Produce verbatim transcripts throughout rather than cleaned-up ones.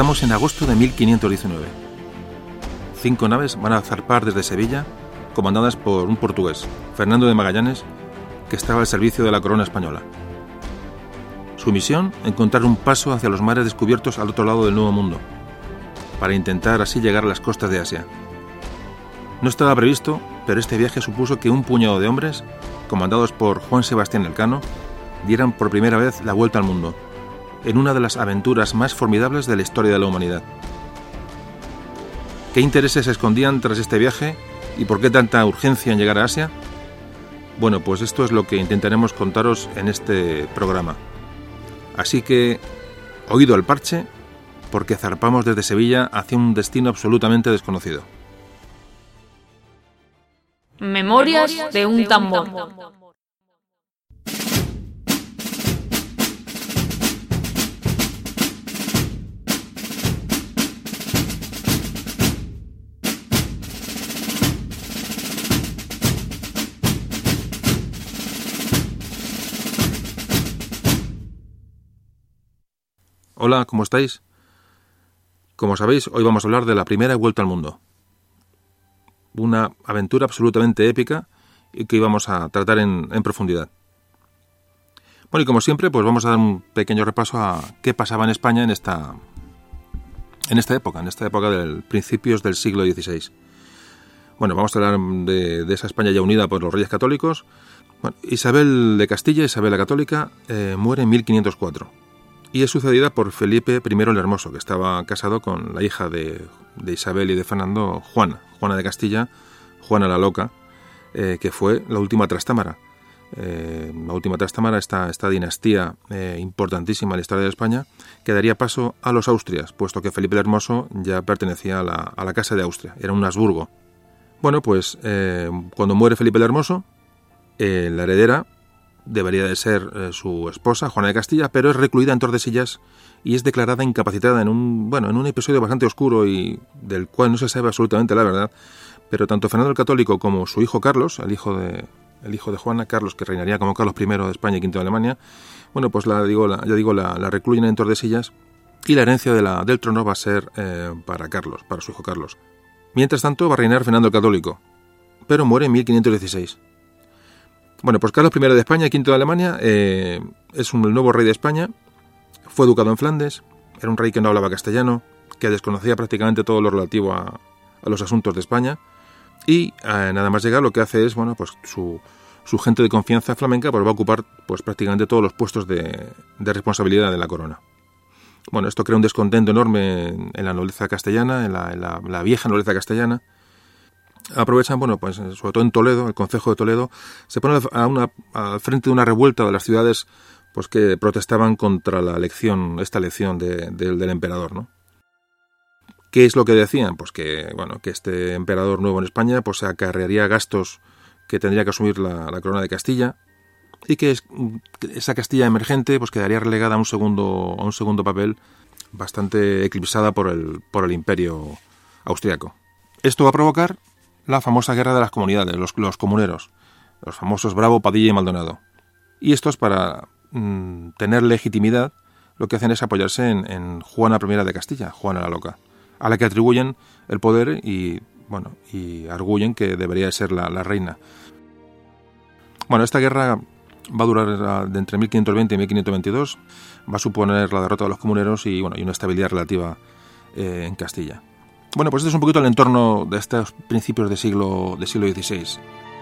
Estamos en agosto de mil quinientos diecinueve. Cinco naves van a zarpar desde Sevilla, comandadas por un portugués, Fernando de Magallanes, que estaba al servicio de la corona española. Su misión, encontrar un paso hacia los mares descubiertos al otro lado del Nuevo Mundo, para intentar así llegar a las costas de Asia. No estaba previsto, pero este viaje supuso que un puñado de hombres, comandados por Juan Sebastián Elcano, dieran por primera vez la vuelta al mundo, en una de las aventuras más formidables de la historia de la humanidad. ¿Qué intereses se escondían tras este viaje y por qué tanta urgencia en llegar a Asia? Bueno, pues esto es lo que intentaremos contaros en este programa. Así que, oído al parche, porque zarpamos desde Sevilla hacia un destino absolutamente desconocido. Memorias de un tambor. Hola, ¿cómo estáis? Como sabéis, hoy vamos a hablar de la primera vuelta al mundo. Una aventura absolutamente épica y que íbamos a tratar en, en profundidad. Bueno, y como siempre, pues vamos a dar un pequeño repaso a qué pasaba en España en esta, en esta época, en esta época de principios del siglo dieciséis. Bueno, vamos a hablar de, de esa España ya unida por los Reyes Católicos. Bueno, Isabel de Castilla, Isabel la Católica, eh, muere en mil quinientos cuatro. Y es sucedida por Felipe primero el Hermoso, que estaba casado con la hija de, de Isabel y de Fernando, Juana, Juana de Castilla, Juana la Loca, eh, que fue la última trastámara. Eh, la última trastámara, esta, esta dinastía eh, importantísima en la historia de España, que daría paso a los Austrias, puesto que Felipe el Hermoso ya pertenecía a la, a la Casa de Austria, era un Habsburgo. Bueno, pues eh, cuando muere Felipe el Hermoso, eh, la heredera debería de ser eh, su esposa, Juana de Castilla, pero es recluida en Tordesillas y es declarada incapacitada en un, bueno, en un episodio bastante oscuro y del cual no se sabe absolutamente la verdad, pero tanto Fernando el Católico como su hijo Carlos, el hijo de, el hijo de Juana, Carlos, que reinaría como Carlos primero de España y quinto de Alemania, bueno, pues la, digo, la, ya digo, la, la recluyen en Tordesillas y la herencia de la, del trono va a ser eh, para Carlos, para su hijo Carlos. Mientras tanto va a reinar Fernando el Católico, pero muere en mil quinientos dieciséis. Bueno, pues Carlos primero de España y quinto de Alemania eh, es un, el nuevo rey de España, fue educado en Flandes, era un rey que no hablaba castellano, que desconocía prácticamente todo lo relativo a, a los asuntos de España y eh, nada más llegar lo que hace es, bueno, pues su, su gente de confianza flamenca pues va a ocupar pues prácticamente todos los puestos de, de responsabilidad de la corona. Bueno, esto crea un descontento enorme en, en la nobleza castellana, en la, en la, la vieja nobleza castellana. Aprovechan, bueno, pues sobre todo en Toledo, el Concejo de Toledo, se pone a una, al frente de una revuelta de las ciudades pues que protestaban contra la elección, esta elección de, de, del emperador, ¿no? ¿Qué es lo que decían? Pues que, bueno, que este emperador nuevo en España pues se acarrearía gastos que tendría que asumir la, la corona de Castilla y que es, esa Castilla emergente pues quedaría relegada a un segundo, a un segundo papel bastante eclipsada por el, por el imperio austriaco. Esto va a provocar la famosa guerra de las comunidades, los, los comuneros, los famosos Bravo, Padilla y Maldonado. Y estos, para mmm, tener legitimidad, lo que hacen es apoyarse en, en Juana primera de Castilla, Juana la Loca, a la que atribuyen el poder y, bueno, y arguyen que debería de ser la, la reina. Bueno, esta guerra va a durar de entre mil quinientos veinte y mil quinientos veintidós, va a suponer la derrota de los comuneros y, bueno, y una estabilidad relativa eh, en Castilla. Bueno, pues este es un poquito el entorno de estos principios del siglo, del siglo dieciséis.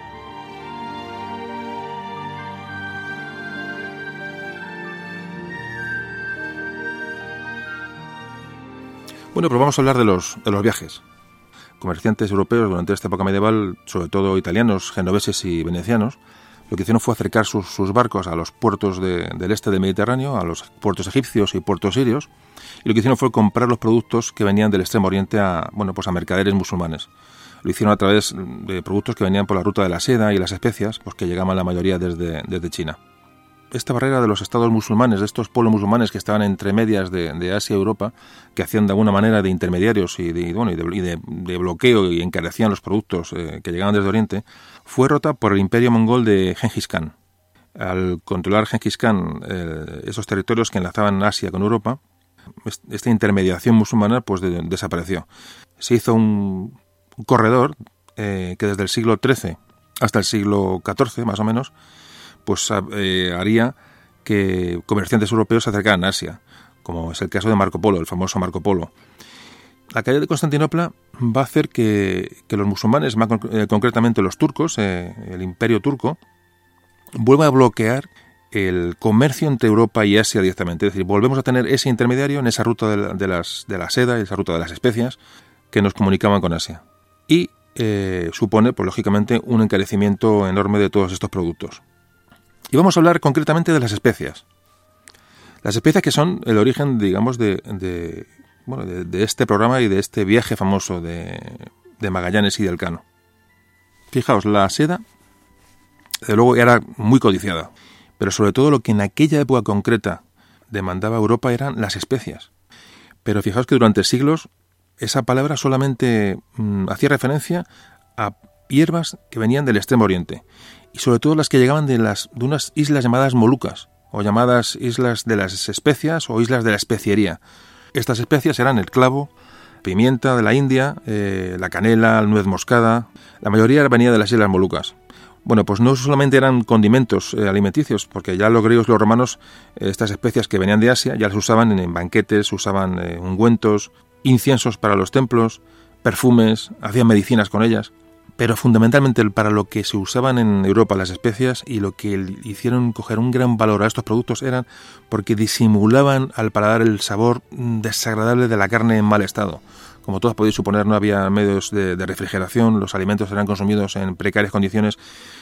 Bueno, pues vamos a hablar de los, de los viajes. Comerciantes europeos durante esta época medieval, sobre todo italianos, genoveses y venecianos, lo que hicieron fue acercar sus, sus barcos a los puertos de, del este del Mediterráneo, a los puertos egipcios y puertos sirios, y lo que hicieron fue comprar los productos que venían del Extremo Oriente a, bueno, pues a mercaderes musulmanes. Lo hicieron a través de productos que venían por la ruta de la seda y las especias, pues que llegaban la mayoría desde, desde China. Esta barrera de los estados musulmanes, de estos pueblos musulmanes que estaban entre medias de, de Asia y Europa, que hacían de alguna manera de intermediarios y de, bueno, y de, y de, de bloqueo y encarecían los productos eh, que llegaban desde Oriente, fue rota por el imperio mongol de Gengis Khan. Al controlar Gengis Khan eh, esos territorios que enlazaban Asia con Europa, esta intermediación musulmana pues de, desapareció. Se hizo un, un corredor eh, que desde el siglo trece hasta el siglo catorce, más o menos, pues eh, haría que comerciantes europeos se acercaran a Asia, como es el caso de Marco Polo, el famoso Marco Polo. La caída de Constantinopla va a hacer que, que los musulmanes, más con, eh, concretamente los turcos, eh, el imperio turco, vuelva a bloquear el comercio entre Europa y Asia directamente. Es decir, volvemos a tener ese intermediario en esa ruta de la, de las, de la seda, esa ruta de las especias, que nos comunicaban con Asia. Y eh, supone, pues lógicamente, un encarecimiento enorme de todos estos productos. Y vamos a hablar concretamente de las especias. Las especias que son el origen, digamos, de, de, bueno, de, de este programa y de este viaje famoso de, de Magallanes y del Cano. Fijaos, la seda, desde luego, era muy codiciada. Pero sobre todo lo que en aquella época concreta demandaba Europa eran las especias. Pero fijaos que durante siglos esa palabra solamente mmm, hacía referencia a hierbas que venían del Extremo Oriente. Y sobre todo las que llegaban de, las, de unas islas llamadas Molucas, o llamadas islas de las especias o islas de la especiería. Estas especias eran el clavo, pimienta de la India, eh, la canela, la nuez moscada. La mayoría venía de las islas Molucas. Bueno, pues no solamente eran condimentos eh, alimenticios, porque ya los griegos y los romanos, eh, estas especias que venían de Asia, ya las usaban en, en banquetes, usaban eh, ungüentos, inciensos para los templos, perfumes, hacían medicinas con ellas. Pero fundamentalmente para lo que se usaban en Europa las especias y lo que hicieron coger un gran valor a estos productos eran porque disimulaban al paladar el sabor desagradable de la carne en mal estado. Como todos podéis suponer, no había medios de, de refrigeración, los alimentos eran consumidos en precarias condiciones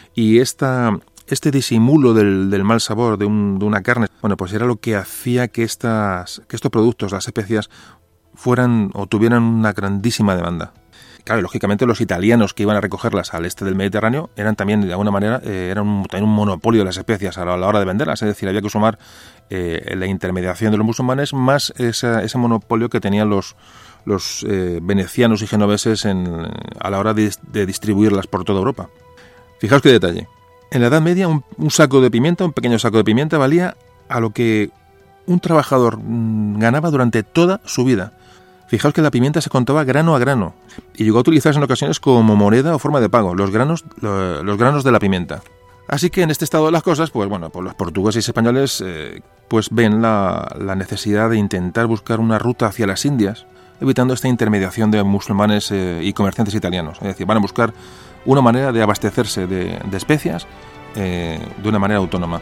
y esta, este disimulo del, del mal sabor de, un, de una carne, bueno, pues era lo que hacía que, estas, que estos productos, las especias, fueran o tuvieran una grandísima demanda. Claro, lógicamente los italianos que iban a recogerlas al este del Mediterráneo eran también, de alguna manera, eh, eran un, también un monopolio de las especias a la, a la hora de venderlas. Es decir, había que sumar eh, la intermediación de los musulmanes más esa, ese monopolio que tenían los, los eh, venecianos y genoveses en, a la hora de, de distribuirlas por toda Europa. Fijaos qué detalle. En la Edad Media, un, un saco de pimienta, un pequeño saco de pimienta, valía a lo que un trabajador mmm, ganaba durante toda su vida. Fijaos que la pimienta se contaba grano a grano y llegó a utilizarse en ocasiones como moneda o forma de pago, los granos, los, los granos de la pimienta. Así que en este estado de las cosas, pues bueno, pues los portugueses y españoles eh, pues ven la, la necesidad de intentar buscar una ruta hacia las Indias, evitando esta intermediación de musulmanes eh, y comerciantes italianos. Es decir, van a buscar una manera de abastecerse de, de especias eh, de una manera autónoma.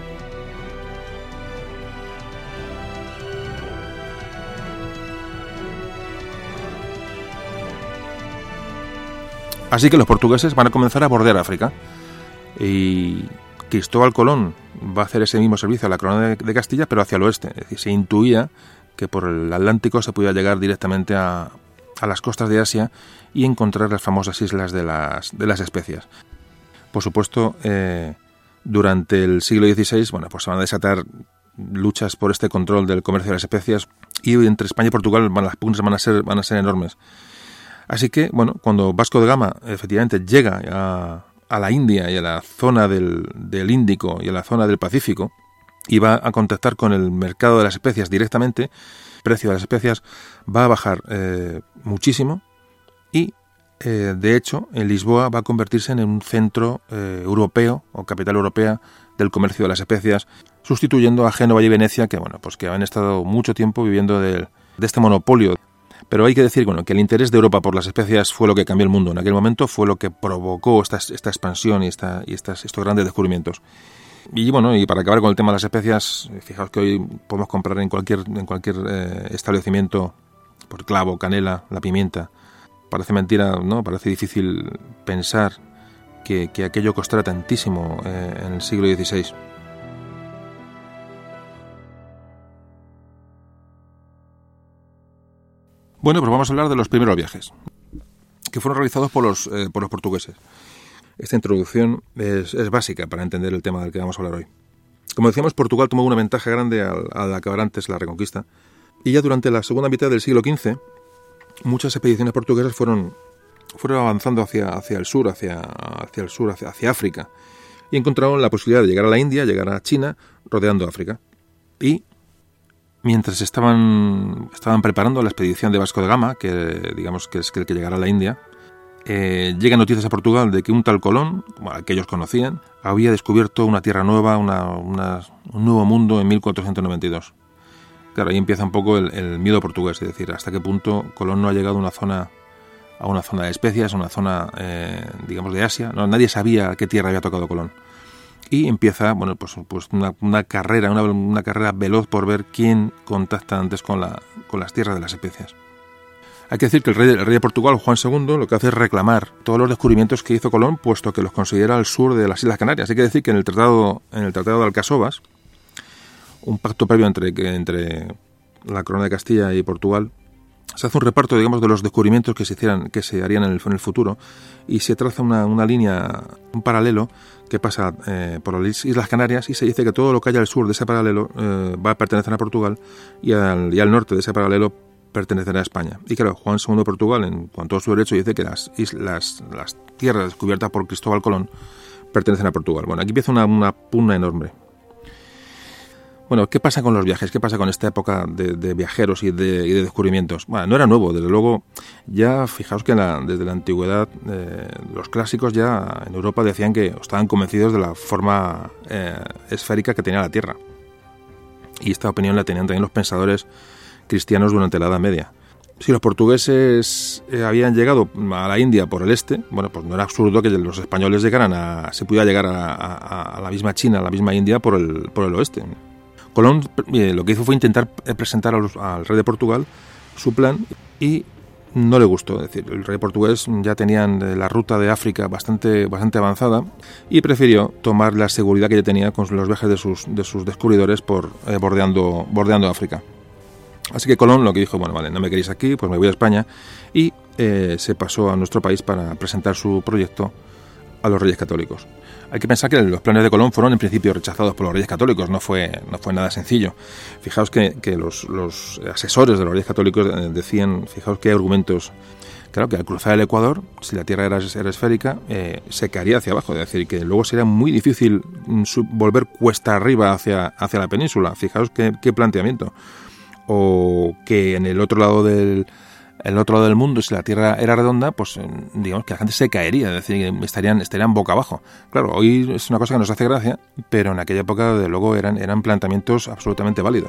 Así que los portugueses van a comenzar a bordear África y Cristóbal Colón va a hacer ese mismo servicio a la corona de, de Castilla, pero hacia el oeste. Es decir, se intuía que por el Atlántico se podía llegar directamente a, a las costas de Asia y encontrar las famosas islas de las, de las especias. Por supuesto, eh, durante el siglo dieciséis, bueno, pues se van a desatar luchas por este control del comercio de las especias y entre España y Portugal van, las pugnas van a ser, van a ser enormes. Así que, bueno, cuando Vasco de Gama efectivamente llega a, a la India y a la zona del, del Índico y a la zona del Pacífico y va a contactar con el mercado de las especias directamente, el precio de las especias va a bajar eh, muchísimo y, eh, de hecho, en Lisboa va a convertirse en un centro eh, europeo o capital europea del comercio de las especias, sustituyendo a Génova y Venecia, que, bueno, pues que han estado mucho tiempo viviendo de, de este monopolio. Pero hay que decir bueno, que el interés de Europa por las especias fue lo que cambió el mundo. En aquel momento fue lo que provocó esta, esta expansión y, esta, y estas, estos grandes descubrimientos. Y bueno, y para acabar con el tema de las especias, fijaos que hoy podemos comprar en cualquier, en cualquier eh, establecimiento por clavo, canela, la pimienta. Parece mentira, ¿no? Parece difícil pensar que, que aquello costara tantísimo eh, en el siglo dieciséis. Bueno, pues vamos a hablar de los primeros viajes, que fueron realizados por los, eh, por los portugueses. Esta introducción es, es básica para entender el tema del que vamos a hablar hoy. Como decíamos, Portugal tomó una ventaja grande al, al acabar antes la Reconquista, y ya durante la segunda mitad del siglo quince, muchas expediciones portuguesas fueron, fueron avanzando hacia, hacia el sur, hacia, hacia el sur, hacia, hacia África, y encontraron la posibilidad de llegar a la India, llegar a China, rodeando África. Y mientras estaban, estaban preparando la expedición de Vasco de Gama, que digamos que es el que llegará a la India, eh, llegan noticias a Portugal de que un tal Colón, bueno, que ellos conocían, había descubierto una tierra nueva, una, una, un nuevo mundo en mil cuatrocientos noventa y dos. Claro, ahí empieza un poco el, el miedo portugués, es decir, hasta qué punto Colón no ha llegado a una zona, a una zona de especias, a una zona, eh, digamos, de Asia. No, nadie sabía qué tierra había tocado Colón. Y empieza, bueno, pues, pues una, una carrera, una, una carrera veloz por ver quién contacta antes con, la, con las tierras de las especias. Hay que decir que el rey, el rey de Portugal, Juan segundo, lo que hace es reclamar todos los descubrimientos que hizo Colón, puesto que los considera al sur de las Islas Canarias. Hay que decir que en el tratado, en el tratado de Alcasovas, un pacto previo entre, entre la corona de Castilla y Portugal, se hace un reparto, digamos, de los descubrimientos que se hicieran, que se harían en el, en el futuro, y se traza una, una línea, un paralelo que pasa eh, por las Islas Canarias, y se dice que todo lo que haya al sur de ese paralelo eh, va a pertenecer a Portugal, y al, y al norte de ese paralelo pertenecerá a España. Y claro, Juan segundo de Portugal, en cuanto a su derecho, dice que las, islas, las tierras descubiertas por Cristóbal Colón pertenecen a Portugal. Bueno, aquí empieza una, una pugna enorme. Bueno, ¿qué pasa con los viajes? ¿Qué pasa con esta época de, de viajeros y de, y de descubrimientos? Bueno, no era nuevo, desde luego. Ya fijaos que en la, desde la antigüedad eh, los clásicos ya en Europa decían que estaban convencidos de la forma eh, esférica que tenía la Tierra. Y esta opinión la tenían también los pensadores cristianos durante la Edad Media. Si los portugueses eh, habían llegado a la India por el este, bueno, pues no era absurdo que los españoles llegaran a, se pudiera llegar a, a, a la misma China, a la misma India por el, por el oeste. Colón eh, lo que hizo fue intentar presentar a los, al rey de Portugal su plan y no le gustó. Es decir, el rey portugués ya tenían la ruta de África bastante, bastante avanzada y prefirió tomar la seguridad que ya tenía con los viajes de sus, de sus descubridores por eh, bordeando, bordeando África. Así que Colón lo que dijo, bueno, vale, no me queréis aquí, pues me voy a España, y eh, se pasó a nuestro país para presentar su proyecto a los Reyes Católicos. Hay que pensar que los planes de Colón fueron en principio rechazados por los Reyes Católicos, no fue, no fue nada sencillo. Fijaos que, que los, los asesores de los Reyes Católicos decían, fijaos qué argumentos. Claro, que al cruzar el Ecuador, si la Tierra era, era esférica, eh, se caería hacia abajo, es decir, que luego sería muy difícil sub, volver cuesta arriba hacia, hacia la península. Fijaos qué, qué planteamiento. O que en el otro lado del el otro lado del mundo, si la Tierra era redonda, pues digamos que la gente se caería, es decir, estarían estarían boca abajo. Claro, hoy es una cosa que nos hace gracia, pero en aquella época, de luego, eran eran planteamientos absolutamente válidos.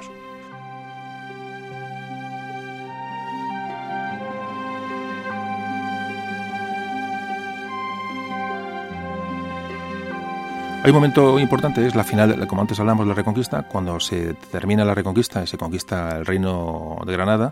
Hay un momento importante, es la final, como antes hablamos de la Reconquista, cuando se termina la Reconquista y se conquista el reino de Granada.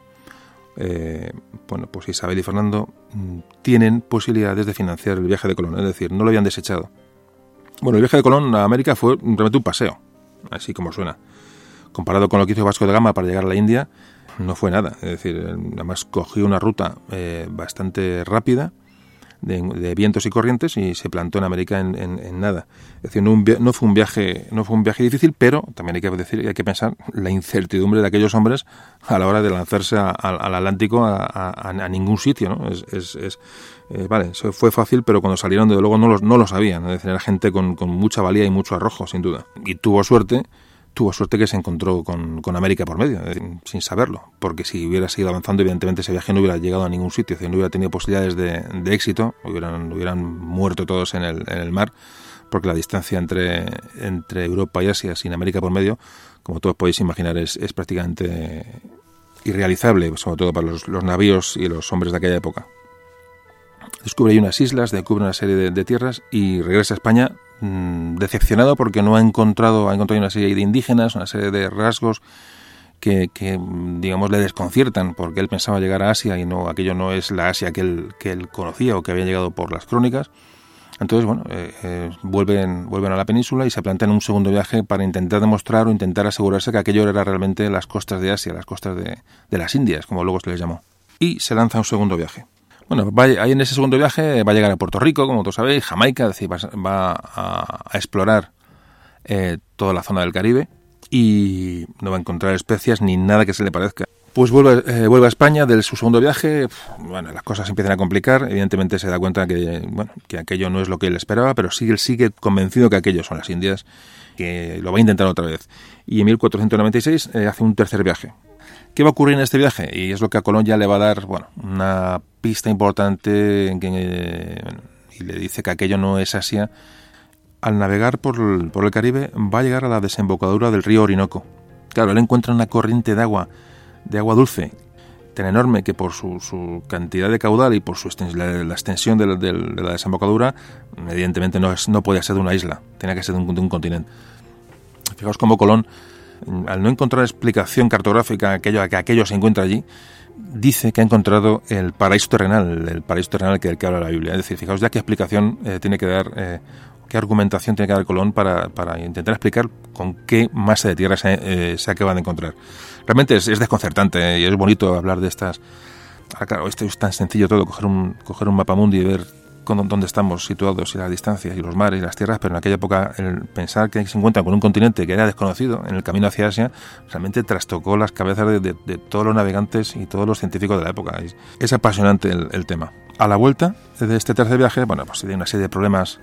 Eh, bueno, pues Isabel y Fernando tienen posibilidades de financiar el viaje de Colón, es decir, no lo habían desechado. Bueno, el viaje de Colón a América fue realmente un paseo, así como suena. Comparado con lo que hizo Vasco de Gama para llegar a la India, no fue nada. Es decir, además cogió una ruta eh, bastante rápida, De, de vientos y corrientes, y se plantó en América en, en, en nada. Es decir, no, un, no fue un viaje no fue un viaje difícil, pero también hay que decir, hay que pensar la incertidumbre de aquellos hombres a la hora de lanzarse a, a, al Atlántico a, a, a ningún sitio, ¿no? Es, es, es eh, vale, eso fue fácil, pero cuando salieron, desde luego no lo, no lo sabían. Es decir, era gente con, con mucha valía y mucho arrojo, sin duda. Y tuvo suerte. Tuvo suerte que se encontró con, con América por medio, eh, sin saberlo, porque si hubiera seguido avanzando, evidentemente ese viaje no hubiera llegado a ningún sitio, es decir, no hubiera tenido posibilidades de, de éxito, hubieran, hubieran muerto todos en el, en el mar, porque la distancia entre, entre Europa y Asia sin América por medio, como todos podéis imaginar, es, es prácticamente irrealizable, sobre todo para los, los navíos y los hombres de aquella época. Descubre ahí unas islas, descubre una serie de, de tierras y regresa a España mmm, decepcionado porque no ha encontrado, ha encontrado una serie de indígenas, una serie de rasgos que, que digamos, le desconciertan, porque él pensaba llegar a Asia y no, aquello no es la Asia que él, que él conocía o que había llegado por las crónicas. Entonces, bueno, eh, eh, vuelven, vuelven a la península y se plantean un segundo viaje para intentar demostrar o intentar asegurarse que aquello era realmente las costas de Asia, las costas de, de las Indias, como luego se les llamó. Y se lanza un segundo viaje. Bueno, va, ahí en ese segundo viaje va a llegar a Puerto Rico, como todos sabéis, Jamaica, es decir, va, va a, a explorar eh, toda la zona del Caribe y no va a encontrar especias ni nada que se le parezca. Pues vuelve, eh, vuelve a España de su segundo viaje. Bueno, las cosas empiezan a complicar. Evidentemente se da cuenta que, bueno, que aquello no es lo que él esperaba, pero sí, él sigue convencido que aquello son las Indias, que lo va a intentar otra vez. Y en mil cuatrocientos noventa y seis eh, hace un tercer viaje. ¿Qué va a ocurrir en este viaje? Y es lo que a Colón ya le va a dar, bueno, una pista importante en que, eh, y le dice que aquello no es Asia. Al navegar por el, por el Caribe va a llegar a la desembocadura del río Orinoco. Claro, él encuentra una corriente de agua de agua dulce, tan enorme que por su, su cantidad de caudal y por su extens- la, la extensión de la, de la desembocadura, evidentemente no, es, no podía ser de una isla, tenía que ser de un, de un continente. Fijaos cómo Colón, al no encontrar explicación cartográfica a aquello, a que aquello se encuentra allí, dice que ha encontrado el paraíso terrenal, el paraíso terrenal que, que habla la Biblia. Es decir, fijaos ya qué explicación eh, tiene que dar, eh, qué argumentación tiene que dar Colón para, para intentar explicar con qué masa de tierra se, eh, se acaba de encontrar. Realmente es, es desconcertante, ¿eh? Y es bonito hablar de estas. Ah, claro, esto es tan sencillo todo, coger un, coger un mapamundi y ver con, dónde estamos situados y las distancias y los mares y las tierras, pero en aquella época el pensar que se encuentra con un continente que era desconocido en el camino hacia Asia realmente trastocó las cabezas de, de, de todos los navegantes y todos los científicos de la época. Es, es apasionante el, el tema. A la vuelta de este tercer viaje, bueno, pues hay una serie de problemas.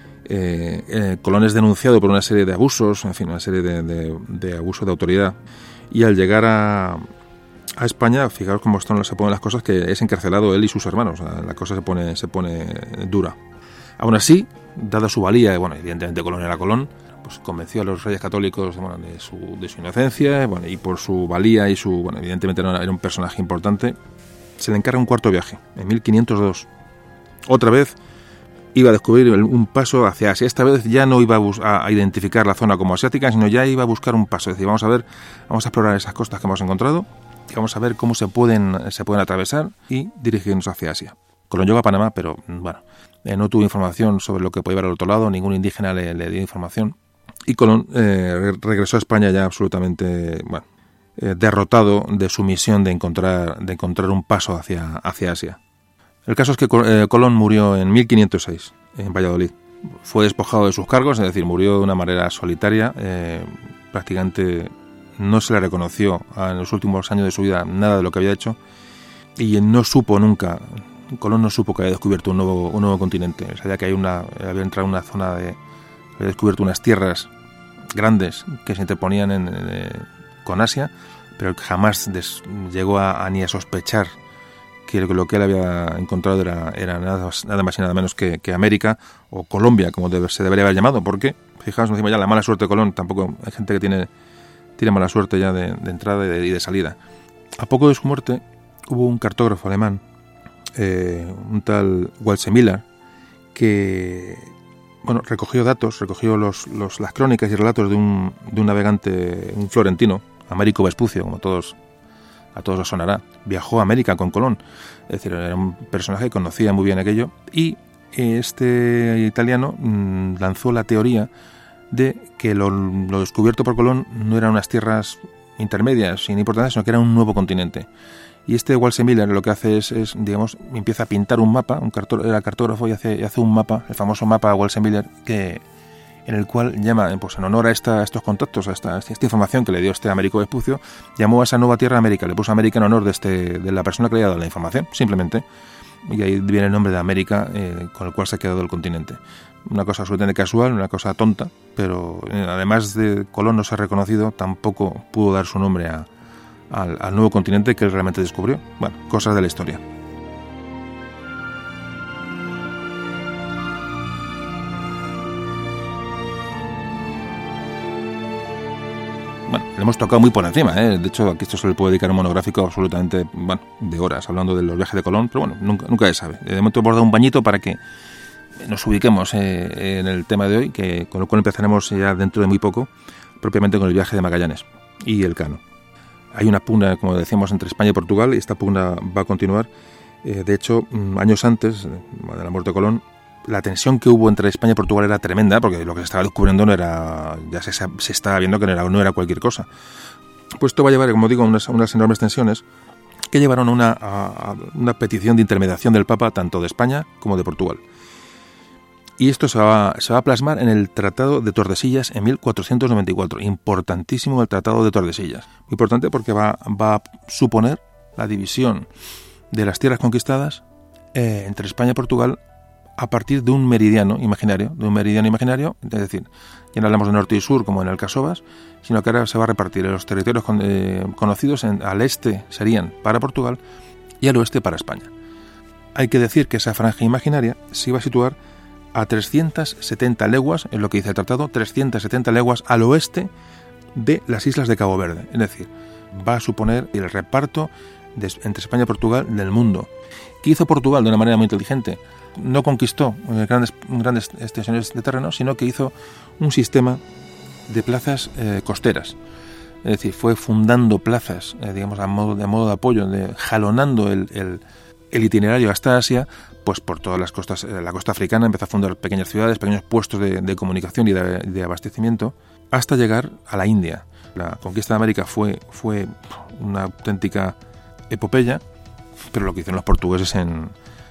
Eh, eh, Colón es denunciado por una serie de abusos, en fin, una serie de, de, de abusos de autoridad. Y al llegar a, a España, fijaos cómo están, se ponen las cosas, que es encarcelado él y sus hermanos. La cosa se pone, se pone dura. Aún así, dada su valía, bueno, evidentemente Colón era Colón, pues convenció a los reyes católicos bueno, de, su, de su inocencia, bueno, y por su valía y su, bueno, evidentemente era, era un personaje importante, se le encarga un cuarto viaje, en mil quinientos dos. Otra vez iba a descubrir un paso hacia Asia. Esta vez ya no iba a, bus- a identificar la zona como asiática, sino ya iba a buscar un paso. Es decir, vamos a ver, vamos a explorar esas costas que hemos encontrado y vamos a ver cómo se pueden, se pueden atravesar y dirigirnos hacia Asia. Colón llegó a Panamá, pero bueno, eh, no tuvo información sobre lo que podía haber al otro lado, ningún indígena le, le dio información. Y Colón eh, regresó a España ya absolutamente, bueno, eh, derrotado de su misión de encontrar, de encontrar un paso hacia, hacia Asia. El caso es que Colón murió en mil quinientos seis, en Valladolid. Fue despojado de sus cargos, es decir, murió de una manera solitaria. Eh, prácticamente no se le reconoció en los últimos años de su vida nada de lo que había hecho. Y no supo nunca, Colón no supo que había descubierto un nuevo, un nuevo continente. Sabía que hay una, había entrado en una zona de... había descubierto unas tierras grandes que se interponían en, en, con Asia, pero jamás des, llegó a, a ni a sospechar que lo que él había encontrado era, era nada, nada más y nada menos que, que América o Colombia, como debe, se debería haber llamado. Porque, fijaos, no decimos ya la mala suerte de Colón, tampoco hay gente que tiene, tiene mala suerte ya de, de entrada y de, y de salida. A poco de su muerte hubo un cartógrafo alemán, eh, un tal Waldseemüller, que bueno, recogió datos, recogió los, los, las crónicas y relatos de un, de un navegante, un florentino, Américo Vespucio, como todos a todos os sonará. Viajó a América con Colón, es decir, era un personaje que conocía muy bien aquello, y este italiano mmm, lanzó la teoría de que lo, lo descubierto por Colón no eran unas tierras intermedias sin importancia, sino que era un nuevo continente. Y este Waldseemüller lo que hace es, es, digamos, empieza a pintar un mapa, un cartó- era cartógrafo y hace, y hace un mapa, el famoso mapa Waldseemüller, que en el cual llama, pues en honor a, esta, a estos contactos, a esta, a esta información que le dio este Américo Vespucio, llamó a esa nueva tierra América, le puso América en honor de, este, de la persona que le había dado la información, simplemente, y ahí viene el nombre de América, eh, con el cual se ha quedado el continente. Una cosa absolutamente casual, una cosa tonta, pero eh, además de Colón no ser reconocido, tampoco pudo dar su nombre a, al, al nuevo continente que él realmente descubrió. Bueno, cosas de la historia. Bueno, le hemos tocado muy por encima, ¿eh? De hecho, aquí esto se le puede dedicar un monográfico absolutamente, bueno, de horas, hablando de los viajes de Colón, pero bueno, nunca, nunca se sabe. De momento hemos dado un bañito para que nos ubiquemos eh, en el tema de hoy, que con lo cual empezaremos ya dentro de muy poco, propiamente con el viaje de Magallanes y Elcano. Hay una pugna, como decíamos, entre España y Portugal, y esta pugna va a continuar. Eh, de hecho, años antes de la muerte de Colón, la tensión que hubo entre España y Portugal era tremenda, porque lo que se estaba descubriendo no era, ya se, se estaba viendo que no era, no era cualquier cosa. Pues esto va a llevar, como digo, unas, unas enormes tensiones que llevaron a una, a, a una petición de intermediación del Papa, tanto de España como de Portugal. Y esto se va, se va a plasmar en el Tratado de Tordesillas en mil cuatrocientos noventa y cuatro. Importantísimo el Tratado de Tordesillas. Muy importante porque va, va a suponer la división de las tierras conquistadas eh, entre España y Portugal a partir de un meridiano imaginario, de un meridiano imaginario, es decir, ya no hablamos de norte y sur como en el Casovas, sino que ahora se va a repartir los territorios con, eh, conocidos en, al este serían para Portugal y al oeste para España. Hay que decir que esa franja imaginaria se iba a situar a trescientas setenta leguas, en lo que dice el tratado, trescientas setenta leguas al oeste de las islas de Cabo Verde. Es decir, va a suponer el reparto de, entre España y Portugal del mundo. ¿Qué hizo Portugal de una manera muy inteligente? No conquistó grandes, grandes extensiones de terreno, sino que hizo un sistema de plazas eh, costeras. Es decir, fue fundando plazas, eh, digamos, a modo, de modo de apoyo, de, jalonando el, el, el itinerario hasta Asia, pues por todas las costas, eh, la costa africana, empezó a fundar pequeñas ciudades, pequeños puestos de, de comunicación y de, de abastecimiento, hasta llegar a la India. La conquista de América fue, fue una auténtica epopeya, pero lo que hicieron los portugueses en,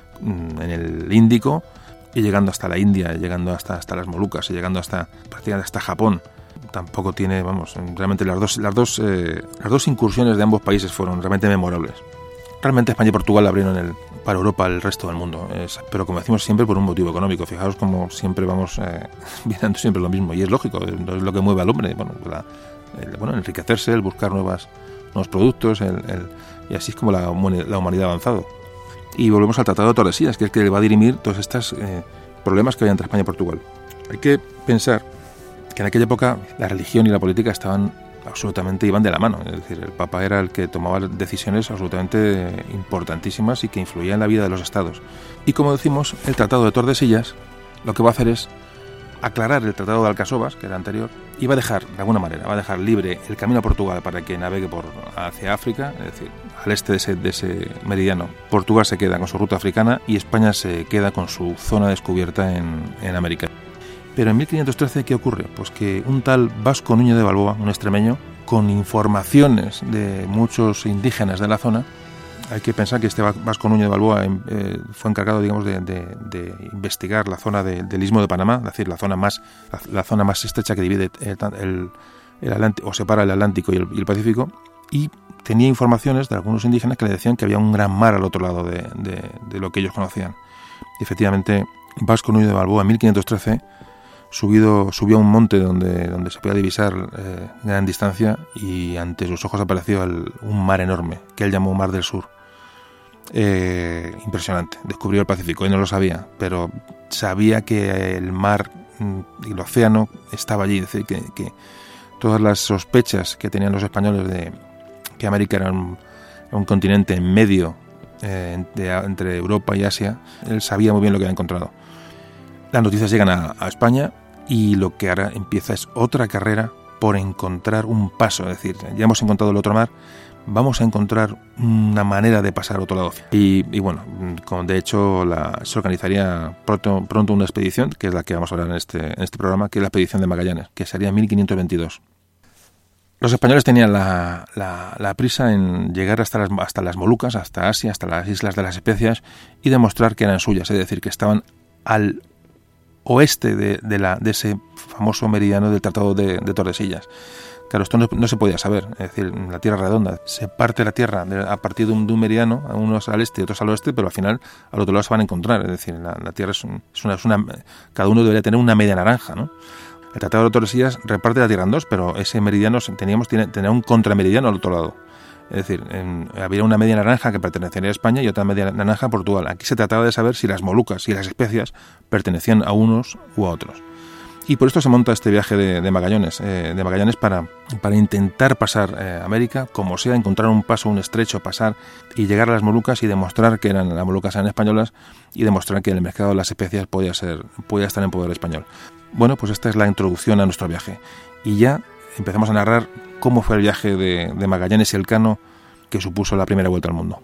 en el Índico y llegando hasta la India, llegando hasta, hasta las Molucas y llegando hasta prácticamente hasta Japón, tampoco tiene, vamos, realmente las dos, las dos, eh, las dos incursiones de ambos países fueron realmente memorables. Realmente España y Portugal abrieron el, para Europa el resto del mundo, es, pero como decimos siempre por un motivo económico. Fijaos como siempre vamos eh, mirando siempre lo mismo y es lógico, es lo que mueve al hombre, bueno, la, el, bueno enriquecerse, el buscar nuevas, nuevos productos, el, el, y así es como la, la humanidad ha avanzado. Y volvemos al Tratado de Tordesillas, que es el que va a dirimir todos estos eh, problemas que había entre España y Portugal. Hay que pensar que en aquella época la religión y la política estaban absolutamente, iban de la mano. Es decir, el Papa era el que tomaba decisiones absolutamente importantísimas y que influían en la vida de los estados. Y como decimos, el Tratado de Tordesillas lo que va a hacer es aclarar el Tratado de Alcasovas, que era anterior, y va a dejar, de alguna manera, va a dejar libre el camino a Portugal para que navegue por hacia África, es decir, al este de ese, de ese meridiano. Portugal se queda con su ruta africana y España se queda con su zona descubierta en, en América. Pero en mil quinientos trece, ¿qué ocurre? Pues que un tal Vasco Núñez de Balboa, un extremeño, con informaciones de muchos indígenas de la zona, hay que pensar que este Vasco Núñez de Balboa eh, fue encargado, digamos, de, de, de investigar la zona de, del Istmo de Panamá, es decir, la zona más la, la zona más estrecha que divide el, el, el Atlántico, o separa el Atlántico y el, y el Pacífico, y tenía informaciones de algunos indígenas que le decían que había un gran mar al otro lado de, de, de lo que ellos conocían. Y efectivamente, Vasco Núñez de Balboa en mil quinientos trece subido, subió a un monte donde, donde se podía divisar eh, gran distancia y ante sus ojos apareció el, un mar enorme que él llamó Mar del Sur. Eh, impresionante, descubrió el Pacífico, él no lo sabía, pero sabía que el mar y el océano estaba allí, es decir, que, que todas las sospechas que tenían los españoles de que América era un, un continente en medio eh, de, entre Europa y Asia, él sabía muy bien lo que había encontrado. Las noticias llegan a, a España y lo que ahora empieza es otra carrera por encontrar un paso, es decir, ya hemos encontrado el otro mar, vamos a encontrar una manera de pasar a otro lado. Y, y bueno, con, de hecho la, se organizaría pronto, pronto una expedición, que es la que vamos a hablar en este, en este programa, que es la expedición de Magallanes, que sería en mil quinientos veintidós. Los españoles tenían la, la, la prisa en llegar hasta las, hasta las Molucas, hasta Asia, hasta las Islas de las Especias y demostrar que eran suyas, es decir, que estaban al oeste de, de, la, de ese famoso meridiano del Tratado de, de Tordesillas. Claro, esto no, no se podía saber, es decir, la Tierra redonda, se parte la Tierra de, a partir de un, de un meridiano, unos al este y otros al oeste, pero al final al otro lado se van a encontrar, es decir, la, la Tierra es, un, es, una, es una, cada uno debería tener una media naranja, ¿no? El Tratado de Tordesillas reparte la Tierra en dos, pero ese meridiano teníamos tiene, tenía un contrameridiano al otro lado. Es decir, en, había una media naranja que pertenecía a España y otra media naranja a Portugal. Aquí se trataba de saber si las Molucas y las Especias pertenecían a unos u a otros. Y por esto se monta este viaje de, de Magallanes, eh, de Magallanes para, para intentar pasar eh, América, como sea, encontrar un paso, un estrecho, pasar y llegar a las Molucas y demostrar que eran las Molucas eran españolas y demostrar que el mercado de las especias podía ser, podía estar en poder español. Bueno, pues esta es la introducción a nuestro viaje. Y ya empezamos a narrar cómo fue el viaje de, de Magallanes y Elcano, que supuso la primera vuelta al mundo.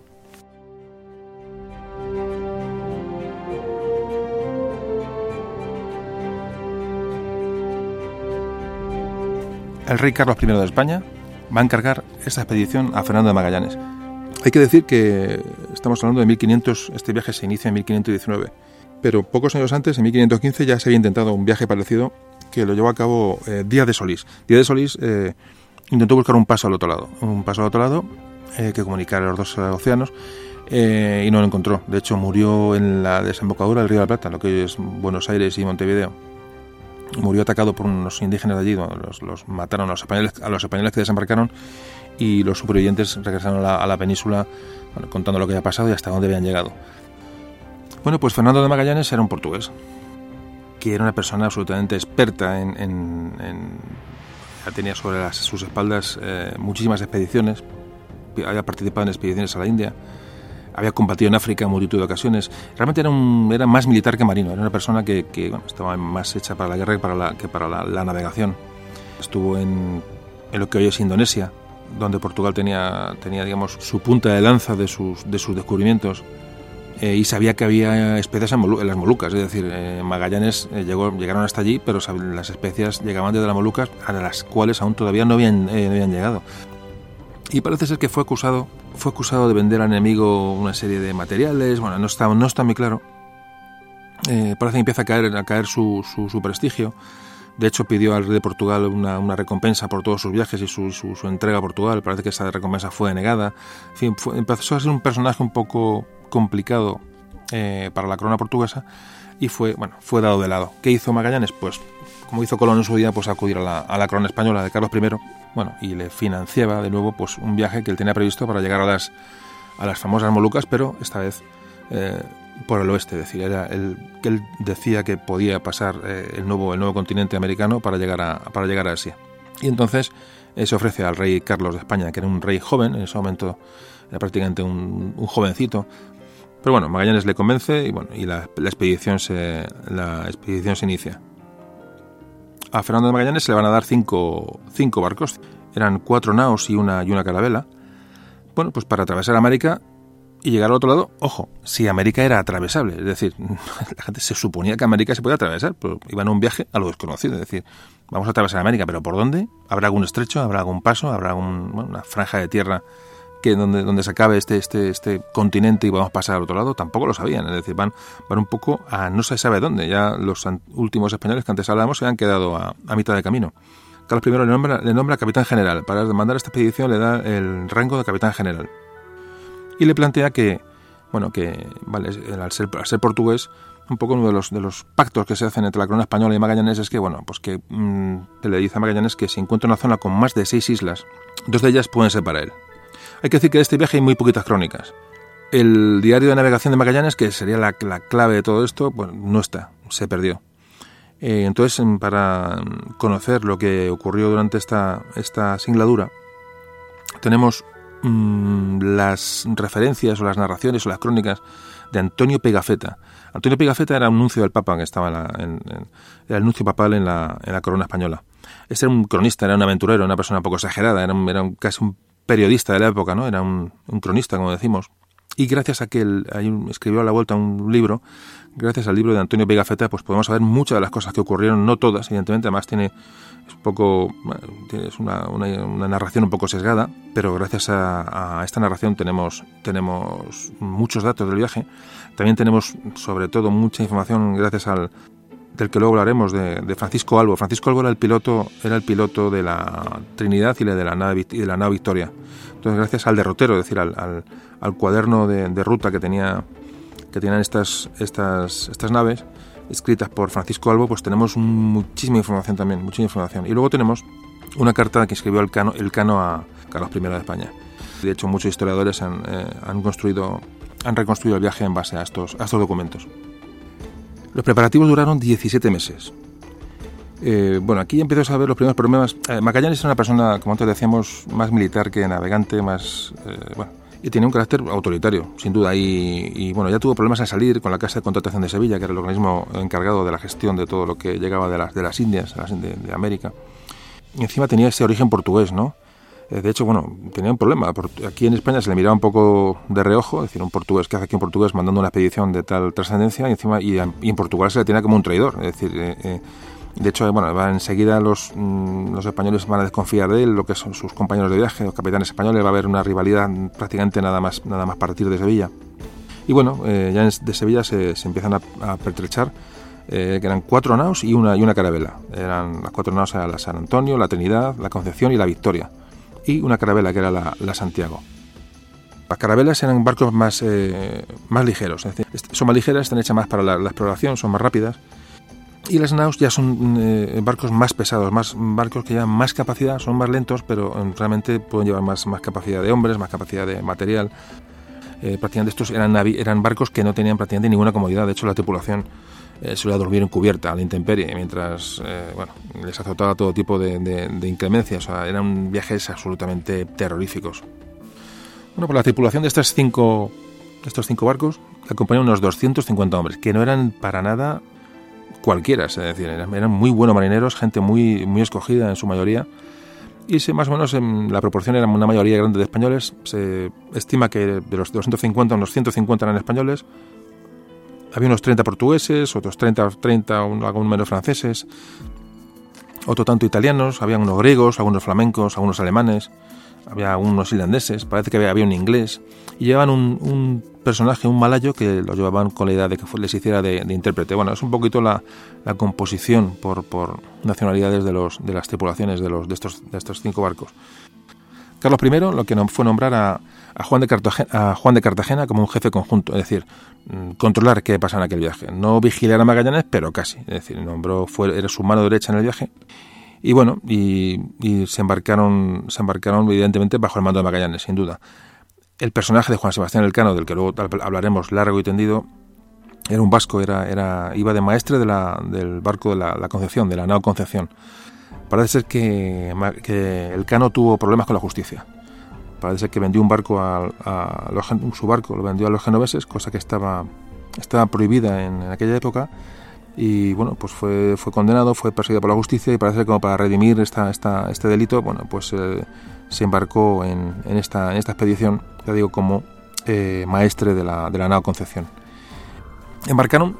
El rey Carlos primero de España va a encargar esta expedición a Fernando de Magallanes. Hay que decir que estamos hablando de mil quinientos, este viaje se inicia en mil quinientos diecinueve pero pocos años antes, en mil quinientos quince, ya se había intentado un viaje parecido que lo llevó a cabo eh, Díaz de Solís. Díaz de Solís eh, intentó buscar un paso al otro lado, un paso al otro lado eh, que comunicara los dos océanos, eh, y no lo encontró. De hecho, murió en la desembocadura del Río de la Plata, lo que hoy es Buenos Aires y Montevideo. Murió atacado por unos indígenas de allí, los, los mataron a los españoles, a los españoles que desembarcaron, y los supervivientes regresaron a la, a la península, bueno, contando lo que había pasado y hasta dónde habían llegado. Bueno, pues Fernando de Magallanes era un portugués, que era una persona absolutamente experta en... en, en ya tenía sobre las, sus espaldas eh, muchísimas expediciones, había participado en expediciones a la India, había combatido en África en multitud de ocasiones. Realmente era, un, era más militar que marino, era una persona que, que bueno, estaba más hecha para la guerra que para la, que para la, la navegación. Estuvo en, en lo que hoy es Indonesia, donde Portugal tenía, tenía digamos, su punta de lanza de sus, de sus descubrimientos, eh, y sabía que había especies en, Molu- en las Molucas, es decir, eh, Magallanes eh, llegó, llegaron hasta allí, pero las especies llegaban desde las Molucas, a las cuales aún todavía no habían, eh, no habían llegado. Y parece ser que fue acusado, fue acusado de vender al enemigo una serie de materiales. Bueno, no está, no está muy claro. Eh, parece que empieza a caer, a caer su, su, su prestigio. De hecho, pidió al rey de Portugal una, una recompensa por todos sus viajes y su, su, su entrega a Portugal. Parece que esa recompensa fue denegada. En fin, fue, empezó a ser un personaje un poco complicado eh, para la corona portuguesa, y fue, bueno, fue dado de lado. ¿Qué hizo Magallanes? Pues, como hizo Colón en su día, pues acudir a la, a la corona española de Carlos primero. Bueno, y le financiaba de nuevo pues un viaje que él tenía previsto para llegar a las a las famosas Molucas, pero esta vez eh, por el oeste. Es decir, era el que él decía que podía pasar eh, el nuevo el nuevo continente americano para llegar a para llegar a Asia. Y entonces eh, se ofrece al rey Carlos de España, que era un rey joven, en ese momento era prácticamente un, un jovencito. Pero bueno, Magallanes le convence y bueno, y la, la expedición se la expedición se inicia. A Fernando de Magallanes se le van a dar cinco, cinco barcos. Eran cuatro naos y una, y una carabela. Bueno, pues para atravesar América y llegar al otro lado. Ojo, si América era atravesable. Es decir, la gente se suponía que América se podía atravesar, pero iban a un viaje a lo desconocido. Es decir, vamos a atravesar América, ¿pero por dónde? ¿Habrá algún estrecho? ¿Habrá algún paso? ¿Habrá algún, bueno, una franja de tierra que donde, donde se acabe este, este, este continente y podamos pasar al otro lado? Tampoco lo sabían. Es decir, van, van un poco a no se sabe dónde. Ya los últimos españoles que antes hablábamos se han quedado a, a mitad de camino. Carlos primero le nombra, le nombra capitán general. Para mandar esta expedición le da el rango de capitán general. Y le plantea que, bueno, que vale, al ser, al ser portugués, un poco uno de los, de los pactos que se hacen entre la corona española y Magallanes es que, bueno, pues que mmm, se le dice a Magallanes que si encuentra una zona con más de seis islas, dos de ellas pueden ser para él. Hay que decir que de este viaje hay muy poquitas crónicas. El diario de navegación de Magallanes, que sería la, la clave de todo esto, bueno, no está, se perdió. Eh, entonces, para conocer lo que ocurrió durante esta, esta singladura, tenemos mmm, las referencias o las narraciones o las crónicas de Antonio Pigafetta. Antonio Pigafetta era un nuncio del Papa que estaba en la, en, en, era el nuncio papal en la, en la corona española. Este era un cronista, era un aventurero, una persona un poco exagerada, era, un, era un, casi un periodista de la época, ¿no? Era un, un cronista, como decimos. Y gracias a que él un, escribió a la vuelta un libro, gracias al libro de Antonio Pigafetta, pues podemos saber muchas de las cosas que ocurrieron, no todas, evidentemente, además tiene es un poco, es una, una, una narración un poco sesgada, pero gracias a, a esta narración tenemos, tenemos muchos datos del viaje. También tenemos, sobre todo, mucha información gracias al del que luego hablaremos, de, de Francisco Albo. Francisco Albo era el piloto, era el piloto de la Trinidad y de la nave, y de la nave Victoria. Entonces, gracias al derrotero, es decir, al, al, al cuaderno de, de ruta que tenía que tenían estas, estas, estas naves, escritas por Francisco Albo, pues tenemos muchísima información también, muchísima información. Y luego tenemos una carta que escribió el Cano, el Cano a Carlos primero de España. De hecho, muchos historiadores han, eh, han construido, han reconstruido el viaje en base a estos, a estos documentos. Los preparativos duraron diecisiete meses. Eh, bueno, aquí empezamos a ver los primeros problemas. Eh, Magallanes era una persona, como antes decíamos, más militar que navegante, más eh, bueno, y tenía un carácter autoritario, sin duda. Y, y bueno, ya tuvo problemas en salir con la Casa de Contratación de Sevilla, que era el organismo encargado de la gestión de todo lo que llegaba de las, de las Indias, de, las, de, de América. Y encima tenía ese origen portugués, ¿no? De hecho, bueno, tenía un problema. Aquí en España se le miraba un poco de reojo, es decir, un portugués, que hace aquí un portugués mandando una expedición de tal trascendencia, y encima y en Portugal se le tenía como un traidor. Es decir, eh, eh, de hecho, bueno, va enseguida los, mmm, los españoles van a desconfiar de él, lo que son sus compañeros de viaje, los capitanes españoles, va a haber una rivalidad prácticamente nada más, nada más partir de Sevilla. Y bueno, eh, ya de Sevilla se, se empiezan a, a pertrechar, eh, que eran cuatro naos y una, y una carabela. Eran las cuatro naos, eran la San Antonio, la Trinidad, la Concepción y la Victoria. Y una carabela que era la, la Santiago. Las carabelas eran barcos más, eh, más ligeros, es decir, son más ligeras, están hechas más para la, la exploración, son más rápidas. Y las naos ya son eh, barcos más pesados, más barcos que llevan más capacidad, son más lentos, pero eh, realmente pueden llevar más, más capacidad de hombres, más capacidad de material. Eh, prácticamente estos eran, navi- eran barcos que no tenían prácticamente ninguna comodidad. De hecho, la tripulación eh, solía dormir en cubierta, a la intemperie, mientras eh, bueno, les azotaba todo tipo de, de, de inclemencias. O sea, eran viajes absolutamente terroríficos. Bueno, pues la tripulación de estos cinco, de estos cinco barcos acompañaban unos doscientos cincuenta hombres, que no eran para nada cualquiera, es decir, eran, eran muy buenos marineros, gente muy, muy escogida en su mayoría, y se, más o menos en la proporción era una mayoría grande de españoles. Se estima que de los doscientos cincuenta, unos ciento cincuenta eran españoles, había unos treinta portugueses, otros treinta, treinta algún número franceses, otro tanto italianos, había unos griegos, algunos flamencos, algunos alemanes, había unos irlandeses, parece que había, había un inglés, y llevaban un, un personaje, un malayo, que lo llevaban con la idea de que les hiciera de, de intérprete. Bueno, es un poquito la, la composición por, por nacionalidades de, los, de las tripulaciones de, los, de, estos, de estos cinco barcos. Carlos primero lo que fue nombrar a, a, Juan de Cartagena, a Juan de Cartagena como un jefe conjunto, es decir, controlar qué pasa en aquel viaje. No vigilar a Magallanes, pero casi. Es decir, nombró, fue, era su mano derecha en el viaje. Y bueno, y, y se embarcaron, se embarcaron evidentemente bajo el mando de Magallanes, sin duda. El personaje de Juan Sebastián Elcano, del que luego hablaremos largo y tendido, era un vasco, era, era, iba de maestre de la, del barco de la, la Concepción, de la nao Concepción. Parece ser que, que Elcano tuvo problemas con la justicia. Parece ser que vendió un barco a, a los, su barco lo vendió a los genoveses, cosa que estaba, estaba prohibida en, en aquella época. Y bueno, pues fue, fue condenado, fue perseguido por la justicia, y parece que como para redimir esta, esta, este delito, bueno, pues eh, se embarcó en, en, esta, en esta expedición, ya digo, como eh, maestre de la, de la nao Concepción. Embarcaron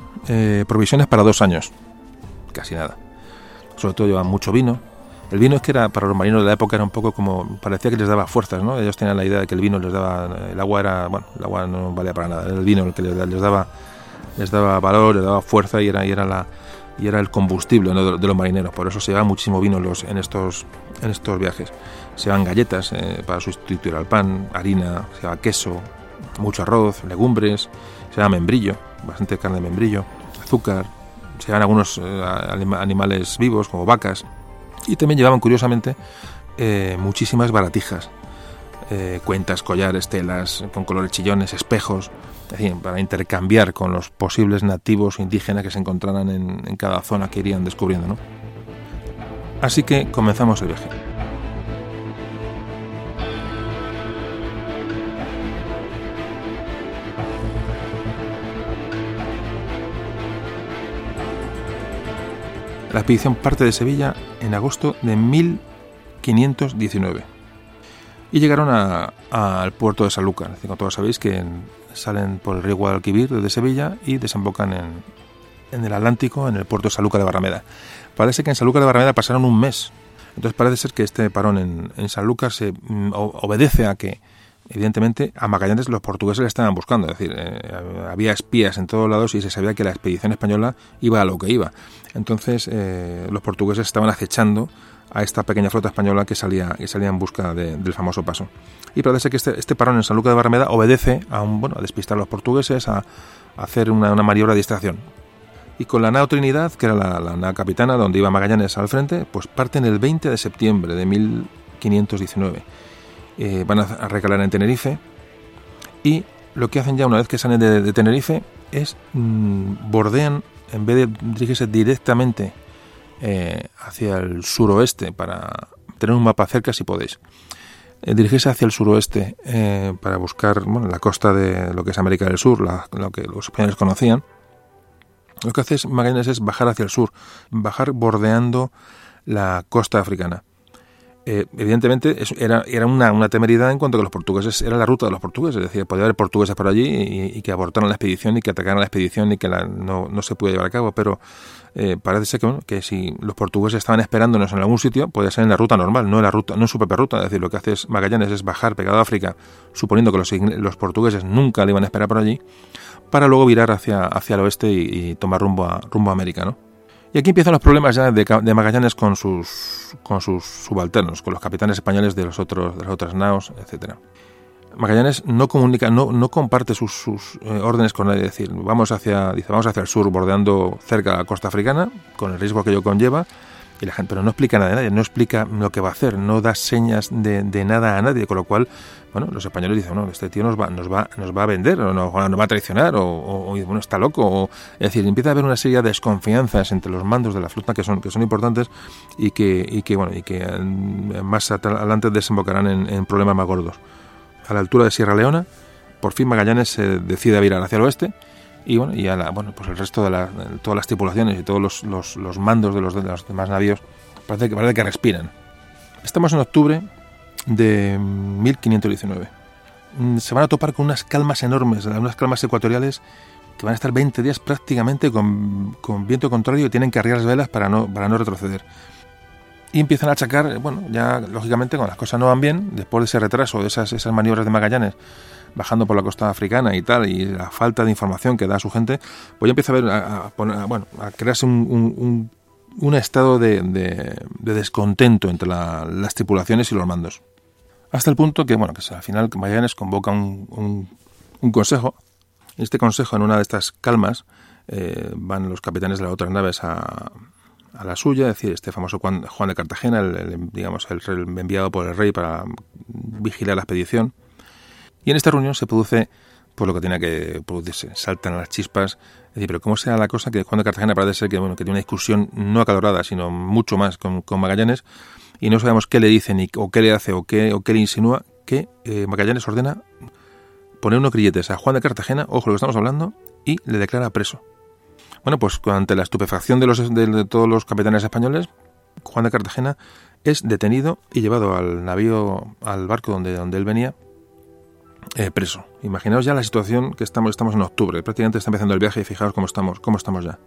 eh, provisiones para dos años, casi nada. Sobre todo llevaban mucho vino. El vino es que era, para los marineros de la época, era un poco como, parecía que les daba fuerzas, ¿no? Ellos tenían la idea de que el vino les daba, el agua era, bueno, el agua no valía para nada, era el vino el que les, les daba les daba valor, les daba fuerza, y era, y era, la, y era el combustible, ¿no?, de, de los marineros. Por eso se llevaba muchísimo vino en, los, en, estos, en estos viajes. Se llevaban galletas eh, para sustituir al pan, harina, se llevaba queso, mucho arroz, legumbres, se llevaba membrillo, bastante carne de membrillo, azúcar, se llevaban algunos eh, animales vivos como vacas, y también llevaban, curiosamente, eh, muchísimas baratijas, eh, cuentas, collares, telas con colores chillones, espejos, es decir, para intercambiar con los posibles nativos indígenas que se encontraran en, en cada zona que irían descubriendo, ¿no? Así que comenzamos el viaje. La expedición parte de Sevilla en agosto de mil quinientos diecinueve y llegaron a, a, al puerto de Sanlúcar. Como todos sabéis, que en, salen por el río Guadalquivir desde Sevilla y desembocan en, en el Atlántico, en el puerto de Sanlúcar de Barrameda. Parece que en Sanlúcar de Barrameda pasaron un mes. Entonces parece ser que este parón en, en Sanlúcar se mm, obedece a que, evidentemente, a Magallanes los portugueses le estaban buscando. Es decir, eh, había espías en todos lados y se sabía que la expedición española iba a lo que iba. Entonces eh, los portugueses estaban acechando a esta pequeña flota española que salía, que salía en busca de, del famoso paso. Y parece ser que este, este parón en Sanlúcar de Barrameda obedece a, un, bueno, a despistar a los portugueses, a, a hacer una, una maniobra de distracción. Y con la nao Trinidad, que era la, la nao capitana, donde iba Magallanes al frente, pues parten el veinte de septiembre de mil quinientos diecinueve. Eh, van a, a recalar en Tenerife, y lo que hacen ya una vez que salen de, de Tenerife es mmm, bordean, en vez de dirigirse directamente eh, hacia el suroeste, para tener un mapa cerca si podéis, eh, dirigirse hacia el suroeste eh, para buscar, bueno, la costa de lo que es América del Sur, la, lo que los españoles conocían. Lo que hace es, Magallanes es bajar hacia el sur, bajar bordeando la costa africana. Eh, evidentemente es, era, era una, una temeridad en cuanto a que los portugueses, era la ruta de los portugueses, es decir, podía haber portugueses por allí y, y que abortaran la expedición y que atacaran la expedición y que la, no, no se pudiera llevar a cabo, pero eh, parece ser que, bueno, que si los portugueses estaban esperándonos en algún sitio, podía ser en la ruta normal, no en la ruta, no en su propia ruta, es decir, lo que hace es Magallanes es bajar pegado a África, suponiendo que los, los portugueses nunca le iban a esperar por allí, para luego virar hacia, hacia el oeste y, y tomar rumbo a, rumbo a América, ¿no? Y aquí empiezan los problemas ya de, de Magallanes con sus, con sus subalternos, con los capitanes españoles de, los otros, de las otras naos, etcétera. Magallanes no comunica, no, no comparte sus, sus eh, órdenes con nadie, es decir, vamos hacia, dice, vamos hacia el sur, bordeando cerca de la costa africana, con el riesgo que ello conlleva, y la gente, pero no explica nada de nadie, no explica lo que va a hacer, no da señas de, de nada a nadie, con lo cual, bueno, los españoles dicen, no, este tío nos va, nos va, nos va a vender, o nos, nos va a traicionar, o, o, o bueno, está loco, o, es decir, empieza a haber una serie de desconfianzas entre los mandos de la flota que son, que son importantes y que, y que bueno, y que más adelante desembocarán en, en problemas más gordos. A la altura de Sierra Leona, por fin Magallanes se decide a virar hacia el oeste. Y bueno, y a la, bueno, pues el resto de, la, de todas las tripulaciones y todos los, los, los mandos de los, de los demás navíos parece que, parece que respiran. Estamos en octubre de mil quinientos diecinueve. Se van a topar con unas calmas enormes, unas calmas ecuatoriales que van a estar veinte días prácticamente con, con viento contrario y tienen que arriar las velas para no, para no retroceder. Y empiezan a achacar, bueno, ya lógicamente cuando las cosas no van bien, después de ese retraso, de esas, esas maniobras de Magallanes, bajando por la costa africana y tal, y la falta de información que da a su gente, pues ya empieza a ver, a, a, poner, a, bueno, a crearse un, un, un, un estado de, de, de descontento entre la, las tripulaciones y los mandos. Hasta el punto que, bueno, que al final Magallanes convoca un, un, un consejo. En este consejo, en una de estas calmas, eh, van los capitanes de las otras naves a, a la suya, es decir, este famoso Juan, Juan de Cartagena, el, el, digamos, el, el enviado por el rey para vigilar la expedición. Y en esta reunión se produce pues lo que tenía que producirse, saltan las chispas. Es decir, pero ¿cómo sea la cosa que Juan de Cartagena parece ser que, bueno, que tiene una discusión no acalorada, sino mucho más con, con Magallanes, y no sabemos qué le dice, ni, o qué le hace, o qué, o qué le insinúa, que eh, Magallanes ordena poner unos grilletes a Juan de Cartagena, ojo lo que estamos hablando, y le declara preso. Bueno, pues ante la estupefacción de, los, de, de todos los capitanes españoles, Juan de Cartagena es detenido y llevado al navío, al barco donde, donde él venía, Eh, preso. Imaginaos ya la situación que estamos, estamos en octubre, prácticamente está empezando el viaje y fijaos cómo estamos, cómo estamos ya.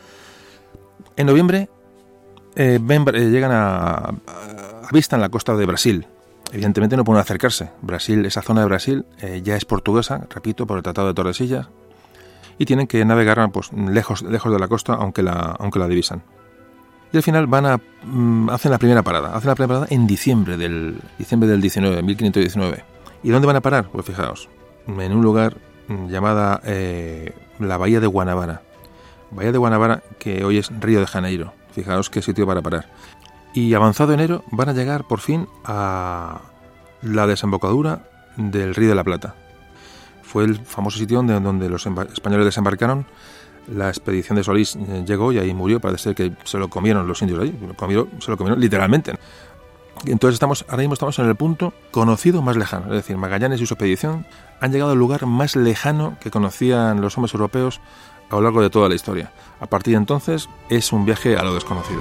En noviembre eh, ven, eh, llegan a, a, avistan la costa de Brasil. Evidentemente no pueden acercarse. Brasil, esa zona de Brasil eh, ya es portuguesa, repito, por el Tratado de Tordesillas, y tienen que navegar pues lejos, lejos de la costa, aunque la, aunque la divisan. Y al final van a mm, hacen la primera parada, hacen la primera parada en diciembre del diciembre del diecinueve, mil quinientos diecinueve. ¿Y dónde van a parar? Pues fijaos, en un lugar llamada eh, la Bahía de Guanabara. Bahía de Guanabara, que hoy es Río de Janeiro. Fijaos qué sitio para parar. Y avanzado enero van a llegar por fin a la desembocadura del Río de la Plata. Fue el famoso sitio donde, donde los españoles desembarcaron. La expedición de Solís llegó y ahí murió. Parece ser que se lo comieron los indios ahí. Lo comieron, se lo comieron literalmente. Entonces estamos, ahora mismo estamos en el punto conocido más lejano, es decir, Magallanes y su expedición han llegado al lugar más lejano que conocían los hombres europeos a lo largo de toda la historia. A partir de entonces es un viaje a lo desconocido.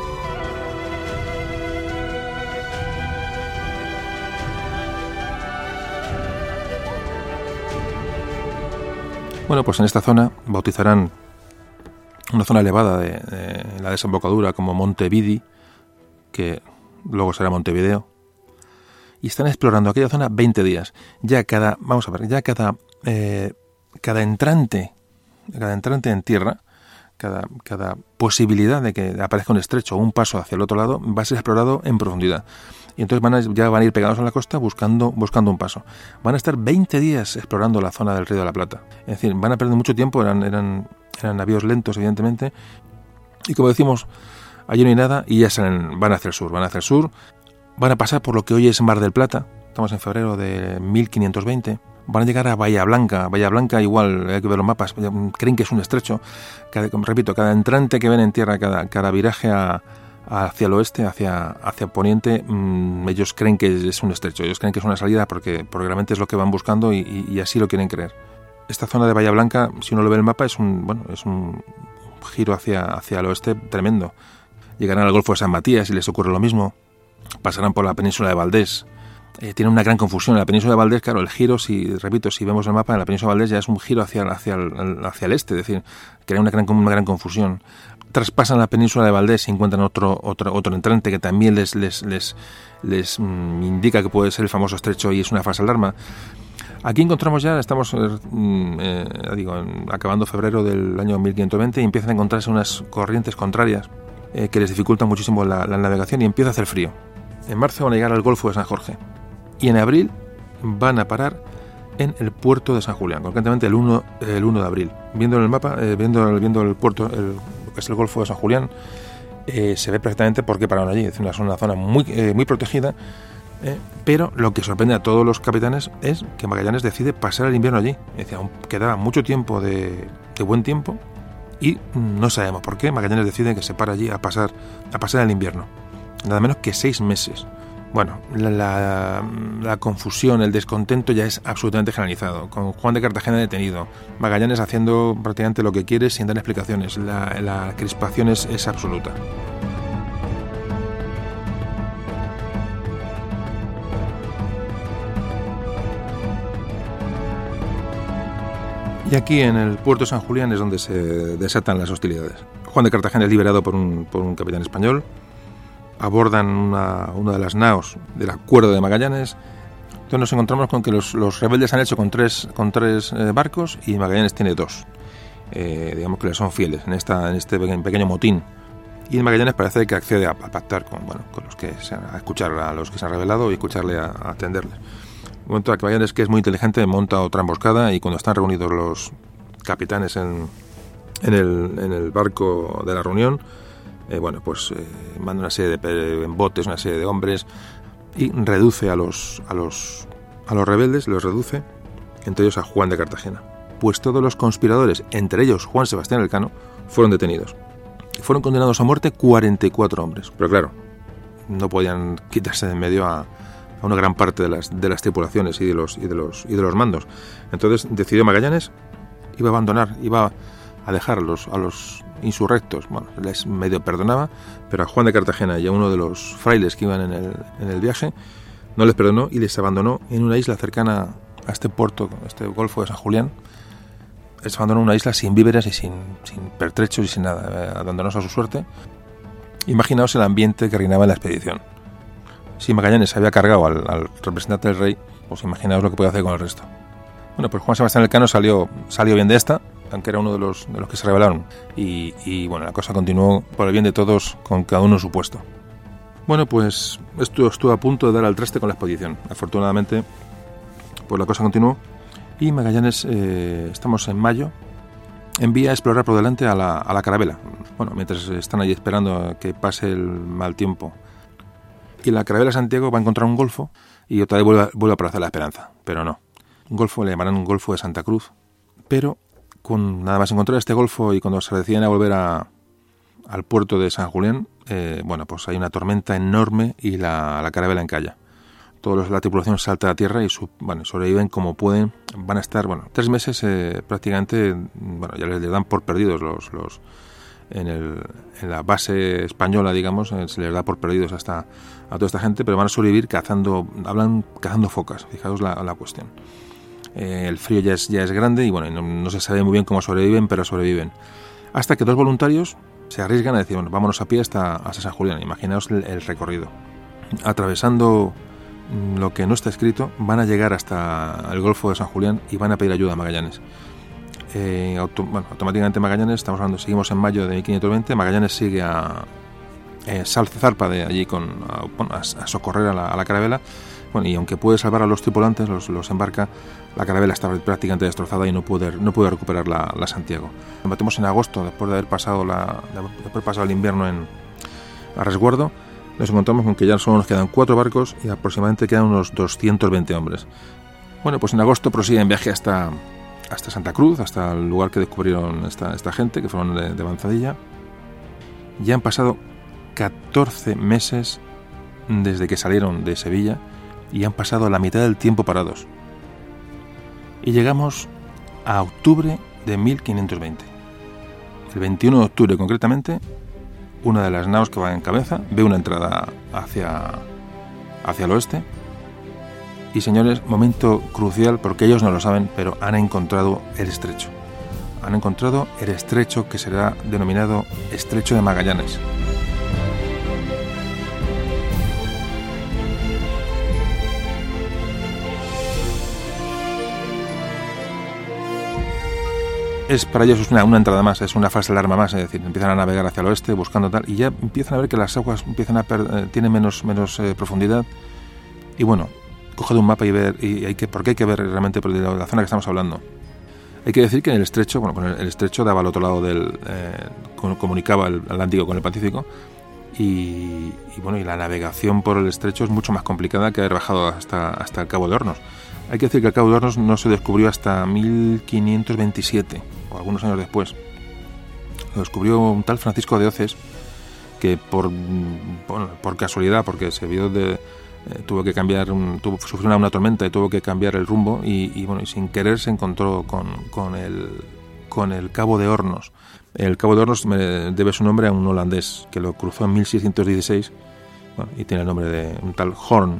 Bueno, pues en esta zona bautizarán una zona elevada de, de la desembocadura como Monte Vidi, que luego será Montevideo, y están explorando aquella zona veinte días. Ya cada, vamos a ver, ya cada eh, cada entrante, cada entrante en tierra, cada, cada posibilidad de que aparezca un estrecho o un paso hacia el otro lado va a ser explorado en profundidad. Y entonces van a, ya van a ir pegados a la costa buscando, buscando un paso. Van a estar veinte días explorando la zona del Río de la Plata. Es decir, van a perder mucho tiempo, eran, eran, eran navíos lentos, evidentemente, y como decimos, allí no hay nada y ya salen, van hacia el sur, van hacia el sur, van a pasar por lo que hoy es Mar del Plata, estamos en febrero de mil quinientos veinte, van a llegar a Bahía Blanca, Bahía Blanca igual, hay que ver los mapas, creen que es un estrecho, cada, como repito, cada entrante que ven en tierra, cada, cada viraje a, a hacia el oeste, hacia, hacia poniente, mmm, ellos creen que es un estrecho, ellos creen que es una salida porque, porque realmente es lo que van buscando y, y, y así lo quieren creer. Esta zona de Bahía Blanca, si uno lo ve en el mapa, es un, bueno, es un giro hacia, hacia el oeste tremendo. Llegarán al Golfo de San Matías y les ocurre lo mismo. pasarán por la península de Valdés. Eh, tiene una gran confusión. En la península de Valdés, claro, el giro, si repito, si vemos el mapa, en la península de Valdés ya es un giro hacia, hacia, el, hacia el este, es decir, crea una gran, una gran confusión. Traspasan la península de Valdés y encuentran otro otro otro entrante que también les les les, les mm, indica que puede ser el famoso estrecho y es una falsa alarma. Aquí encontramos ya, estamos eh, digo, en, acabando febrero del año mil quinientos veinte y empiezan a encontrarse unas corrientes contrarias eh, que les dificultan muchísimo la, la navegación y empieza a hacer frío. En marzo van a llegar al Golfo de San Jorge y en abril van a parar en el puerto de San Julián, concretamente el uno, el uno de abril. Viendo en el mapa, eh, viendo, viendo el puerto, el, lo que es el Golfo de San Julián, eh, se ve perfectamente por qué pararon allí. Es una, es una zona muy, eh, muy protegida, eh, pero lo que sorprende a todos los capitanes es que Magallanes decide pasar el invierno allí. Es decir, aún quedaba mucho tiempo de, de buen tiempo y no sabemos por qué Magallanes decide que se para allí a pasar, a pasar el invierno. Nada menos que seis meses. Bueno, la, la, la confusión, el descontento ya es absolutamente generalizado, con Juan de Cartagena detenido, Magallanes haciendo prácticamente lo que quiere sin dar explicaciones, la, la crispación es, es absoluta. Y aquí en el puerto de San Julián es donde se desatan las hostilidades. Juan de Cartagena es liberado por un, por un capitán español. Abordan una, una de las naos del acuerdo de Magallanes. Entonces nos encontramos con que los, los rebeldes han hecho con tres, con tres eh, barcos y Magallanes tiene dos. Eh, digamos que le son fieles en, esta, en este pequeño motín. Y Magallanes parece que accede a, a pactar con, bueno, con los que se, a escuchar a los que se han rebelado y escucharle a, a atenderles. Un momento que Magallanes, que es muy inteligente, monta otra emboscada y cuando están reunidos los capitanes en, en, el, en el barco de la reunión, Eh, bueno, pues eh, manda una serie de botes, una serie de hombres y reduce a los a los a los rebeldes, los reduce, entre ellos a Juan de Cartagena. Pues todos los conspiradores, entre ellos Juan Sebastián Elcano, fueron detenidos. Fueron condenados a muerte cuarenta y cuatro hombres. Pero claro, no podían quitarse de en medio a, a una gran parte de las de las tripulaciones y de los y de los y de los mandos. Entonces decidió Magallanes, iba a abandonar, iba a dejar a los a los insurrectos, bueno, les medio perdonaba, pero a Juan de Cartagena y a uno de los frailes que iban en el, en el viaje no les perdonó y les abandonó en una isla cercana a este puerto, a este Golfo de San Julián. Les abandonó en una isla sin víveres y sin, sin pertrechos y sin nada, eh, abandonados a su suerte. Imaginaos el ambiente que reinaba en la expedición. Si Magallanes se había cargado al, al representante del rey, pues imaginaos lo que puede hacer con el resto. Bueno, pues Juan Sebastián Elcano salió, salió bien de esta, aunque era uno de los, de los que se rebelaron. Y, y bueno, la cosa continuó por el bien de todos, con cada uno en su puesto. Bueno, pues esto estuvo a punto de dar al traste con la expedición. Afortunadamente, pues la cosa continuó. Y Magallanes, eh, estamos en mayo, envía a explorar por delante a la, a la carabela. Bueno, mientras están allí esperando a que pase el mal tiempo. Y la carabela Santiago va a encontrar un golfo y otra vez vuelve, vuelve a aparecer la esperanza. Pero no. Un golfo, le llamarán un Golfo de Santa Cruz. Pero con nada más encontrar este golfo y cuando se deciden a volver a, al puerto de San Julián, eh, bueno, pues hay una tormenta enorme y la, la carabela encalla. Toda la tripulación salta a tierra y su, bueno, sobreviven como pueden. Van a estar, bueno, tres meses eh, prácticamente, bueno, ya les, les dan por perdidos los, los en, el, en la base española, digamos, eh, se les da por perdidos hasta a toda esta gente, pero van a sobrevivir cazando, hablan cazando focas, fijaos la, la cuestión. Eh, el frío ya es, ya es grande y bueno, no, no se sabe muy bien cómo sobreviven, pero sobreviven. Hasta que dos voluntarios se arriesgan a decir, bueno, vámonos a pie hasta, hasta San Julián. Imaginaos el, el recorrido. Atravesando lo que no está escrito, van a llegar hasta el Golfo de San Julián y van a pedir ayuda a Magallanes. Eh, auto, bueno, automáticamente Magallanes, estamos hablando, seguimos en mayo de mil quinientos veinte, Magallanes sigue a eh, zarpa de allí con, a, bueno, a, a socorrer a la, a la carabela. Bueno, y aunque puede salvar a los tripulantes, los, los embarca, la carabela está prácticamente destrozada y no puede, no puede recuperar la, la Santiago. Nos metemos en agosto, después de haber pasado, la, de haber pasado el invierno en a resguardo, nos encontramos con que ya solo nos quedan cuatro barcos y aproximadamente quedan unos doscientos veinte hombres. Bueno, pues en agosto prosiguen viaje hasta, hasta Santa Cruz, hasta el lugar que descubrieron esta, esta gente, que fueron de, de Manzanilla. Ya han pasado catorce meses desde que salieron de Sevilla y han pasado la mitad del tiempo parados. Y llegamos a octubre de mil quinientos veinte. El veintiuno de octubre concretamente, una de las naos que va en cabeza ve una entrada hacia, hacia el oeste. Y señores, momento crucial, porque ellos no lo saben, pero han encontrado el estrecho. Han encontrado el estrecho que será denominado Estrecho de Magallanes. Es para ellos es una, una entrada más, es una falsa alarma más, es decir, empiezan a navegar hacia el oeste buscando tal, y ya empiezan a ver que las aguas empiezan a per, eh, tienen menos, menos eh, profundidad. Y bueno, coge de un mapa y ver, y hay que, porque hay que ver realmente por la, la zona que estamos hablando. Hay que decir que en el estrecho, bueno, el, el estrecho daba al otro lado del, eh, comunicaba el Atlántico con el Pacífico, y, y bueno, y la navegación por el estrecho es mucho más complicada que haber bajado hasta, hasta el Cabo de Hornos. Hay que decir que el Cabo de Hornos no se descubrió hasta mil quinientos veintisiete, o algunos años después. Lo descubrió un tal Francisco de Oces, que por, bueno, por casualidad, porque se vio de... Eh, tuvo que cambiar, un, tuvo, sufrió una, una tormenta y tuvo que cambiar el rumbo y, y bueno, y sin querer se encontró con, con, el, con el Cabo de Hornos. El Cabo de Hornos me debe su nombre a un holandés que lo cruzó en mil seiscientos dieciséis, bueno, y tiene el nombre de un tal Horn,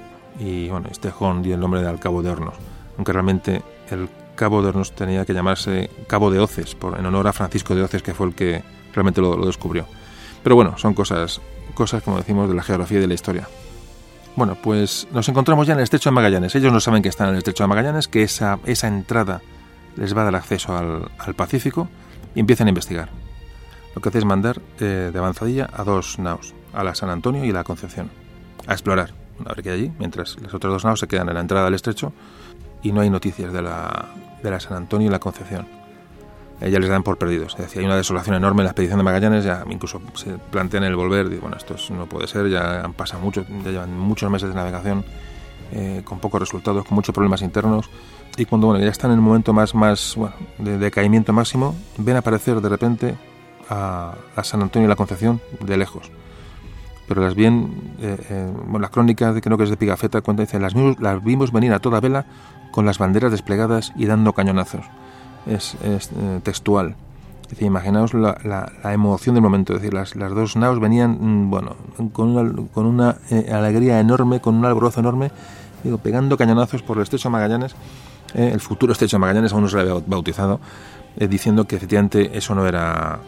y bueno, este Horn dio el nombre del Cabo de Hornos, aunque realmente el Cabo de Hornos tenía que llamarse Cabo de Oces, por, en honor a Francisco de Oces, que fue el que realmente lo, lo descubrió. Pero bueno, son cosas, cosas como decimos, de la geografía y de la historia. Bueno, pues nos encontramos ya en el Estrecho de Magallanes. Ellos no saben que están en el Estrecho de Magallanes, que esa, esa entrada les va a dar acceso al, al Pacífico, y empiezan a investigar. Lo que hace es mandar eh, de avanzadilla a dos naos, a la San Antonio y la Concepción, a explorar, a ver qué hay allí, mientras las otras dos naos se quedan en la entrada del estrecho y no hay noticias de la, de la San Antonio y la Concepción. Ya les dan por perdidos. Es decir, hay una desolación enorme en la expedición de Magallanes, ya incluso se plantean el volver, y bueno, esto es, no puede ser, ya han pasado mucho, ya llevan muchos meses de navegación eh, con pocos resultados, con muchos problemas internos, y cuando bueno, ya están en el momento más, más bueno, de decaimiento máximo, ven aparecer de repente a, a San Antonio y la Concepción de lejos. Pero las bien, eh, eh, bueno, la crónica de creo que es de Pigafetta cuenta, dice, las, las vimos venir a toda vela con las banderas desplegadas y dando cañonazos. Es, es eh, textual. Es decir, imaginaos la, la, la emoción del momento. Es decir, las, las dos naos venían, bueno, con una, con una eh, alegría enorme, con un alborozo enorme, digo, pegando cañonazos por el Estrecho de Magallanes, eh, el futuro Estrecho de Magallanes, aún no se le había bautizado, eh, diciendo que efectivamente eso no era,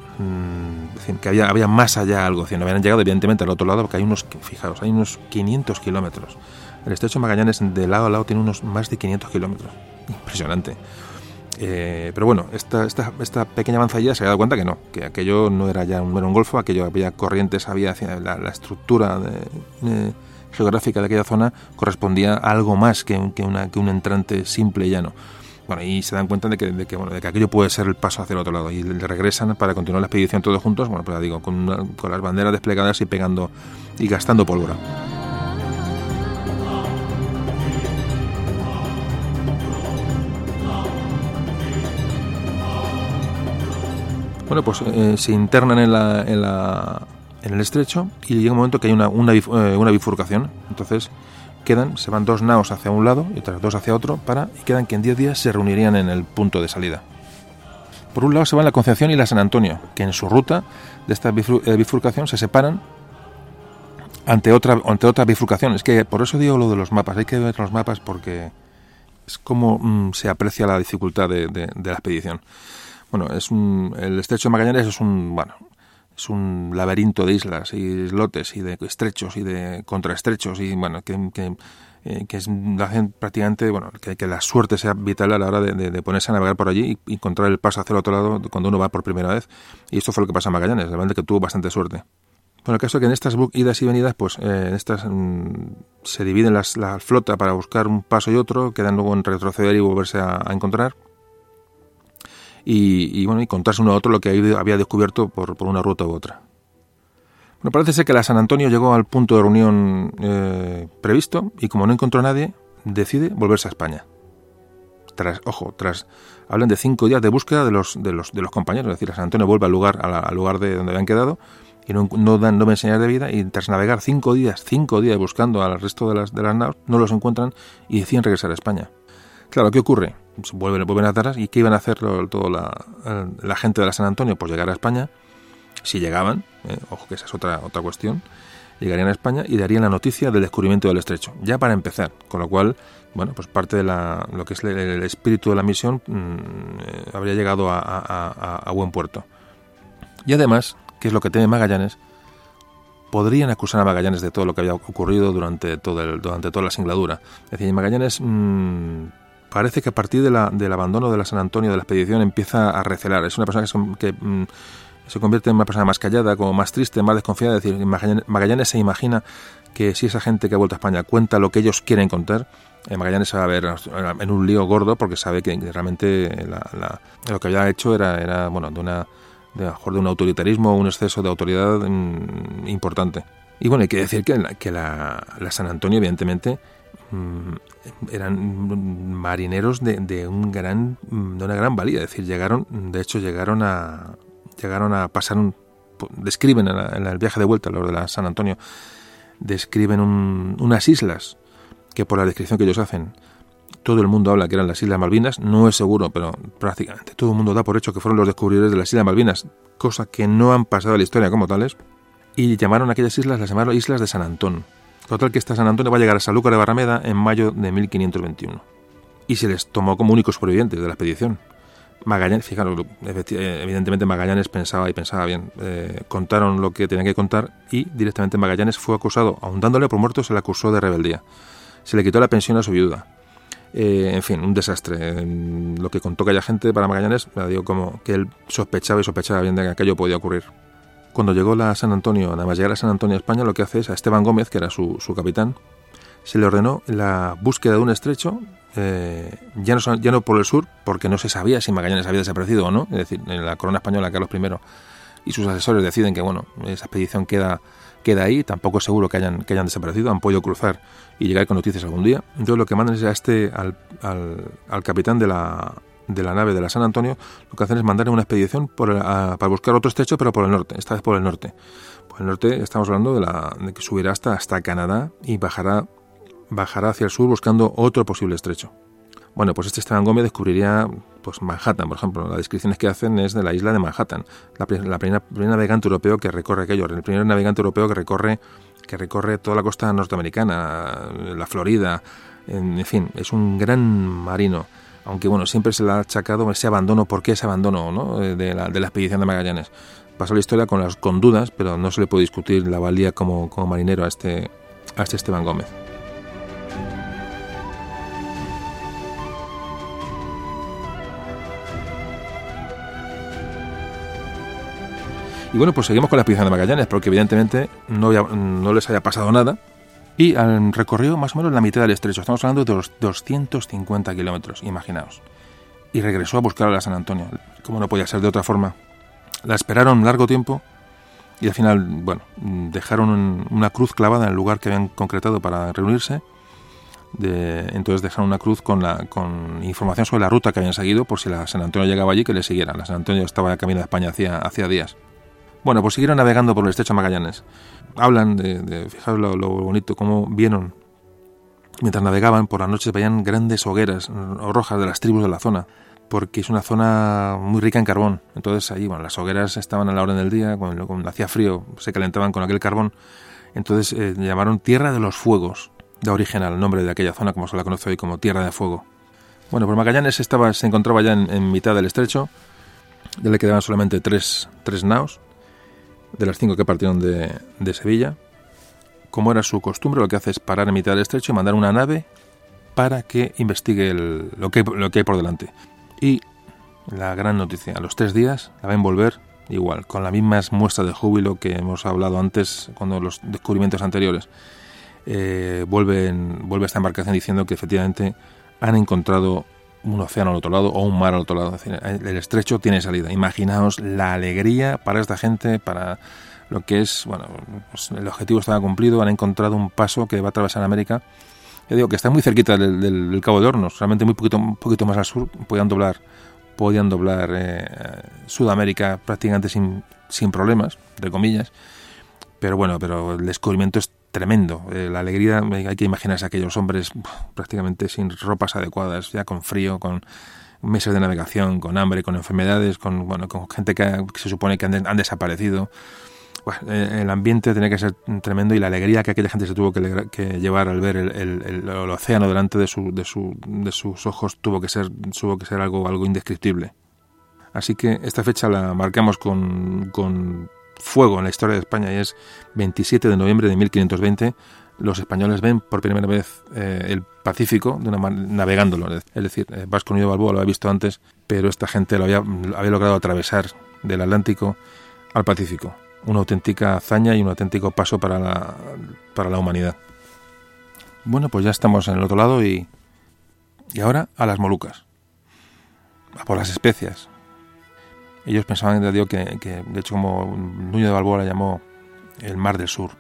mmm, decir, que había, había más allá algo. Es decir, no habían llegado evidentemente al otro lado, porque hay unos, fijaos, hay unos quinientos kilómetros. El Estrecho de Magallanes de lado a lado tiene unos más de quinientos kilómetros. Impresionante. Eh, pero bueno, esta, esta, esta pequeña avanzadilla se ha dado cuenta que no, que aquello no era ya un, era un golfo, aquello había corrientes, había la, la estructura de, de, geográfica de aquella zona correspondía a algo más que, que, una, que un entrante simple y llano. Bueno, y se dan cuenta de que, de que, bueno, de que aquello puede ser el paso hacia el otro lado, y le regresan para continuar la expedición todos juntos, bueno, pues ya digo, con, una, con las banderas desplegadas y pegando y gastando pólvora. Bueno, pues eh, se internan en, la, en, la, en el estrecho y llega un momento que hay una, una, una bifurcación. Entonces quedan, se van dos naos hacia un lado y otras dos hacia otro, para, y quedan que en diez días se reunirían en el punto de salida. Por un lado se van la Concepción y la San Antonio, que en su ruta de esta bifurcación se separan ante otra, ante otra bifurcación. Es que por eso digo lo de los mapas, hay que ver los mapas porque es como mmm, se aprecia la dificultad de, de, de la expedición. Bueno, es un, el Estrecho de Magallanes es un, bueno, es un laberinto de islas y islotes y de estrechos y de contraestrechos y bueno, que, que, eh, que es hacen prácticamente, bueno, que, que la suerte sea vital a la hora de, de, de ponerse a navegar por allí y encontrar el paso hacia el otro lado cuando uno va por primera vez. Y esto fue lo que pasó en Magallanes, realmente que tuvo bastante suerte. Bueno, el caso es que en estas idas y venidas, pues eh, en estas mmm, se dividen las, la flota para buscar un paso y otro, quedan luego en retroceder y volverse a, a encontrar. Y, y bueno, y contarse uno a otro lo que había descubierto por, por una ruta u otra. Bueno, parece ser que la San Antonio llegó al punto de reunión eh, previsto y como no encontró a nadie, decide volverse a España. Tras, ojo, tras hablan de cinco días de búsqueda de los de los de los compañeros, es decir, la San Antonio vuelve al lugar a la, al lugar de donde habían quedado y no, no dan no ven señales de vida, y tras navegar cinco días, cinco días buscando al resto de las de las naves, no los encuentran y deciden regresar a España. Claro, ¿qué ocurre? Vuelven, vuelven atrás, y ¿qué iban a hacer toda la, la gente de la San Antonio? Pues llegar a España, si llegaban, eh, ojo que esa es otra otra cuestión, llegarían a España y darían la noticia del descubrimiento del estrecho, ya para empezar, con lo cual, bueno, pues parte de la, lo que es el, el espíritu de la misión mmm, eh, habría llegado a, a, a, a buen puerto. Y además, que es lo que teme Magallanes, podrían acusar a Magallanes de todo lo que había ocurrido durante, todo el, durante toda la singladura. Es decir, Magallanes mmm, parece que a partir de la, del abandono de la San Antonio de la expedición empieza a recelar. Es una persona que, que mmm, se convierte en una persona más callada, como más triste, más desconfiada. Es decir, Magallanes, Magallanes se imagina que si esa gente que ha vuelto a España cuenta lo que ellos quieren contar, eh, Magallanes se va a ver en un lío gordo porque sabe que realmente la, la, lo que había hecho era, era bueno, de una... de, de un autoritarismo, un exceso de autoridad mmm, importante. Y bueno, hay que decir que, la, que la, la San Antonio, evidentemente, mmm, eran marineros de, de, un gran, de una gran valía. Es decir, llegaron, de hecho, llegaron a llegaron a pasar un... Describen en, la, en el viaje de vuelta, los de la San Antonio, describen un, unas islas que por la descripción que ellos hacen, todo el mundo habla que eran las Islas Malvinas. No es seguro, pero prácticamente todo el mundo da por hecho que fueron los descubridores de las Islas Malvinas, cosa que no han pasado a la historia como tales, y llamaron a aquellas islas, las llamaron Islas de San Antón. Total que esta San Antonio va a llegar a Sanlúcar de Barrameda en mayo de mil quinientos veintiuno, y se les tomó como únicos sobrevivientes de la expedición. Magallanes, fijaros, evidentemente Magallanes pensaba y pensaba bien, eh, contaron lo que tenían que contar y directamente Magallanes fue acusado, aun dándole por muerto, se le acusó de rebeldía. Se le quitó la pensión a su viuda. Eh, en fin, un desastre. Lo que contó aquella gente para Magallanes, digo, como que él sospechaba y sospechaba bien de que aquello podía ocurrir. Cuando llegó la San Antonio, nada más llegar a San Antonio, España, lo que hace es a Esteban Gómez, que era su, su capitán, se le ordenó la búsqueda de un estrecho, eh, ya, no, ya no por el sur, porque no se sabía si Magallanes había desaparecido o no. Es decir, en la corona española, Carlos primero y sus asesores deciden que, bueno, esa expedición queda... queda ahí, tampoco es seguro que hayan, que hayan desaparecido, han podido cruzar y llegar con noticias algún día. Entonces lo que mandan es a este, al, al, al capitán de la, de la nave de la San Antonio, lo que hacen es mandar una expedición por el, a, para buscar otro estrecho, pero por el norte, esta vez por el norte. Por el norte estamos hablando de, la, de que subirá hasta, hasta Canadá y bajará, bajará hacia el sur buscando otro posible estrecho. Bueno, pues este Esteban Gómez descubriría pues Manhattan, por ejemplo. Las descripciones que hacen es de la isla de Manhattan, la, la primera, primer navegante europeo que recorre aquello, el primer navegante europeo que recorre que recorre toda la costa norteamericana, la Florida, en, en fin, es un gran marino. Aunque bueno, siempre se le ha achacado ese abandono, ¿por qué ese abandono, ¿no? de, la, de la expedición de Magallanes? Pasó la historia con las con dudas, pero no se le puede discutir la valía como, como marinero a este, a este Esteban Gómez. Y bueno, pues seguimos con la expedición de Magallanes, porque evidentemente no, había, no les haya pasado nada. Y han recorrido más o menos la mitad del estrecho. Estamos hablando de los doscientos cincuenta kilómetros, imaginaos. Y regresó a buscar a la San Antonio. Como no podía ser de otra forma. La esperaron largo tiempo y al final, bueno, dejaron una cruz clavada en el lugar que habían concretado para reunirse. De, entonces dejaron una cruz con, la, con información sobre la ruta que habían seguido, por si la San Antonio llegaba allí, que le siguieran. La San Antonio estaba de camino de España hacía, hacía días. Bueno, pues siguieron navegando por el estrecho Magallanes. Hablan de, de fijaos lo, lo bonito, cómo vieron, mientras navegaban, por las noches veían grandes hogueras rojas de las tribus de la zona, porque es una zona muy rica en carbón. Entonces allí, bueno, las hogueras estaban a la orden del día, cuando, cuando hacía frío se calentaban con aquel carbón. Entonces eh, llamaron Tierra de los Fuegos, de origen al nombre de aquella zona, como se la conoce hoy como Tierra de Fuego. Bueno, pues Magallanes estaba, se encontraba ya en, en mitad del estrecho, ya le quedaban solamente tres, tres naos, de las cinco que partieron de, de Sevilla. Como era su costumbre, lo que hace es parar en mitad del estrecho y mandar una nave para que investigue el, lo, que, lo que hay por delante. Y la gran noticia, a los tres días la ven volver igual, con las mismas muestras de júbilo que hemos hablado antes, cuando los descubrimientos anteriores. Eh, vuelven, vuelve esta embarcación diciendo que efectivamente han encontrado un océano al otro lado o un mar al otro lado. Es decir, el estrecho tiene salida. Imaginaos la alegría para esta gente, para lo que es, bueno, pues el objetivo estaba cumplido, han encontrado un paso que va a atravesar América. Yo digo que está muy cerquita del, del, del Cabo de Hornos, realmente muy poquito, un poquito más al sur, podían doblar, podían doblar eh, Sudamérica prácticamente sin, sin problemas, entre comillas. Pero bueno, pero el descubrimiento es tremendo. Eh, la alegría, hay que imaginarse a aquellos hombres prácticamente sin ropas adecuadas, ya con frío, con meses de navegación, con hambre, con enfermedades, con bueno, con gente que, que se supone que han, de, han desaparecido. Bueno, el ambiente tenía que ser tremendo y la alegría que aquella gente se tuvo que, que llevar al ver el, el, el, el océano delante de, su, de, su, de sus ojos tuvo que ser, tuvo que ser algo, algo indescriptible. Así que esta fecha la marcamos con, con fuego en la historia de España y es veintisiete de noviembre de mil quinientos veinte. Los españoles ven por primera vez eh, el Pacífico de una man- navegándolo. Es decir, eh, Vasco Núñez de Balboa lo había visto antes, pero esta gente lo había, había logrado atravesar del Atlántico al Pacífico. Una auténtica hazaña y un auténtico paso para la, para la humanidad. Bueno, pues ya estamos en el otro lado y, y ahora a las Molucas, a por las especias. Ellos pensaban, digo, que, que de hecho como Núñez de Balboa la llamó el Mar del Sur,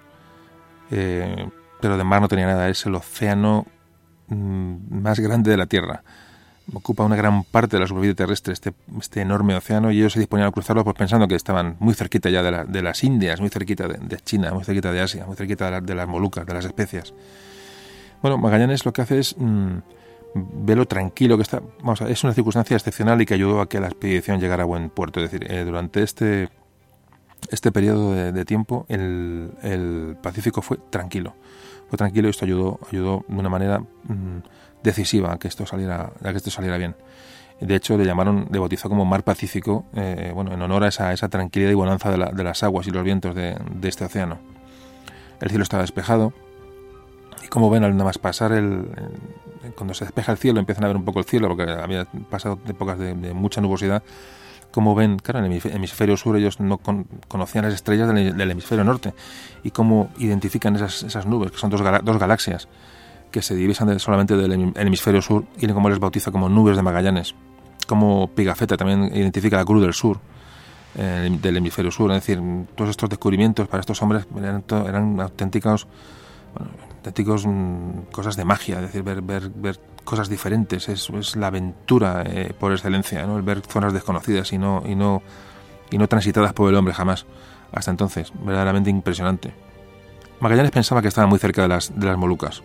eh, pero de mar no tenía nada, es el océano mmm, más grande de la Tierra. Ocupa una gran parte de la superficie terrestre este, este enorme océano y ellos se disponían a cruzarlo pues pensando que estaban muy cerquita ya de, la, de las Indias, muy cerquita de, de China, muy cerquita de Asia, muy cerquita de, la, de las Molucas, de las especias. Bueno, Magallanes lo que hace es mmm, ve lo tranquilo que está. Vamos a, es una circunstancia excepcional y que ayudó a que la expedición llegara a buen puerto. Es decir, eh, durante este, este periodo de, de tiempo el, el Pacífico fue tranquilo. Fue tranquilo y esto ayudó, ayudó de una manera mmm, decisiva a que esto saliera, a que esto saliera bien. De hecho, le llamaron, le bautizó como Mar Pacífico, eh, bueno, en honor a esa, esa tranquilidad y bonanza de, la, de las aguas y los vientos de, de este océano. El cielo estaba despejado y como ven, al nada más pasar el, el cuando se despeja el cielo, empiezan a ver un poco el cielo porque había pasado épocas de, de mucha nubosidad. Como ven, claro, en el hemisferio sur ellos no con, conocían las estrellas del, del hemisferio norte y cómo identifican esas, esas nubes, que son dos, gala, dos galaxias que se divisan de, solamente del hemisferio sur, y como les bautiza como nubes de Magallanes. Como Pigafetta también identifica la Cruz del Sur, eh, del hemisferio sur. Es decir, todos estos descubrimientos para estos hombres eran, eran auténticos, bueno, auténticos mmm, cosas de magia, es decir, ver, ver, ver cosas diferentes. Es, es la aventura eh, por excelencia, ¿no? El ver zonas desconocidas y no, y, no, y no transitadas por el hombre jamás. Hasta entonces, verdaderamente impresionante. Magallanes pensaba que estaba muy cerca de las, de las Molucas,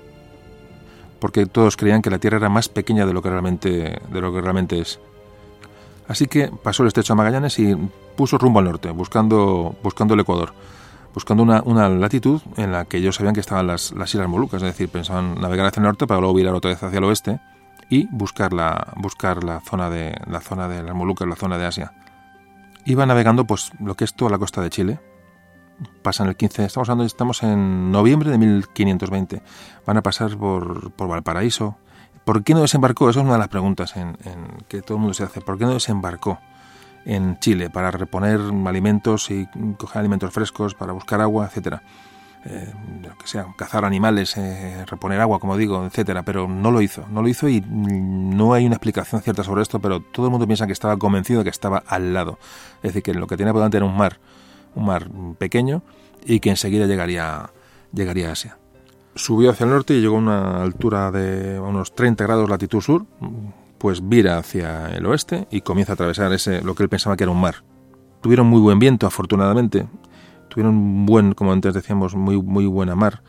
porque todos creían que la Tierra era más pequeña de lo que realmente, de lo que realmente es. Así que pasó el estrecho de Magallanes y puso rumbo al norte, buscando, buscando el Ecuador, buscando una, una latitud en la que ellos sabían que estaban las, las Islas Molucas, es decir, pensaban navegar hacia el norte para luego virar otra vez hacia el oeste y buscar la, buscar la zona de la zona de las Molucas, la zona de Asia. Iba navegando pues lo que es toda la costa de Chile. Pasan el quince, estamos hablando, estamos en noviembre de mil quinientos veinte. Van a pasar por, por Valparaíso. ¿Por qué no desembarcó? Esa es una de las preguntas en, en que todo el mundo se hace. ¿Por qué no desembarcó en Chile para reponer alimentos y coger alimentos frescos, para buscar agua, etcétera? Eh, lo que sea, cazar animales, eh, reponer agua, como digo, etcétera. Pero no lo hizo, no lo hizo y no hay una explicación cierta sobre esto, pero todo el mundo piensa que estaba convencido de que estaba al lado. Es decir, que lo que tenía por delante era un mar. un mar pequeño y que enseguida llegaría, llegaría a Asia. Subió hacia el norte y llegó a una altura de unos treinta grados latitud sur, pues vira hacia el oeste y comienza a atravesar ese, lo que él pensaba que era un mar. Tuvieron muy buen viento, afortunadamente, tuvieron buen, como antes decíamos, muy, muy buena mar,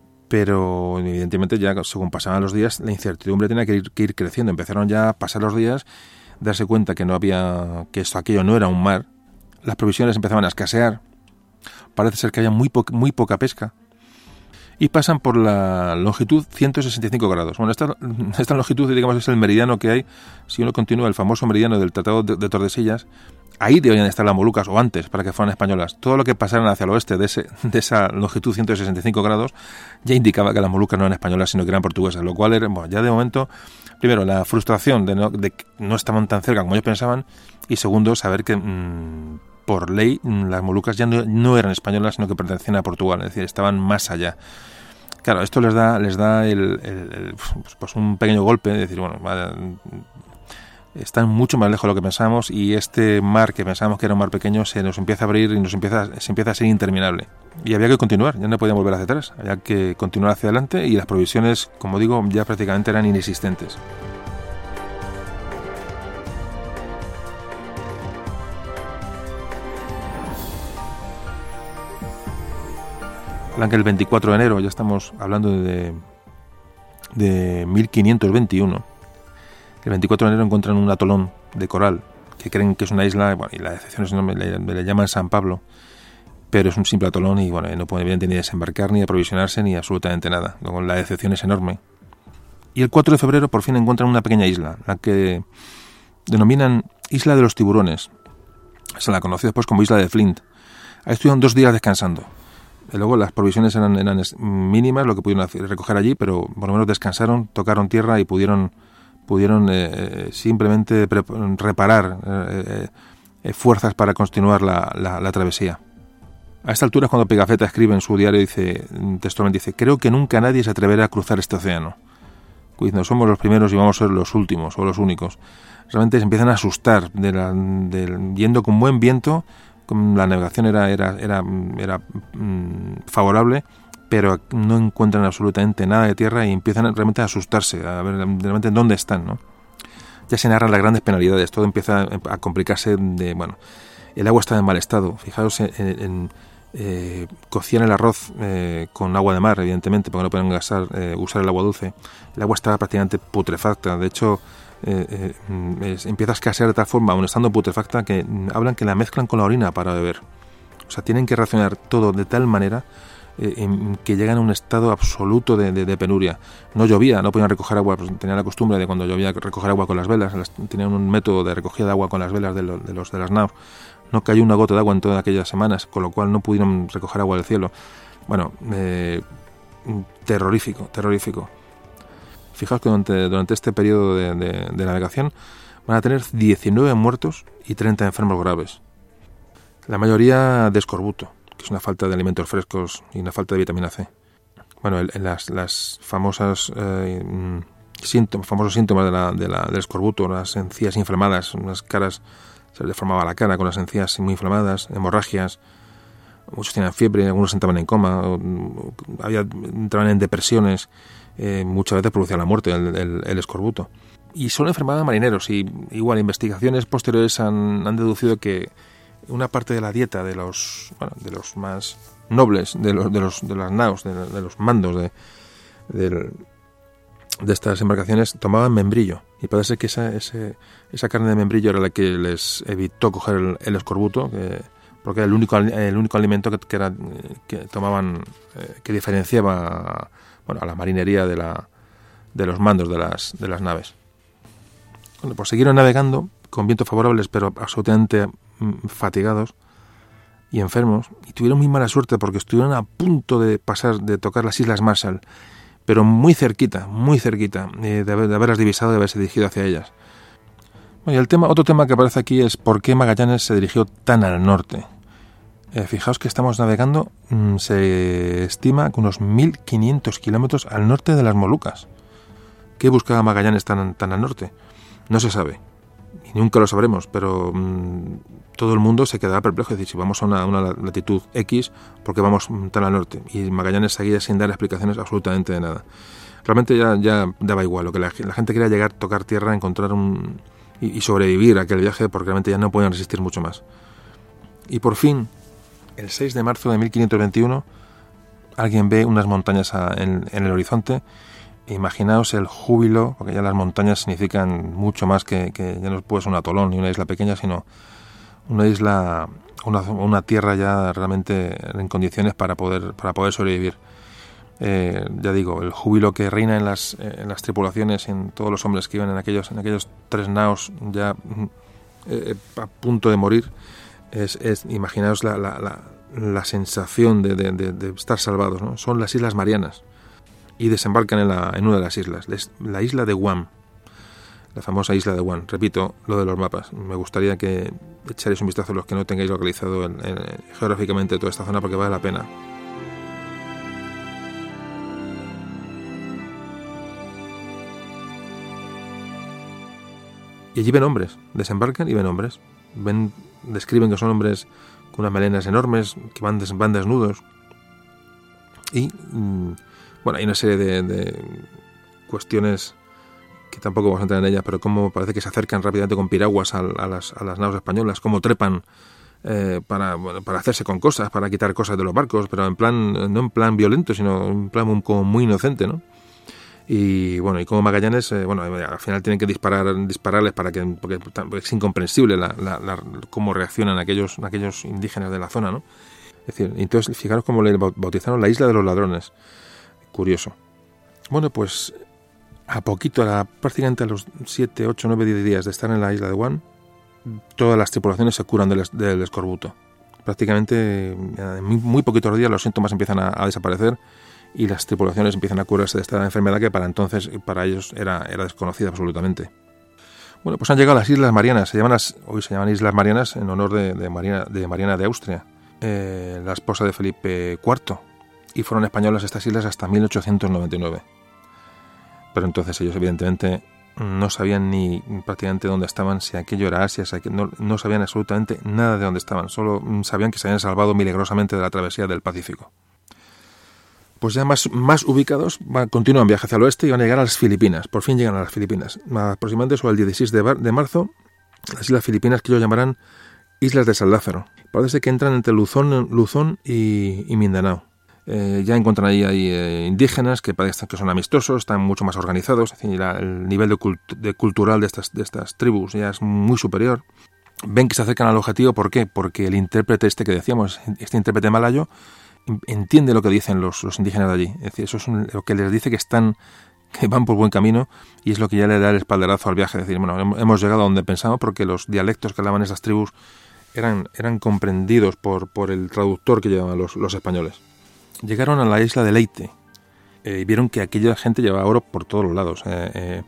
pero evidentemente ya según pasaban los días la incertidumbre tenía que ir, que ir creciendo. Empezaron ya a pasar los días, darse cuenta que no había, que esto, aquello no era un mar. Las provisiones empezaban a escasear, parece ser que había muy, po- muy poca pesca, y pasan por la longitud ciento sesenta y cinco grados. Bueno, esta, esta longitud, digamos, es el meridiano que hay, si uno continúa el famoso meridiano del Tratado de, de Tordesillas, ahí deberían estar las Molucas, o antes, para que fueran españolas. Todo lo que pasaran hacia el oeste de, ese, de esa longitud ciento sesenta y cinco grados ya indicaba que las Molucas no eran españolas, sino que eran portuguesas, lo cual era, bueno, ya de momento, primero, la frustración de, no, de que no estaban tan cerca como ellos pensaban, y segundo, saber que Mmm, por ley, las Molucas ya no, no eran españolas, sino que pertenecían a Portugal, es decir, estaban más allá. Claro, esto les da les da el, el, el, pues un pequeño golpe, es decir, bueno, están mucho más lejos de lo que pensamos y este mar que pensábamos que era un mar pequeño se nos empieza a abrir y nos empieza se empieza a ser interminable. Y había que continuar, ya no podían volver hacia atrás, había que continuar hacia adelante y las provisiones, como digo, ya prácticamente eran inexistentes. Hablan que el veinticuatro de enero, ya estamos hablando de, de mil quinientos veintiuno, el veinticuatro de enero encuentran un atolón de coral, que creen que es una isla, bueno, y la excepción es un nombre, le, le llaman San Pablo, pero es un simple atolón y bueno, no puede evidentemente ni desembarcar, ni aprovisionarse, ni absolutamente nada. Luego la decepción es enorme. Y el cuatro de febrero por fin encuentran una pequeña isla, la que denominan Isla de los Tiburones. Se la conoció después como Isla de Flint. Ahí estuvieron dos días descansando. Y luego las provisiones eran, eran mínimas, lo que pudieron hacer, recoger allí, pero por lo menos descansaron, tocaron tierra y pudieron, pudieron eh, simplemente pre- reparar eh, eh, fuerzas para continuar la, la, la travesía. A esta altura es cuando Pigafetta escribe en su diario, dice textualmente, dice, creo que nunca nadie se atreverá a cruzar este océano. Cuando somos los primeros y vamos a ser los últimos o los únicos. Realmente se empiezan a asustar de la, de, yendo con buen viento. La navegación era era era, era mmm, favorable, pero no encuentran absolutamente nada de tierra y empiezan realmente a asustarse, a ver realmente dónde están, ¿no? Ya se narran las grandes penalidades, todo empieza a complicarse de, bueno, el agua está en mal estado. Fijaos en, en eh, cocían el arroz eh, con agua de mar, evidentemente, porque no pueden gastar, eh, usar el agua dulce. El agua estaba prácticamente putrefacta, de hecho Eh, eh, es, empieza a escasear de tal forma, aun estando putrefacta, que mm, hablan que la mezclan con la orina para beber. O sea, tienen que racionar todo de tal manera eh, en, que llegan a un estado absoluto de, de, de penuria. No llovía, no podían recoger agua, pues, tenían la costumbre de cuando llovía recoger agua con las velas, las, tenían un método de recogida de agua con las velas de, lo, de, los, de las naos. No cayó una gota de agua en todas aquellas semanas, con lo cual no pudieron recoger agua del cielo. Bueno, eh, terrorífico, terrorífico. Fijaos que durante, durante este periodo de, de, de navegación van a tener diecinueve muertos y treinta enfermos graves. La mayoría de escorbuto, que es una falta de alimentos frescos y una falta de vitamina C. Bueno, el, las, las famosas eh, síntomas, famosos síntomas de la, de la, del escorbuto, las encías inflamadas, unas caras, se les deformaba la cara con las encías muy inflamadas, hemorragias, muchos tenían fiebre, algunos entraban en coma, o, o, había, entraban en depresiones. Eh, muchas veces producía la muerte el, el, el escorbuto. Y son enfermedades marineros y igual investigaciones posteriores han, han deducido que una parte de la dieta de los bueno, de los más nobles, de los de los de las naos, de, de los mandos de, de, de estas embarcaciones tomaban membrillo y parece que esa, ese, esa carne de membrillo era la que les evitó coger el, el escorbuto, que, porque era el único el único alimento que, que, era, que tomaban eh, que diferenciaba bueno, a la marinería de la de los mandos de las de las naves. Bueno, pues siguieron navegando con vientos favorables, pero absolutamente mm, fatigados y enfermos, y tuvieron muy mala suerte porque estuvieron a punto de pasar, de tocar las Islas Marshall, pero muy cerquita, muy cerquita eh, de, haber, de haberlas divisado y de haberse dirigido hacia ellas. Bueno, y el tema, otro tema que aparece aquí es por qué Magallanes se dirigió tan al norte. Eh, fijaos que estamos navegando, mmm, se estima que unos mil quinientos kilómetros al norte de las Molucas. ¿Qué buscaba Magallanes tan, tan al norte? No se sabe, y nunca lo sabremos, pero mmm, todo el mundo se quedará perplejo. Es decir, si vamos a una, una latitud X, ¿por qué vamos tan al norte? Y Magallanes seguía sin dar explicaciones absolutamente de nada. Realmente ya, ya daba igual, lo que la, la gente quería llegar, tocar tierra, encontrar un... y, y sobrevivir a aquel viaje, porque realmente ya no podían resistir mucho más. Y por fin, el seis de marzo de mil quinientos veintiuno, alguien ve unas montañas a, en, en el horizonte. Imaginaos el júbilo, porque ya las montañas significan mucho más que, que ya no puede ser un atolón ni una isla pequeña, sino una isla, una, una tierra ya realmente en condiciones para poder para poder sobrevivir. Eh, ya digo, el júbilo que reina en las en las tripulaciones, en todos los hombres que iban en aquellos en aquellos tres naos ya eh, a punto de morir. Es, es imaginaos la, la, la, la sensación de, de, de, de estar salvados, ¿no? Son las Islas Marianas y desembarcan en, la, en una de las islas, la isla de Guam, la famosa isla de Guam. Repito lo de los mapas, me gustaría que echaréis un vistazo a los que no tengáis localizado en, en, geográficamente toda esta zona, porque vale la pena. Y allí ven hombres, desembarcan y ven hombres, ven, describen que son hombres con unas melenas enormes, que van, des, van desnudos. Y, mmm, bueno, hay una serie de, de cuestiones que tampoco vamos a entrar en ellas, pero cómo parece que se acercan rápidamente con piraguas a, a, las, a las naves españolas, cómo trepan eh, para, bueno, para hacerse con cosas, para quitar cosas de los barcos, pero en plan, no en plan violento, sino en plan muy, como muy inocente, ¿no? Y bueno, y como Magallanes, eh, bueno, al final tienen que disparar, dispararles para que, porque, porque es incomprensible la, la, la, cómo reaccionan aquellos, aquellos indígenas de la zona, ¿no? Es decir, entonces fijaros cómo le bautizaron la Isla de los Ladrones. Curioso. Bueno, pues a poquito, a prácticamente a los siete, ocho, nueve, diez días de estar en la isla de Guam, todas las tripulaciones se curan del, del escorbuto. Prácticamente en muy, muy poquitos días los síntomas empiezan a, a desaparecer y las tripulaciones empiezan a curarse de esta enfermedad que para entonces, para ellos, era, era desconocida absolutamente. Bueno, pues han llegado a las Islas Marianas. Se llaman las, hoy se llaman Islas Marianas en honor de, de, Mariana, de Mariana de Austria, eh, la esposa de Felipe cuarto, y fueron españolas estas islas hasta mil ochocientos noventa y nueve. Pero entonces ellos evidentemente no sabían ni prácticamente dónde estaban, si aquello era Asia, si aquello, no, no sabían absolutamente nada de dónde estaban, solo sabían que se habían salvado milagrosamente de la travesía del Pacífico. Pues ya más, más ubicados, va, continúan viaje hacia el oeste y van a llegar a las Filipinas. Por fin llegan a las Filipinas. Aproximadamente sobre el dieciséis de, bar, de marzo, las Islas Filipinas, que ellos llamarán Islas de San Lázaro. Parece que entran entre Luzón, Luzón y, y Mindanao. Eh, ya encuentran ahí, ahí eh, indígenas que parecen que son amistosos, están mucho más organizados, es decir, la, el nivel de, cult, de cultural de estas, de estas tribus ya es muy superior. Ven que se acercan al objetivo, ¿por qué? Porque el intérprete este que decíamos, este intérprete malayo, entiende lo que dicen los, los indígenas de allí. Es decir, eso es un, lo que les dice que están, que van por buen camino, y es lo que ya le da el espaldarazo al viaje. Es decir, bueno, hemos llegado a donde pensamos, porque los dialectos que hablaban esas tribus eran, eran comprendidos por, por el traductor que llevaban los, los españoles. Llegaron a la isla de Leyte eh, y vieron que aquella gente llevaba oro por todos los lados. Eh, eh,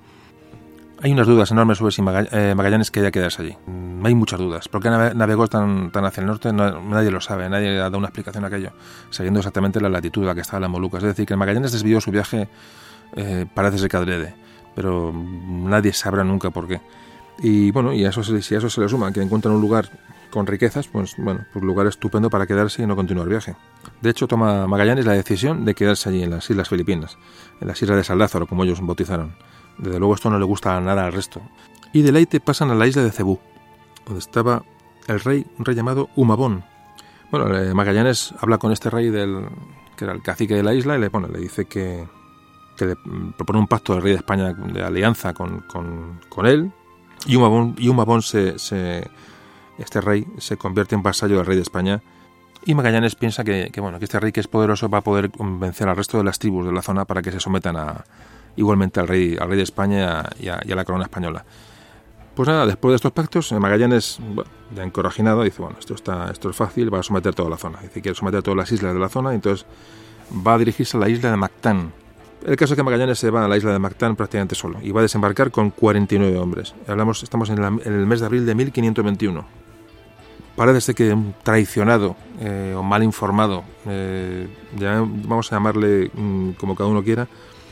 hay unas dudas enormes sobre si Magall- eh, Magallanes quería quedarse allí. Mm, hay muchas dudas. ¿Por qué navegó tan, tan hacia el norte? No, nadie lo sabe, nadie ha dado una explicación a aquello, sabiendo exactamente la latitud a la que estaba la Molucas. Es decir, que Magallanes desvió su viaje, eh, parece ser que adrede, pero nadie sabrá nunca por qué. Y bueno, y a eso, si a eso se le suma que encuentran un lugar con riquezas, pues bueno, pues lugar estupendo para quedarse y no continuar el viaje. De hecho, toma Magallanes la decisión de quedarse allí en las Islas Filipinas, en las Islas de San Lázaro, como ellos bautizaron. Desde luego esto no le gusta nada al resto. Y de Leyte pasan a la isla de Cebú, donde estaba el rey, un rey llamado Humabón. Bueno, Magallanes habla con este rey, del que era el cacique de la isla, y le, bueno, le dice que, que le propone un pacto del rey de España de alianza con, con, con él, y Humabón, y Humabón se... se este rey se convierte en vasallo del rey de España, y Magallanes piensa que, que, bueno, que este rey, que es poderoso, va a poder convencer al resto de las tribus de la zona para que se sometan a, igualmente al rey, al rey de España y a, y a la corona española. Pues nada, después de estos pactos, Magallanes, bueno, ya encorajinado, dice, bueno, esto, está, esto es fácil, va a someter toda la zona. Dice, quiere someter todas las islas de la zona, y entonces va a dirigirse a la isla de Mactán. El caso es que Magallanes se va a la isla de Mactán prácticamente solo, y va a desembarcar con cuarenta y nueve hombres. Hablamos, estamos en, la, en el mes de abril de mil quinientos veintiuno. Parece ser que un traicionado eh, o mal informado, eh, ya vamos a llamarle mm, como cada uno quiera,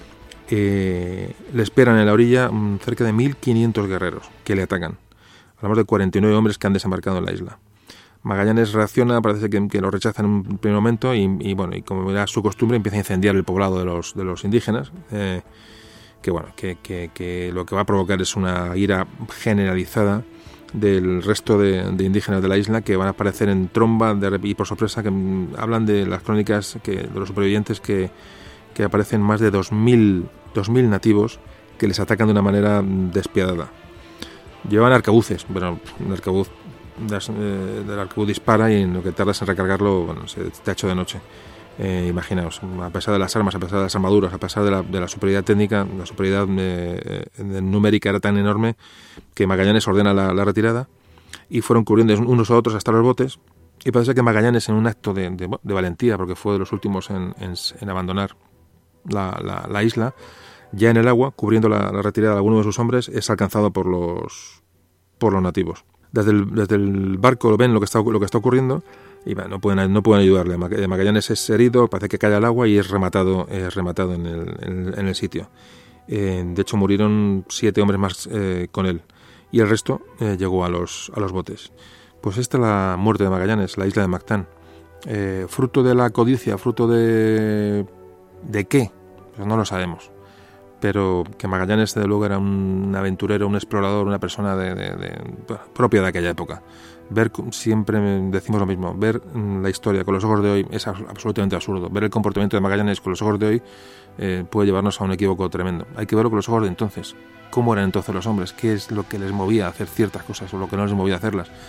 eh, le esperan en la orilla mm, cerca de mil quinientos guerreros que le atacan. Hablamos de cuarenta y nueve hombres que han desembarcado en la isla. Magallanes reacciona, parece que, que lo rechaza en un primer momento y, y bueno, y como era su costumbre, empieza a incendiar el poblado de los, de los indígenas, eh, que bueno, que, que, que lo que va a provocar es una ira generalizada del resto de, de indígenas de la isla, que van a aparecer en tromba de, y por sorpresa, que mm, hablan de las crónicas que, de los supervivientes que, que aparecen más de dos mil nativos que les atacan de una manera despiadada. Llevan arcabuces, pero un arcabuz, eh, el arcabuz dispara y en lo que tardas en recargarlo, bueno, se te ha hecho de noche. Eh, imaginaos, a pesar de las armas, a pesar de las armaduras, a pesar de la, de la superioridad técnica, la superioridad eh, eh, numérica era tan enorme que Magallanes ordena la, la retirada, y fueron cubriendo unos a otros hasta los botes, y parece que Magallanes, en un acto de, de, de valentía, porque fue de los últimos en, en, en abandonar la, la, la isla, ya en el agua, cubriendo la, la retirada de alguno de sus hombres, es alcanzado por los, por los nativos. Desde el, desde el barco ven lo que está, lo que está ocurriendo, y bueno, no pueden no pueden ayudarle. Magallanes es herido, parece que cae al agua y es rematado es rematado en el, en, en el sitio. Eh, de hecho, murieron siete hombres más eh, con él, y el resto eh, llegó a los a los botes. Pues esta es la muerte de Magallanes, la isla de Mactán. Eh, fruto de la codicia, fruto de ¿de qué? Pues no lo sabemos. Pero que Magallanes, desde luego, era un aventurero, un explorador, una persona de, de, de, propia de aquella época. Ver, siempre decimos lo mismo, ver la historia con los ojos de hoy es absolutamente absurdo. Ver el comportamiento de Magallanes con los ojos de hoy eh, puede llevarnos a un equívoco tremendo. Hay que verlo con los ojos de entonces. ¿Cómo eran entonces los hombres? ¿Qué es lo que les movía a hacer ciertas cosas o lo que no les movía a hacerlas?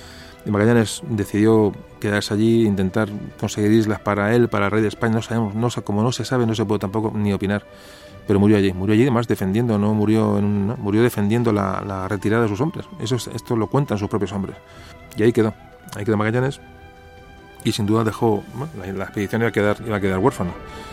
Y Magallanes decidió quedarse allí, intentar conseguir islas para él, para el rey de España. No sabemos, no, como no se sabe, no se puede tampoco ni opinar. Pero murió allí, murió allí además defendiendo, no murió en un, no, murió defendiendo la, la retirada de sus hombres. Eso es, esto lo cuentan sus propios hombres. Y ahí quedó, ahí quedó Magallanes. Y sin duda dejó, bueno, la, la expedición iba a quedar, iba a quedar huérfana.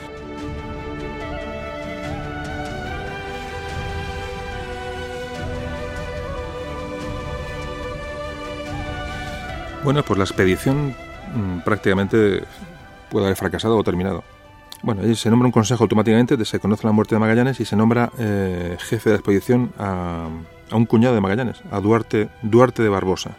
Bueno, pues la expedición mmm, prácticamente puede haber fracasado o terminado. Bueno, ahí se nombra un consejo automáticamente, se conoce la muerte de Magallanes y se nombra eh, jefe de la expedición a, a un cuñado de Magallanes, a Duarte, Duarte de Barbosa.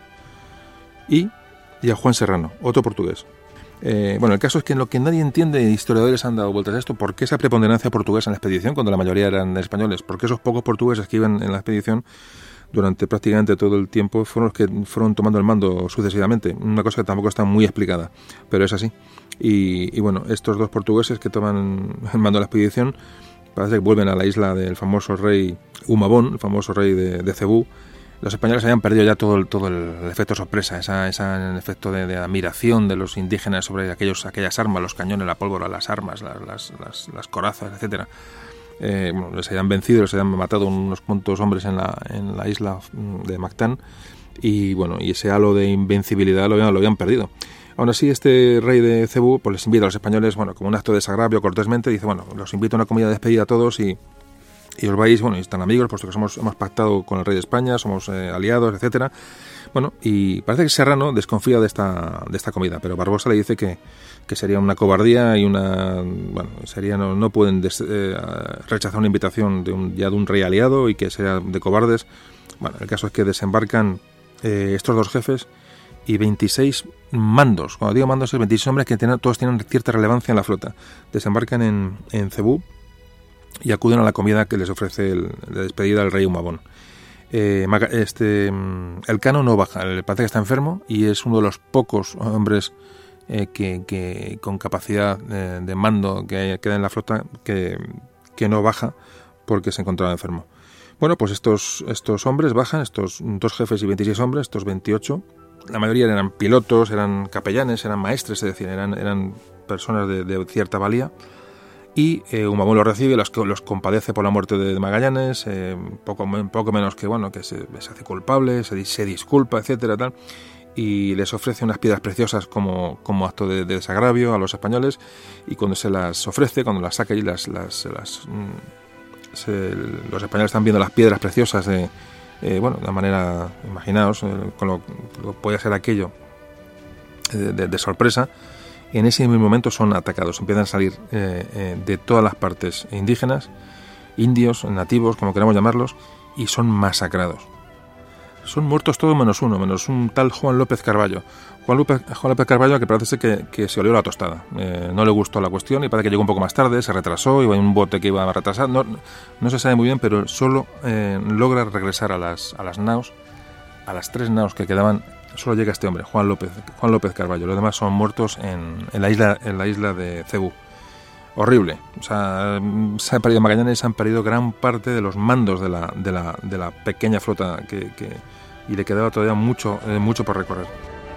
Y, y a Juan Serrano, otro portugués. Eh, bueno, el caso es que en lo que nadie entiende, historiadores han dado vueltas a esto, ¿por qué esa preponderancia portuguesa en la expedición cuando la mayoría eran españoles? ¿Por qué esos pocos portugueses que iban en la expedición durante prácticamente todo el tiempo fueron los que fueron tomando el mando sucesivamente? Una cosa que tampoco está muy explicada, pero es así. Y, y bueno, estos dos portugueses que toman el mando de la expedición parece que vuelven a la isla del famoso rey Humabón, el famoso rey de, de Cebú. Los españoles habían perdido ya todo el, todo el efecto sorpresa, esa, esa el efecto de, de admiración de los indígenas sobre aquellos, aquellas armas, los cañones, la pólvora, las armas, las, las, las, las corazas, etcétera. Eh, bueno, les habían vencido, les habían matado unos cuantos hombres en la, en la isla de Mactán y bueno, y ese halo de invencibilidad lo habían, lo habían perdido. Aún así, este rey de Cebú pues les invita a los españoles, bueno, como un acto de desagravio, cortésmente, dice, bueno, los invito a una comida de despedida a todos y, y os vais, bueno, y están amigos, puesto que somos, hemos pactado con el rey de España, somos eh, aliados, etcétera. Bueno, y parece que Serrano desconfía de esta, de esta comida, pero Barbosa le dice que, que sería una cobardía y una, bueno, sería no, no pueden des, eh, rechazar una invitación de un, ya de un rey aliado y que sea de cobardes. Bueno, el caso es que desembarcan eh, estos dos jefes y veintiséis mandos, cuando digo mandos es veintiséis hombres que tienen, todos tienen cierta relevancia en la flota, desembarcan en, en Cebú y acuden a la comida que les ofrece el, de despedida el rey Humabón. Eh, este, el Cano no baja, parece que está enfermo y es uno de los pocos hombres eh, que, que con capacidad de, de mando que queda en la flota que, que no baja porque se encontraba enfermo. Bueno, pues estos, estos hombres bajan, estos dos jefes y veintiséis hombres, estos veintiocho, la mayoría eran pilotos, eran capellanes, eran maestres, es decir, eran, eran personas de, de cierta valía. Y eh, Humabón los recibe, los, los compadece por la muerte de Magallanes, eh, poco, poco menos que bueno que se, se hace culpable, se, se disculpa, etcétera, tal, y les ofrece unas piedras preciosas como, como acto de, de desagravio a los españoles. Y cuando se las ofrece, cuando las saca y las, las, las mm, se, los españoles están viendo las piedras preciosas de eh, bueno, de manera, imaginaos, eh, con lo que puede ser aquello de, de, de sorpresa. En ese mismo momento son atacados, empiezan a salir eh, eh, de todas las partes indígenas, indios, nativos, como queramos llamarlos, y son masacrados. Son muertos todos menos uno, menos un tal Juan López Carballo. Juan López, Juan López Carballo, que parece que, que se olió la tostada. Eh, no le gustó la cuestión y parece que llegó un poco más tarde, se retrasó, iba en un bote que iba a retrasar. No, no se sabe muy bien, pero solo eh, logra regresar a las, a las naos, a las tres naos que quedaban. Solo llega este hombre, Juan López, Juan López Carballo. Los demás son muertos en, en la isla, en la isla de Cebú. Horrible. O sea, se han perdido Magallanes, se han perdido gran parte de los mandos de la, de la, de la pequeña flota que, que, y le quedaba todavía mucho, eh, mucho por recorrer.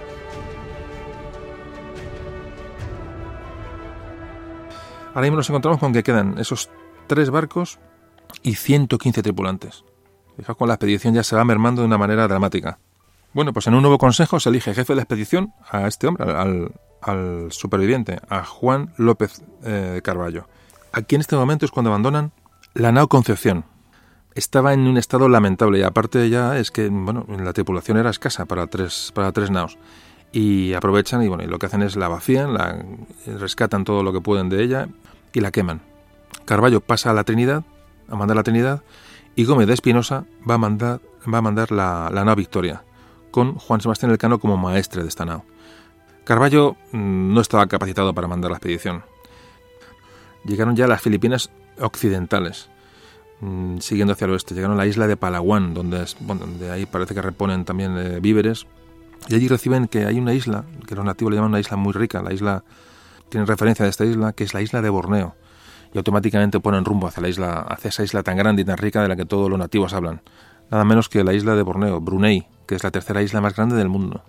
Ahora mismo nos encontramos con que quedan esos tres barcos y ciento quince tripulantes. Fijaos, con la expedición ya se va mermando de una manera dramática. Bueno, pues en un nuevo consejo se elige jefe de la expedición a este hombre, al, al superviviente, a Juan López eh, Carballo. Aquí en este momento es cuando abandonan la nao Concepción. Estaba en un estado lamentable y aparte ya es que bueno, la tripulación era escasa para tres, para tres naos. Y aprovechan y bueno, y lo que hacen es la vacían, la rescatan todo lo que pueden de ella y la queman. Carballo pasa a la Trinidad, a mandar la Trinidad, y Gómez de Espinosa va a mandar, va a mandar la, la nao Victoria, con Juan Sebastián Elcano como maestre de esta nao. Carballo mmm, no estaba capacitado para mandar la expedición. Llegaron ya a las Filipinas occidentales, mmm, siguiendo hacia el oeste. Llegaron a la isla de Palawan, donde, es, bueno, donde ahí parece que reponen también eh, víveres. Y allí reciben que hay una isla, que los nativos le llaman una isla muy rica. La isla tiene referencia de esta isla, que es la isla de Borneo. Y automáticamente ponen rumbo hacia la isla, hacia esa isla tan grande y tan rica de la que todos los nativos hablan. Nada menos que la isla de Borneo, Brunei, que es la tercera isla más grande del mundo.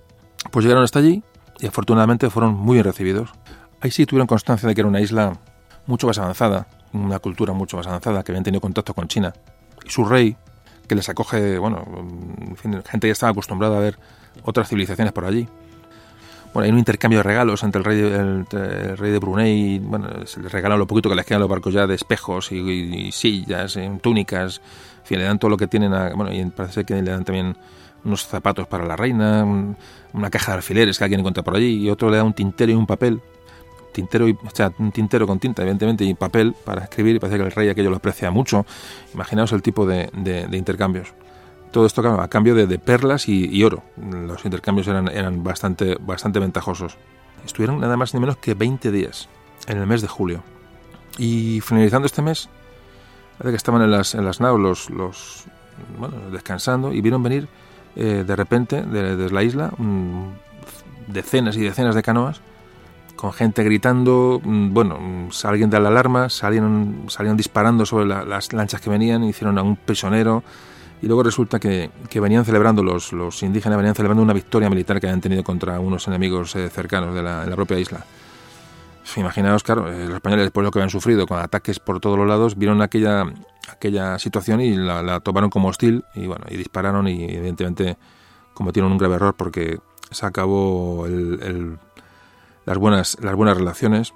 Pues llegaron hasta allí y afortunadamente fueron muy bien recibidos. Ahí sí tuvieron constancia de que era una isla mucho más avanzada, una cultura mucho más avanzada, que habían tenido contacto con China. Y su rey, que les acoge, bueno, en fin, gente ya estaba acostumbrada a ver otras civilizaciones por allí. Bueno, hay un intercambio de regalos entre el rey de, el, el rey de Brunei, bueno, se les regalan lo poquito que les queda a los barcos ya de espejos y, y, y sillas, y túnicas, en fin, le dan todo lo que tienen, a, bueno, y parece que le dan también unos zapatos para la reina, un, una caja de alfileres que alguien encuentra por allí, y otro le da un tintero y un papel, tintero y, o sea, un tintero con tinta, evidentemente, y papel para escribir, y parece que el rey aquello lo aprecia mucho. Imaginaos el tipo de, de, de intercambios. Todo esto, claro, a cambio de, de perlas y, y oro. Los intercambios eran, eran bastante, bastante ventajosos. Estuvieron nada más ni menos que veinte días en el mes de julio. Y finalizando este mes, parece que estaban en las, en las naos los, los, bueno, descansando, y vieron venir eh, de repente desde de la isla mmm, decenas y decenas de canoas con gente gritando. Mmm, bueno, alguien da la alarma, salieron, salieron disparando sobre la, las lanchas que venían, hicieron a un prisionero. Y luego resulta que, que venían celebrando, los, los indígenas venían celebrando una victoria militar que habían tenido contra unos enemigos eh, cercanos de la, de la propia isla. Imaginaos, claro, eh, los españoles, después de lo que habían sufrido, con ataques por todos los lados, vieron aquella, aquella situación y la, la tomaron como hostil, y bueno, y dispararon, y evidentemente cometieron un grave error porque se acabó el, el, las, buenas, las buenas relaciones.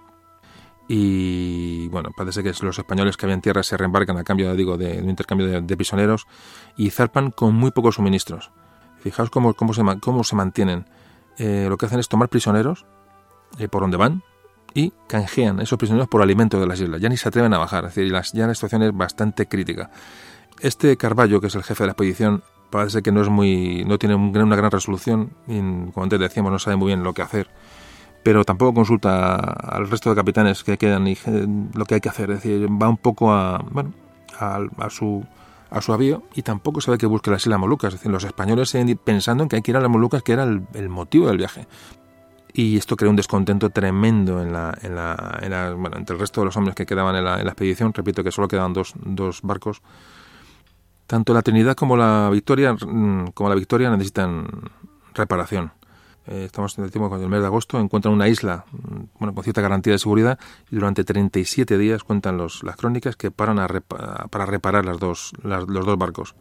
Y bueno, parece que los españoles que habían tierra se reembarcan a cambio, digo, de, de un intercambio de, de prisioneros, y zarpan con muy pocos suministros. Fijaos cómo, cómo, se, cómo se mantienen. Eh, lo que hacen es tomar prisioneros eh, por donde van, y canjean esos prisioneros por alimentos de las islas. Ya ni se atreven a bajar, es decir, las, ya la situación es bastante crítica. Este Carballo, que es el jefe de la expedición, parece que no es muy, no tiene un, una gran resolución, y, como antes decíamos, no sabe muy bien lo que hacer. Pero tampoco consulta al resto de capitanes que quedan y lo que hay que hacer. Es decir, va un poco a, bueno, a, a su a su avío, y tampoco sabe que busque las Islas Molucas. Es decir, los españoles siguen pensando en que hay que ir a las Molucas, que era el, el motivo del viaje. Y esto crea un descontento tremendo en la, en la, en la, bueno, entre el resto de los hombres que quedaban en la, en la expedición. Repito que solo quedaban dos, dos barcos. Tanto la Trinidad como la Victoria, como la Victoria necesitan reparación. Eh, estamos en el tiempo, el mes de agosto, encuentran una isla, bueno, con cierta garantía de seguridad, y durante treinta y siete días, cuentan los, las crónicas, que paran a repa, para reparar las dos, las, los dos barcos.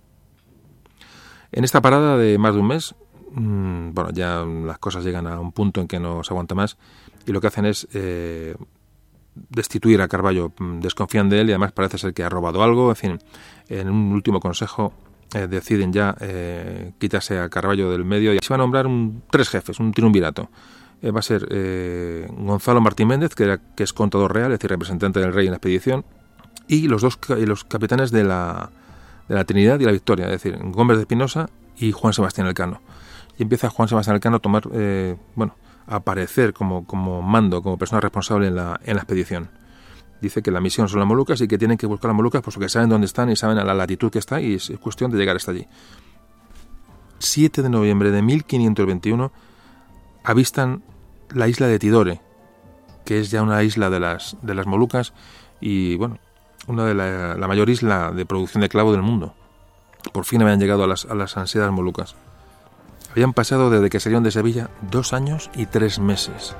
En esta parada de más de un mes, mmm, bueno, ya las cosas llegan a un punto en que no se aguanta más, y lo que hacen es eh, destituir a Carballo. Desconfían de él, y además parece ser que ha robado algo. En fin, en un último consejo Eh, deciden ya eh, quitarse a Carballo del medio, y se va a nombrar un, tres jefes, un triunvirato. Eh, va a ser eh, Gonzalo Martín Méndez, que, era, que es contador real, es decir, representante del rey en la expedición, y los dos y los capitanes de la, de la Trinidad y la Victoria, es decir, Gómez de Espinosa y Juan Sebastián Elcano. Y empieza Juan Sebastián Elcano a tomar, eh, bueno, a aparecer como, como mando, como persona responsable en la, en la expedición. Dice que la misión son las Molucas y que tienen que buscar las Molucas porque saben dónde están y saben a la latitud que está, y es cuestión de llegar hasta allí. siete de noviembre de mil quinientos veintiuno avistan la isla de Tidore, que es ya una isla de las, de las Molucas, y bueno, una de la, la mayor isla de producción de clavo del mundo. Por fin habían llegado a las, a las ansiadas Molucas. Habían pasado desde que salieron de Sevilla dos años y tres meses.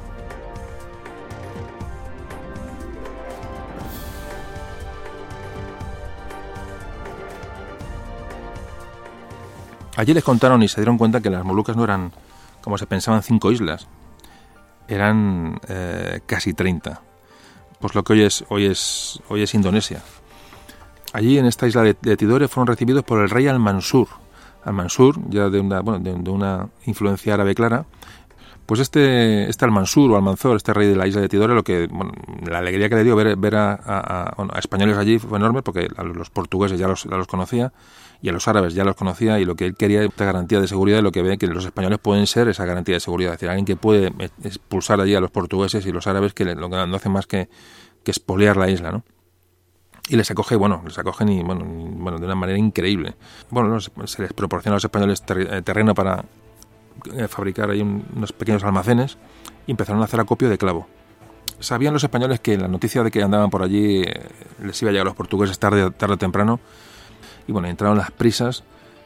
Allí les contaron y se dieron cuenta que las Molucas no eran, como se pensaban, cinco islas. Eran eh, casi treinta. Pues lo que hoy es, hoy es, hoy es Indonesia. Allí, en esta isla de, de Tidore, fueron recibidos por el rey Al-Mansur. Al-Mansur, ya de una, bueno, de, de una influencia árabe clara. Pues este, este Al-Mansur o Almanzor, este rey de la isla de Tidore, lo que, bueno, la alegría que le dio ver, ver a, a, a, bueno, a españoles allí fue enorme, porque a los portugueses ya los, ya los conocía, y a los árabes ya los conocía, y lo que él quería era esta garantía de seguridad, y lo que ve que los españoles pueden ser esa garantía de seguridad. Es decir, alguien que puede expulsar allí a los portugueses y los árabes, que lo que no hacen más que, que expoliar la isla, ¿no? Y les acoge, bueno, les acogen y, bueno, bueno de una manera increíble. Bueno, se les proporciona a los españoles ter- terreno para eh, fabricar ahí un, unos pequeños almacenes, y empezaron a hacer acopio de clavo. Sabían los españoles que la noticia de que andaban por allí eh, les iba a llegar a los portugueses tarde, tarde o temprano. Y bueno, entraron las prisas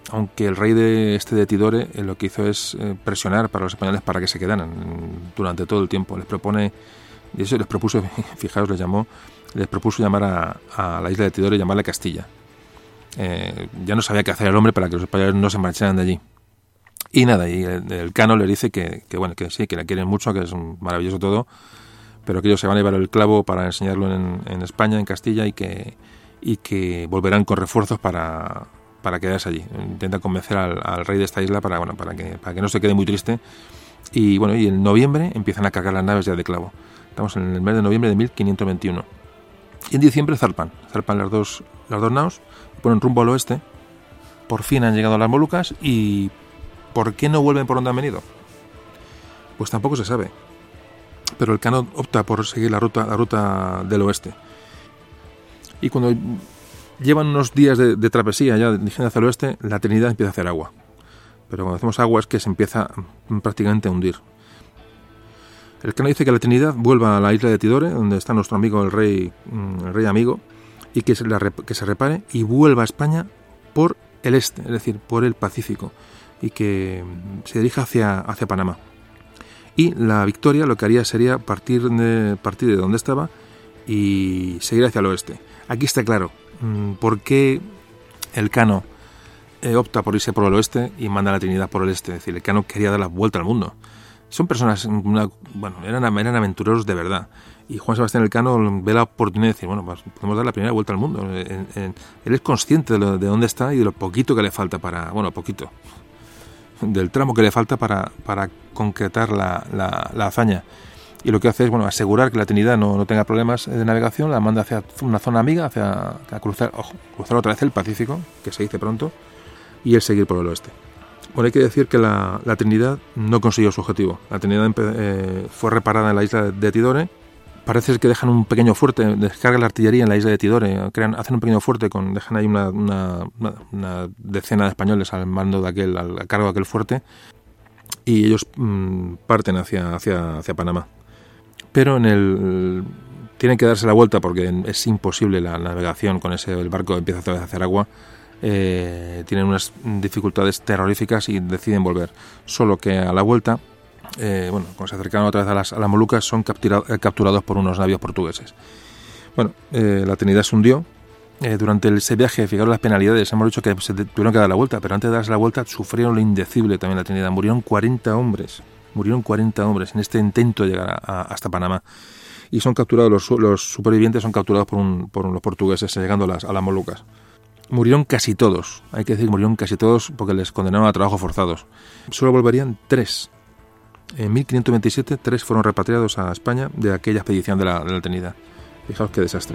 aunque el rey de este de Tidore eh, lo que hizo es eh, presionar para los españoles para que se quedaran durante todo el tiempo. Les propone, y eso les propuso, fijaos, les llamó, les propuso llamar a, a la isla de Tidore, llamarla Castilla. Eh, ya no sabía qué hacer el hombre para que los españoles no se marcharan de allí. Y nada, y el, el Cano le dice que, que bueno, que sí, que la quieren mucho, que es maravilloso todo, pero que ellos se van a llevar el clavo para enseñarlo en, en España, en Castilla, y que, y que volverán con refuerzos para, para quedarse allí. Intenta convencer al, al rey de esta isla para, bueno, para que, para que no se quede muy triste. Y bueno, y en noviembre empiezan a cargar las naves ya de clavo. Estamos en el mes de noviembre de mil quinientos veintiuno. Y en diciembre zarpan, zarpan las dos, las dos naos, ponen rumbo al oeste. Por fin han llegado a las Molucas. ¿Y por qué no vuelven por donde han venido? Pues tampoco se sabe. Pero el Cano opta por seguir la ruta, la ruta del oeste. Y cuando llevan unos días de, de travesía ya dirigiendo hacia el oeste, la Trinidad empieza a hacer agua. Pero cuando hacemos agua es que se empieza prácticamente a hundir. El Cano dice que la Trinidad vuelva a la isla de Tidore, donde está nuestro amigo el rey, el rey amigo, y que se, la, que se repare y vuelva a España por el este, es decir, por el Pacífico, y que se dirija hacia, hacia Panamá. Y la Victoria lo que haría sería partir de, partir de donde estaba y seguir hacia el oeste. Aquí está claro por qué el Cano eh, opta por irse por el oeste y manda a la Trinidad por el este. Es decir, el Cano quería dar la vuelta al mundo. Son personas, una, bueno, eran, eran aventureros de verdad. Y Juan Sebastián Elcano ve la oportunidad de decir, bueno, pues podemos dar la primera vuelta al mundo. En, en, él es consciente de, lo, de dónde está y de lo poquito que le falta para, bueno, poquito, del tramo que le falta para, para concretar la, la, la hazaña. Y lo que hace es, bueno, asegurar que la Trinidad no, no tenga problemas de navegación, la manda hacia una zona amiga, hacia a cruzar, ojo, cruzar otra vez el Pacífico, que se dice pronto, y él seguir por el oeste. Bueno, hay que decir que la, la Trinidad no consiguió su objetivo. La Trinidad eh, fue reparada en la isla de Tidore. Parece que dejan un pequeño fuerte, descargan la artillería en la isla de Tidore, crean, hacen un pequeño fuerte, con dejan ahí una, una, una, una decena de españoles al mando de aquel, al, a cargo de aquel fuerte, y ellos mmm, parten hacia, hacia, hacia Panamá. Pero en el tienen que darse la vuelta porque es imposible la navegación con ese el barco empieza a hacer agua. Eh, tienen unas dificultades terroríficas y deciden volver. Solo que a la vuelta, eh, bueno, cuando se acercan otra vez a las, a las Molucas, son captura, eh, capturados por unos navíos portugueses. Bueno, eh, la Trinidad se hundió. Eh, durante ese viaje, fijaros las penalidades, hemos dicho que se tuvieron que dar la vuelta, pero antes de darse la vuelta sufrieron lo indecible también la Trinidad. Murieron cuarenta hombres. Murieron cuarenta hombres en este intento de llegar a, a, hasta Panamá. Y son capturados, los, los supervivientes son capturados por, un, por los portugueses llegando a las, a las Molucas. Murieron casi todos, hay que decir, murieron casi todos porque les condenaron a trabajos forzados. Solo volverían tres. En mil quinientos veintisiete, tres fueron repatriados a España de aquella expedición de la, de la Trinidad. Fijaos qué desastre.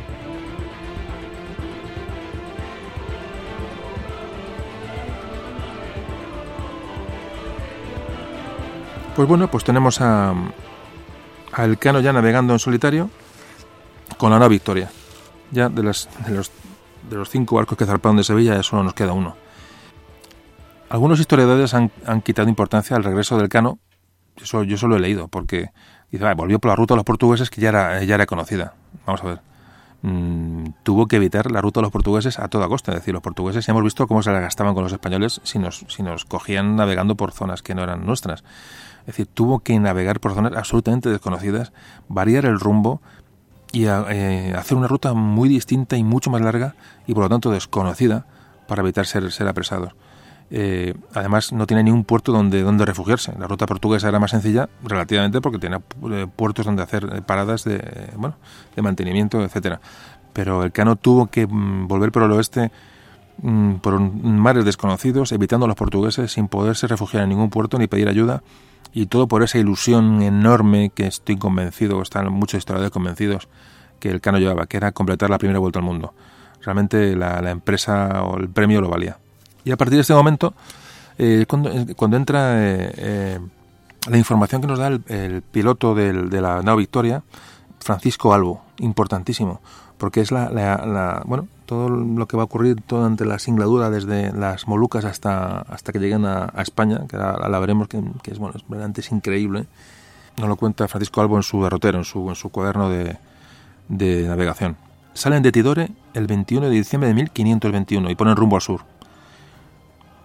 Pues bueno, pues tenemos a, a Elcano ya navegando en solitario con la nave Victoria. Ya de, las, de, los, de los cinco barcos que zarparon de Sevilla ya solo nos queda uno. Algunos historiadores han, han quitado importancia al regreso del Elcano. Eso yo solo he leído porque dice, ah, volvió por la ruta de los portugueses que ya era, ya era conocida. Vamos a ver. Mm, tuvo que evitar la ruta de los portugueses a toda costa. Es decir, los portugueses ya hemos visto cómo se la gastaban con los españoles si nos, si nos cogían navegando por zonas que no eran nuestras. Es decir, tuvo que navegar por zonas absolutamente desconocidas, variar el rumbo y a, eh, hacer una ruta muy distinta y mucho más larga y por lo tanto desconocida para evitar ser, ser apresados. Eh, además no tiene ningún puerto donde, donde refugiarse. La ruta portuguesa era más sencilla relativamente porque tenía eh, puertos donde hacer paradas de, eh, bueno, de mantenimiento, etcétera. Pero Elcano tuvo que mm, volver por el oeste mm, por mares desconocidos, evitando a los portugueses sin poderse refugiar en ningún puerto ni pedir ayuda. Y todo por esa ilusión enorme que estoy convencido, están muchos historiadores convencidos, que Elcano llevaba, que era completar la primera vuelta al mundo. Realmente la, la empresa o el premio lo valía. Y a partir de este momento, eh, cuando, cuando entra eh, eh, la información que nos da el, el piloto del, de la nave Victoria, Francisco Albo, importantísimo, porque es la, la, la bueno todo lo que va a ocurrir todo ante la singladura desde las Molucas hasta hasta que lleguen a, a España, que la, la veremos que, que es bueno es realmente es increíble. Nos lo cuenta Francisco Albo en su derrotero, en su en su cuaderno de, de navegación. Salen de Tidore el veintiuno de diciembre de mil quinientos veintiuno y ponen rumbo al sur.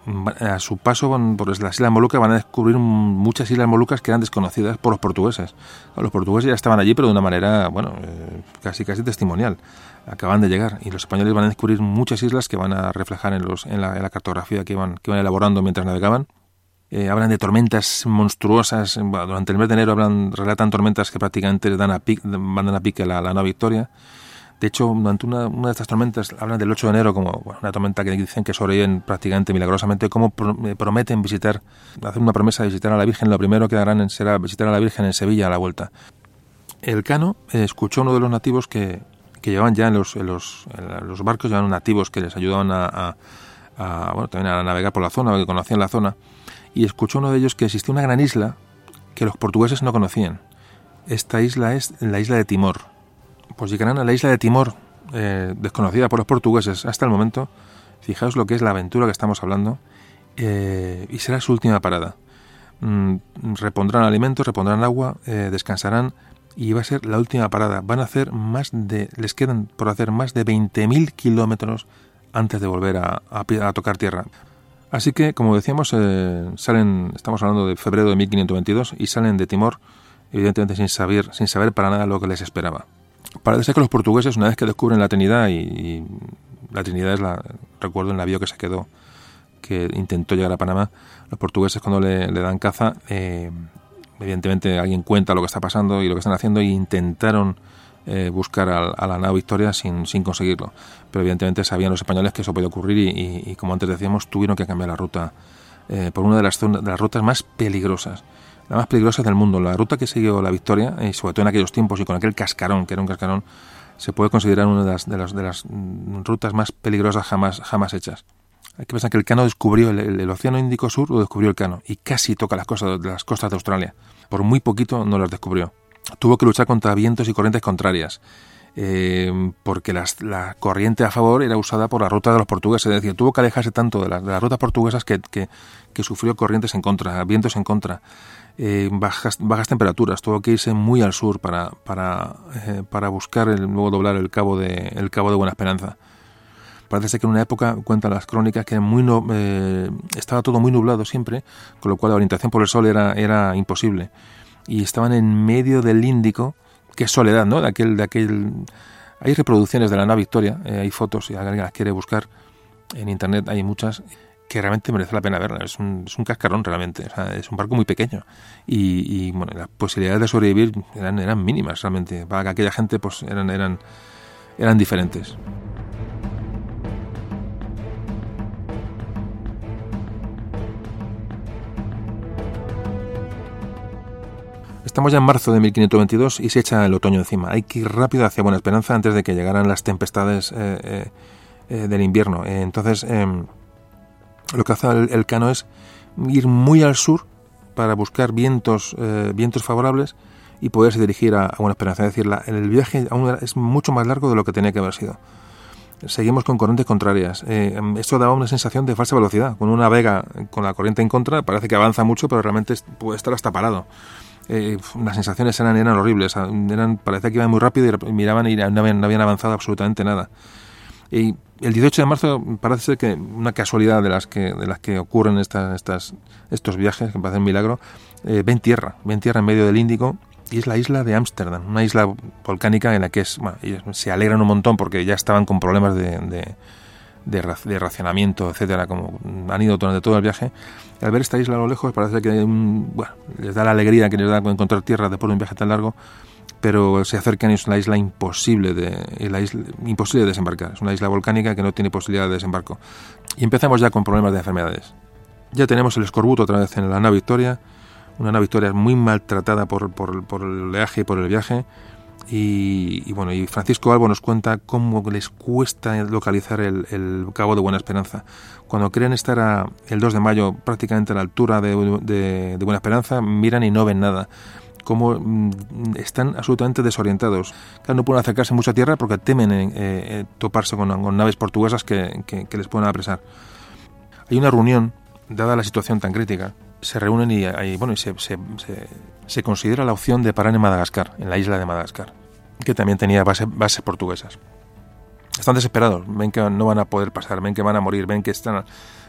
a su paso por las Islas Molucas van a descubrir muchas Islas Molucas que eran desconocidas por los portugueses. Los portugueses ya estaban allí, pero de una manera, bueno, eh, casi casi testimonial. Acaban de llegar y los españoles van a descubrir muchas islas que van a reflejar en, los, en, la, en la cartografía que iban, que iban elaborando mientras navegaban. Eh, hablan de tormentas monstruosas. Durante el mes de enero hablan, relatan tormentas que prácticamente dan a pique, mandan a pique la, la nave Victoria. De hecho, durante una, una de estas tormentas hablan del ocho de enero como bueno, una tormenta que dicen que sobreviven prácticamente milagrosamente, como prometen visitar, hacer una promesa de visitar a la Virgen. Lo primero que harán será visitar a la Virgen en Sevilla a la vuelta. El Cano eh, escuchó a uno de los nativos que, que llevaban ya en los, en los, en los barcos, llevaban nativos que les ayudaban a, a, a, bueno, también a navegar por la zona, que conocían la zona, y escuchó uno de ellos que existía una gran isla que los portugueses no conocían. Esta isla es la isla de Timor. Pues llegarán a la isla de Timor, eh, desconocida por los portugueses hasta el momento. Fijaos lo que es la aventura que estamos hablando, eh, y será su última parada. Mm, repondrán alimentos, repondrán agua, eh, descansarán y va a ser la última parada. Van a hacer más de, les quedan por hacer más de veinte mil kilómetros antes de volver a, a, a tocar tierra. Así que, como decíamos, eh, salen, estamos hablando de febrero de mil quinientos veintidós y salen de Timor, evidentemente sin saber, sin saber para nada lo que les esperaba. Parece ser que los portugueses, una vez que descubren la Trinidad, y, y la Trinidad es la, recuerdo el navío que se quedó, que intentó llegar a Panamá, los portugueses cuando le, le dan caza, eh, evidentemente alguien cuenta lo que está pasando y lo que están haciendo, y intentaron eh, buscar a, a la nave Victoria sin, sin conseguirlo. Pero evidentemente sabían los españoles que eso podía ocurrir y, y, y como antes decíamos, tuvieron que cambiar la ruta eh, por una de las, zonas, de las rutas más peligrosas. La más peligrosa del mundo. La ruta que siguió la Victoria, y sobre todo en aquellos tiempos y con aquel cascarón, que era un cascarón, se puede considerar una de las, de las, de las rutas más peligrosas jamás, jamás hechas. Hay que pensar que el Cano descubrió el, el, el Océano Índico Sur, lo descubrió el Cano, y casi toca las costas, las costas de Australia. Por muy poquito no las descubrió. Tuvo que luchar contra vientos y corrientes contrarias, eh, porque las, la corriente a favor era usada por la ruta de los portugueses. Es decir, tuvo que alejarse tanto de, la, de las rutas portuguesas que, que, que sufrió corrientes en contra, vientos en contra. Eh, bajas, bajas temperaturas, tuvo que irse muy al sur para para eh, para buscar el nuevo doblar el cabo de el cabo de Buena Esperanza. Parece ser que en una época, cuentan las crónicas, que muy no, eh, estaba todo muy nublado siempre, con lo cual la orientación por el sol era era imposible, y estaban en medio del Índico, que es soledad, ¿no? De aquel de aquel hay reproducciones de la nave Victoria, eh, hay fotos, si alguien las quiere buscar en internet, hay muchas, que realmente merece la pena verla. Es un, es un cascarón realmente, o sea, es un barco muy pequeño y, y bueno, las posibilidades de sobrevivir eran, eran mínimas realmente. Para que aquella gente pues eran, eran, eran diferentes. Estamos ya en marzo de mil quinientos veintidós y se echa el otoño encima. Hay que ir rápido hacia Buena Esperanza antes de que llegaran las tempestades eh, eh, eh, del invierno. Eh, entonces eh, lo que hace el, el Cano es ir muy al sur para buscar vientos eh, vientos favorables y poderse dirigir a, a Buena Esperanza. Es decir, la, el viaje aún es mucho más largo de lo que tenía que haber sido. Seguimos con corrientes contrarias. Eh, esto daba una sensación de falsa velocidad. Cuando uno navega con la corriente en contra, parece que avanza mucho, pero realmente puede estar hasta parado. Eh, las sensaciones eran, eran horribles. Eran, parecía que iban muy rápido y miraban y no habían, no habían avanzado absolutamente nada. Y el dieciocho de marzo parece ser que una casualidad de las que de las que ocurren estas, estas, estos viajes, que parecen milagro, eh, ven tierra, ven tierra en medio del Índico, y es la isla de Ámsterdam, una isla volcánica en la que es, bueno, se alegran un montón porque ya estaban con problemas de, de, de, de racionamiento, etcétera, como han ido durante todo el viaje. Y al ver esta isla a lo lejos parece que un, bueno, les da la alegría que les da encontrar tierra después de un viaje tan largo, pero se acercan y es una isla imposible de la isla imposible de desembarcar. Es una isla volcánica que no tiene posibilidad de desembarco. Y empezamos ya con problemas de enfermedades. Ya tenemos el escorbuto otra vez en la nave Victoria, una nave Victoria muy maltratada por, por, por el oleaje y por el viaje. Y, y bueno, y Francisco Albo nos cuenta cómo les cuesta localizar el, el cabo de Buena Esperanza. Cuando creen estar a, el dos de mayo prácticamente a la altura de, de, de Buena Esperanza, miran y no ven nada. Como están absolutamente desorientados. Claro, no pueden acercarse mucho a tierra porque temen eh, eh, toparse con, con naves portuguesas que, que, que les puedan apresar. Hay una reunión, dada la situación tan crítica, se reúnen y, y, bueno, y se, se, se, se considera la opción de parar en Madagascar, en la isla de Madagascar, que también tenía base, bases portuguesas. Están desesperados, ven que no van a poder pasar, ven que van a morir, ven que están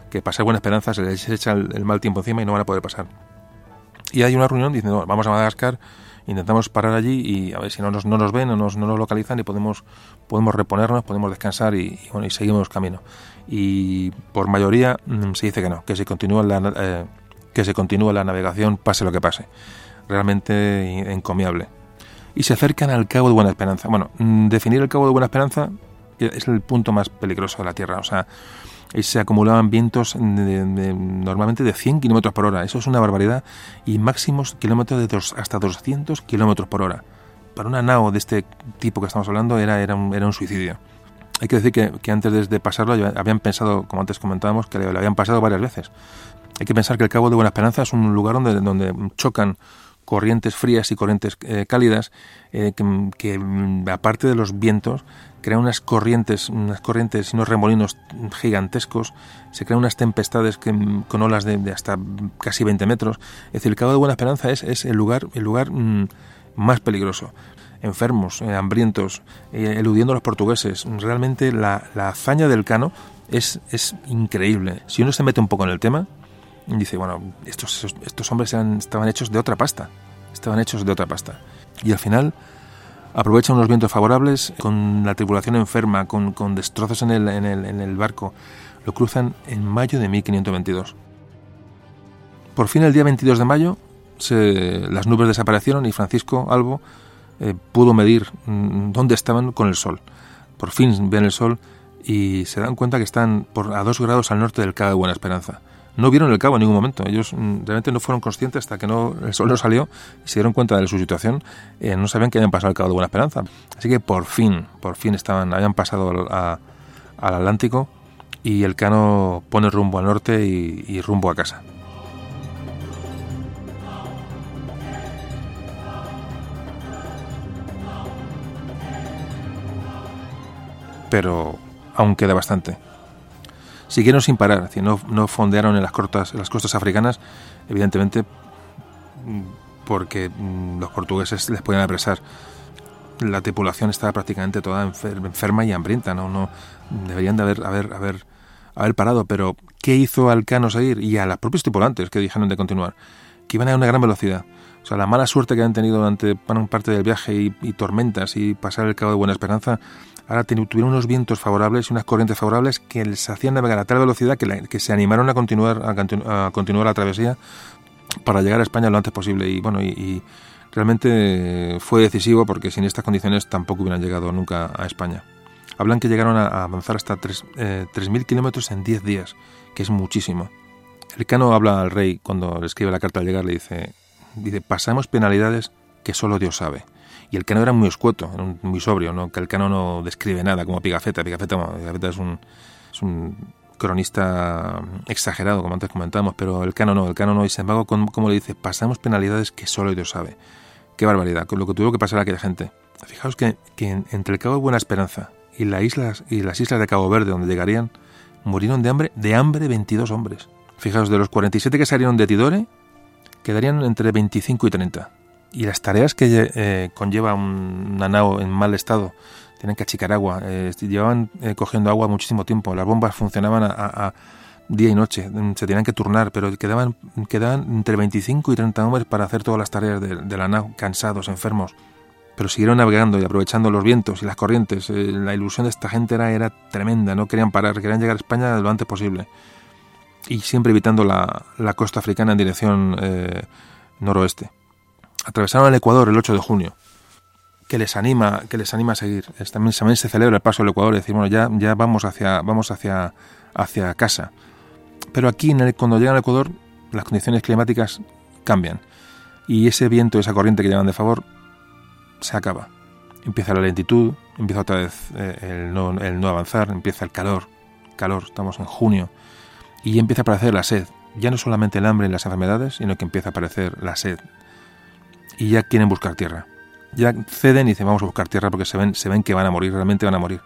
que pasar Buena Esperanza se les echa el, el mal tiempo encima y no van a poder pasar. Y hay una reunión diciendo, vamos a Madagascar, intentamos parar allí y a ver si no nos, no nos ven, no nos, no nos localizan y podemos, podemos reponernos, podemos descansar y, y, bueno, y seguimos camino. Y por mayoría mmm, se dice que no, que se continúa la, eh, que se continúa la navegación pase lo que pase. Realmente encomiable. Y se acercan al Cabo de Buena Esperanza. Bueno, definir el Cabo de Buena Esperanza es el punto más peligroso de la Tierra. O sea, se acumulaban vientos de, de, normalmente de cien kilómetros por hora. Eso es una barbaridad. Y máximos kilómetros de dos, hasta doscientos kilómetros por hora. Para una nao de este tipo que estamos hablando era, era, un, era un suicidio. Hay que decir que, que antes de, de pasarlo habían pensado, como antes comentábamos, que lo habían pasado varias veces. Hay que pensar que el Cabo de Buena Esperanza es un lugar donde, donde chocan corrientes frías y corrientes eh, cálidas eh, que, que aparte de los vientos crean unas corrientes, unas corrientes y unos remolinos gigantescos, se crean unas tempestades que, con olas de, de hasta casi veinte metros. Es decir, el Cabo de Buena Esperanza es, es el lugar, el lugar mmm, más peligroso. Enfermos, eh, hambrientos, eh, eludiendo a los portugueses. Realmente la, la hazaña del Cano es, es increíble. Si uno se mete un poco en el tema, dice, bueno, estos, estos hombres eran, estaban hechos de otra pasta, estaban hechos de otra pasta. Y al final aprovechan unos vientos favorables, con la tripulación enferma, con, con destrozos en el, en, el, en el barco. Lo cruzan en mayo de mil quinientos veintidós. Por fin, el día veintidós de mayo, se, las nubes desaparecieron y Francisco Albo eh, pudo medir mmm, dónde estaban con el sol. Por fin ven el sol y se dan cuenta que están por, a dos grados al norte del Cabo de Buena Esperanza. No vieron el cabo en ningún momento. Ellos mm, realmente no fueron conscientes hasta que no, el sol no salió y se dieron cuenta de su situación. Eh, no sabían que habían pasado el Cabo de Buena Esperanza. Así que por fin, por fin estaban, habían pasado al, a, al Atlántico y el Cano pone rumbo al norte y, y rumbo a casa. Pero aún queda bastante. Siguieron sin parar, es decir, no, no fondearon en las costas, en las costas africanas, evidentemente porque los portugueses les podían apresar. La tripulación estaba prácticamente toda enferma y hambrienta, no, no deberían de haber, haber, haber, haber parado, pero ¿qué hizo al Cano seguir? Y a los propios tripulantes que dijeron de continuar, que iban a una gran velocidad. O sea, la mala suerte que han tenido durante gran parte del viaje y, y tormentas y pasar el Cabo de Buena Esperanza, ahora tuvieron unos vientos favorables y unas corrientes favorables que les hacían navegar a tal velocidad que, la, que se animaron a continuar a, continu, a continuar la travesía para llegar a España lo antes posible. Y bueno, y, y realmente fue decisivo porque sin estas condiciones tampoco hubieran llegado nunca a España. Hablan que llegaron a, a avanzar hasta tres mil kilómetros en diez días, que es muchísimo. El Cano habla al rey cuando le escribe la carta al llegar, le dice, dice pasamos penalidades que solo Dios sabe. Y el Cano era muy escueto, era muy sobrio, ¿no? Que el Cano no describe nada como Pigafetta. Pigafetta, bueno, Pigafetta es un, es un cronista exagerado, como antes comentábamos, pero el Cano no, el Cano no. Y sin embargo, como le dice, pasamos penalidades que solo Dios sabe. Qué barbaridad, lo que tuvo que pasar a aquella gente. Fijaos que, que entre el Cabo de Buena Esperanza y, la islas, y las islas de Cabo Verde, donde llegarían, murieron de hambre, de hambre veintidós hombres. Fijaos, de los cuarenta y siete que salieron de Tidore, quedarían entre veinticinco y treinta. Y las tareas que eh, conlleva un, una nao en mal estado, tienen que achicar agua, eh, llevaban eh, cogiendo agua muchísimo tiempo, las bombas funcionaban a, a, a día y noche, se tenían que turnar, pero quedaban, quedaban entre veinticinco y treinta hombres para hacer todas las tareas de, de la nao, cansados, enfermos, pero siguieron navegando y aprovechando los vientos y las corrientes. Eh, la ilusión de esta gente era, era tremenda, no querían parar, querían llegar a España lo antes posible, y siempre evitando la, la costa africana en dirección eh, noroeste. Atravesaron el Ecuador el ocho de junio, que les anima, que les anima a seguir. Es, también, también se celebra el paso del Ecuador y decir, bueno, ya, ya vamos hacia, vamos hacia, hacia casa. Pero aquí, en el, cuando llegan al Ecuador, las condiciones climáticas cambian y ese viento, esa corriente que llevan de favor, se acaba. Empieza la lentitud, empieza otra vez eh, el, no, el no avanzar, empieza el calor, calor, estamos en junio, y empieza a aparecer la sed. Ya no solamente el hambre y las enfermedades, sino que empieza a aparecer la sed. Y ya quieren buscar tierra. Ya ceden y dicen, vamos a buscar tierra porque se ven, se ven que van a morir, realmente van a morir.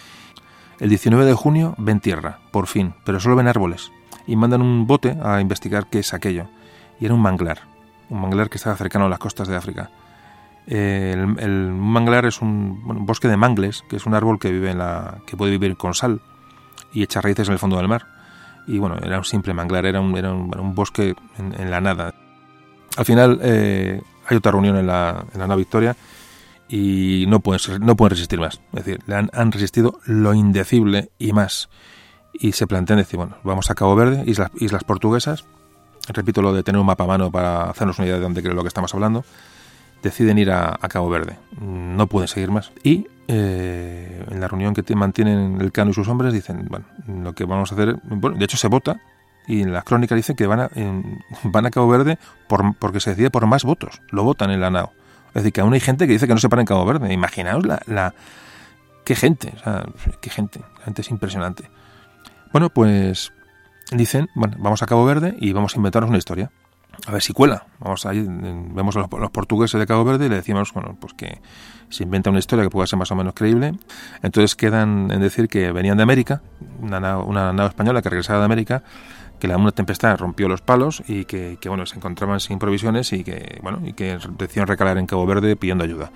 El diecinueve de junio ven tierra, por fin, pero solo ven árboles. Y mandan un bote a investigar qué es aquello. Y era un manglar, un manglar que estaba cercano a las costas de África. Eh, el, el manglar es un, bueno, un bosque de mangles, que es un árbol que vive en la, que puede vivir con sal y echa raíces en el fondo del mar. y bueno, era un simple manglar, era un, era un, un bosque en, en la nada. Al final eh, hay otra reunión en la, en la nave Victoria y no pueden, no pueden resistir más. Es decir, le han, han resistido lo indecible y más. Y se plantean decir, bueno, vamos a Cabo Verde, islas, islas portuguesas. Repito lo de tener un mapa a mano para hacernos una idea de dónde creo lo que estamos hablando. Deciden ir a, a Cabo Verde. No pueden seguir más. Y eh, en la reunión que te mantienen el Cano y sus hombres dicen, bueno, lo que vamos a hacer, bueno, de hecho se vota, y en las crónicas dicen que van a, en, van a Cabo Verde por, porque se decide por más votos. Lo votan en la nao. Es decir, que aún hay gente que dice que no se para en Cabo Verde. Imaginaos la... la qué gente, o sea, qué gente. La gente es impresionante. Bueno, pues dicen, bueno, vamos a Cabo Verde y vamos a inventarnos una historia. A ver si cuela. Vamos a ir, vemos a los, los portugueses de Cabo Verde y le decimos, bueno, pues que se inventa una historia que pueda ser más o menos creíble. Entonces quedan en decir que venían de América, una nave, una nave española que regresaba de América, que la una tempestad rompió los palos y que, que bueno, se encontraban sin provisiones y que, bueno, y que decidieron recalar en Cabo Verde pidiendo ayuda.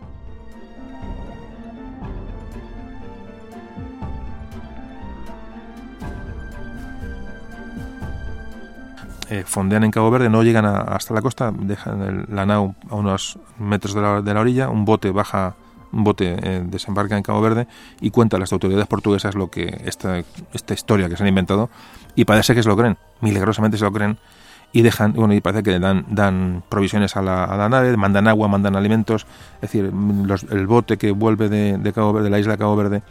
Eh, fondean en Cabo Verde, no llegan a, hasta la costa, dejan el, la nao a unos metros de la, de la orilla, un bote baja, un bote eh, desembarca en Cabo Verde y cuenta a las autoridades portuguesas lo que esta, esta historia que se han inventado, y parece que se lo creen, milagrosamente se lo creen, y dejan, bueno, y parece que dan, dan provisiones a la, a la nave, mandan agua, mandan alimentos, es decir, los, el bote que vuelve de, de Cabo Verde, de la isla de Cabo Verde,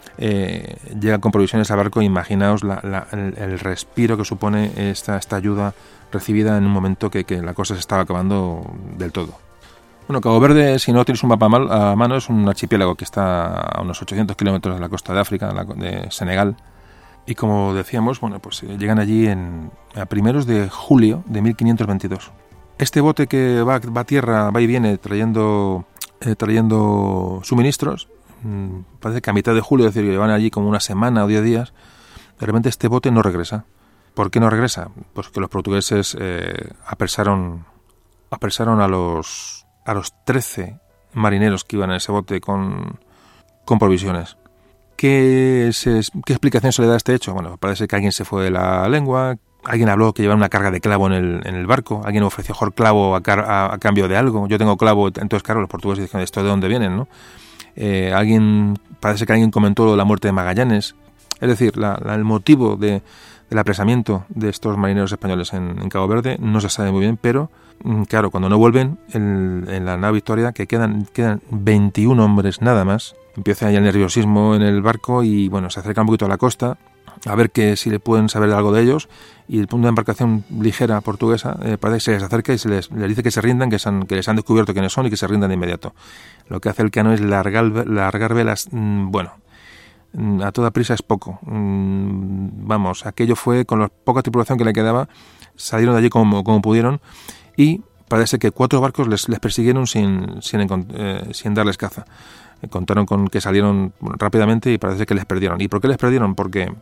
Eh, llega con provisiones al barco. Imaginaos la, la, el, el respiro que supone esta, esta ayuda recibida en un momento que, que la cosa se estaba acabando del todo. Bueno, Cabo Verde, si no tienes un mapa mal, a mano, es un archipiélago que está a unos ochocientos kilómetros de la costa de África, de Senegal. Y como decíamos, bueno, pues llegan allí en, a primeros de julio de mil quinientos veintidós. Este bote que va, va a tierra, va y viene trayendo, eh, trayendo suministros, parece que a mitad de julio, es decir, que llevan allí como una semana o diez días, de repente este bote no regresa. ¿Por qué no regresa? Pues que los portugueses eh, apresaron, apresaron a los a los trece marineros que iban en ese bote con, con provisiones. ¿Qué, se, ¿Qué explicación se le da a este hecho? Bueno, parece que alguien se fue de la lengua, alguien habló que llevaba una carga de clavo en el, en el barco, alguien ofreció mejor clavo a, car, a, a cambio de algo. Yo tengo clavo, entonces claro, los portugueses dicen, ¿esto de dónde vienen, no? Eh, alguien parece que alguien comentó la muerte de Magallanes. Es decir, la, la, el motivo de, del apresamiento de estos marineros españoles en, en Cabo Verde no se sabe muy bien, pero claro, cuando no vuelven en, en la nave Victoria, que quedan, quedan veintiún hombres nada más, empieza ya el nerviosismo en el barco y bueno, se acerca un poquito a la costa a ver que si le pueden saber algo de ellos, y el punto de embarcación ligera portuguesa eh, parece que se les acerca y se les, les dice que se rindan, que, se han, que les han descubierto quiénes son y que se rindan de inmediato. Lo que hace el Cano es largar, largar velas, mmm, bueno, a toda prisa es poco. Mm, vamos, aquello fue, con la poca tripulación que le quedaba, salieron de allí como, como pudieron, y parece que cuatro barcos les, les persiguieron sin, sin, eh, sin darles caza. Contaron con que salieron rápidamente y parece que les perdieron. ¿Y por qué les perdieron? Porque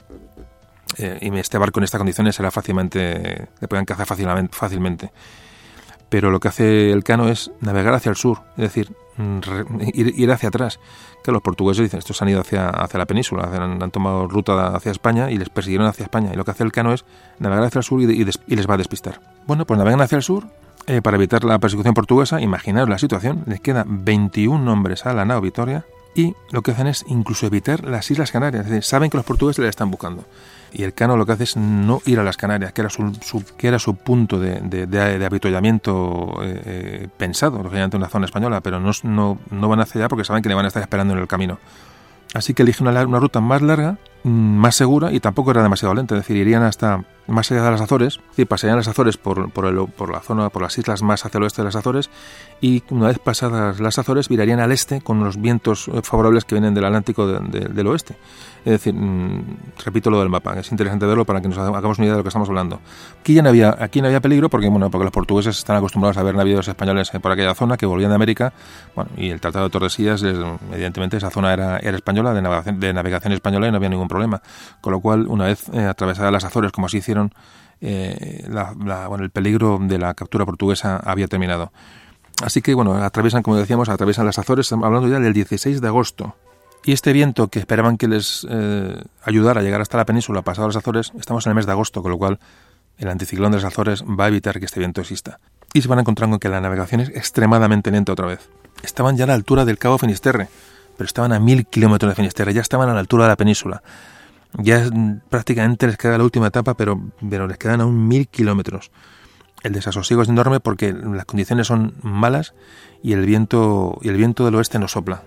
eh, y este barco en estas condiciones era fácilmente, le podían cazar fácilmente, fácilmente. Pero lo que hace el Cano es navegar hacia el sur, es decir, re, ir, ir hacia atrás. Que los portugueses dicen, estos han ido hacia, hacia la península, han, han tomado ruta hacia España y les persiguieron hacia España. Y lo que hace el Cano es navegar hacia el sur y, y, des, y les va a despistar. Bueno, pues navegan hacia el sur. Eh, para evitar la persecución portuguesa, imaginaos la situación, les quedan veintiún hombres a la nao Victoria y lo que hacen es incluso evitar las Islas Canarias, es decir, saben que los portugueses les están buscando. Y el Cano lo que hace es no ir a las Canarias, que era su, su, que era su punto de, de, de, de avituallamiento eh, eh, pensado, lógicamente una zona española, pero no, no, no van hacia allá porque saben que le van a estar esperando en el camino. Así que eligen una, una ruta más larga, más segura, y tampoco era demasiado lenta, es decir, irían hasta más allá de las Azores, es decir, pasarían las Azores por, por, el, por la zona, por las islas más hacia el oeste de las Azores, y una vez pasadas las Azores virarían al este con los vientos favorables que vienen del Atlántico de, de, del oeste. Es decir, mmm, repito lo del mapa, es interesante verlo para que nos hagamos una idea de lo que estamos hablando. Aquí ya no había, aquí no había peligro porque, bueno, porque los portugueses están acostumbrados a ver navíos españoles por aquella zona que volvían de América, bueno, y el Tratado de Tordesillas, evidentemente esa zona era, era española, de navegación, de navegación española, y no había ningún problema. Con lo cual, una vez eh, atravesadas las Azores, como así hicieron, eh, la, la, bueno, el peligro de la captura portuguesa había terminado. Así que, bueno, atraviesan, como decíamos, atraviesan las Azores, estamos hablando ya del dieciséis de agosto. Y este viento que esperaban que les eh, ayudara a llegar hasta la península pasado las Azores, estamos en el mes de agosto, con lo cual el anticiclón de las Azores va a evitar que este viento exista. Y se van a encontrar con que la navegación es extremadamente lenta otra vez. Estaban ya a la altura del Cabo Finisterre, pero estaban a mil kilómetros de Finisterre, ya estaban a la altura de la península. Ya prácticamente les queda la última etapa, pero, pero les quedan aún mil kilómetros. El desasosiego es enorme porque las condiciones son malas y el viento, y el viento del oeste no sopla.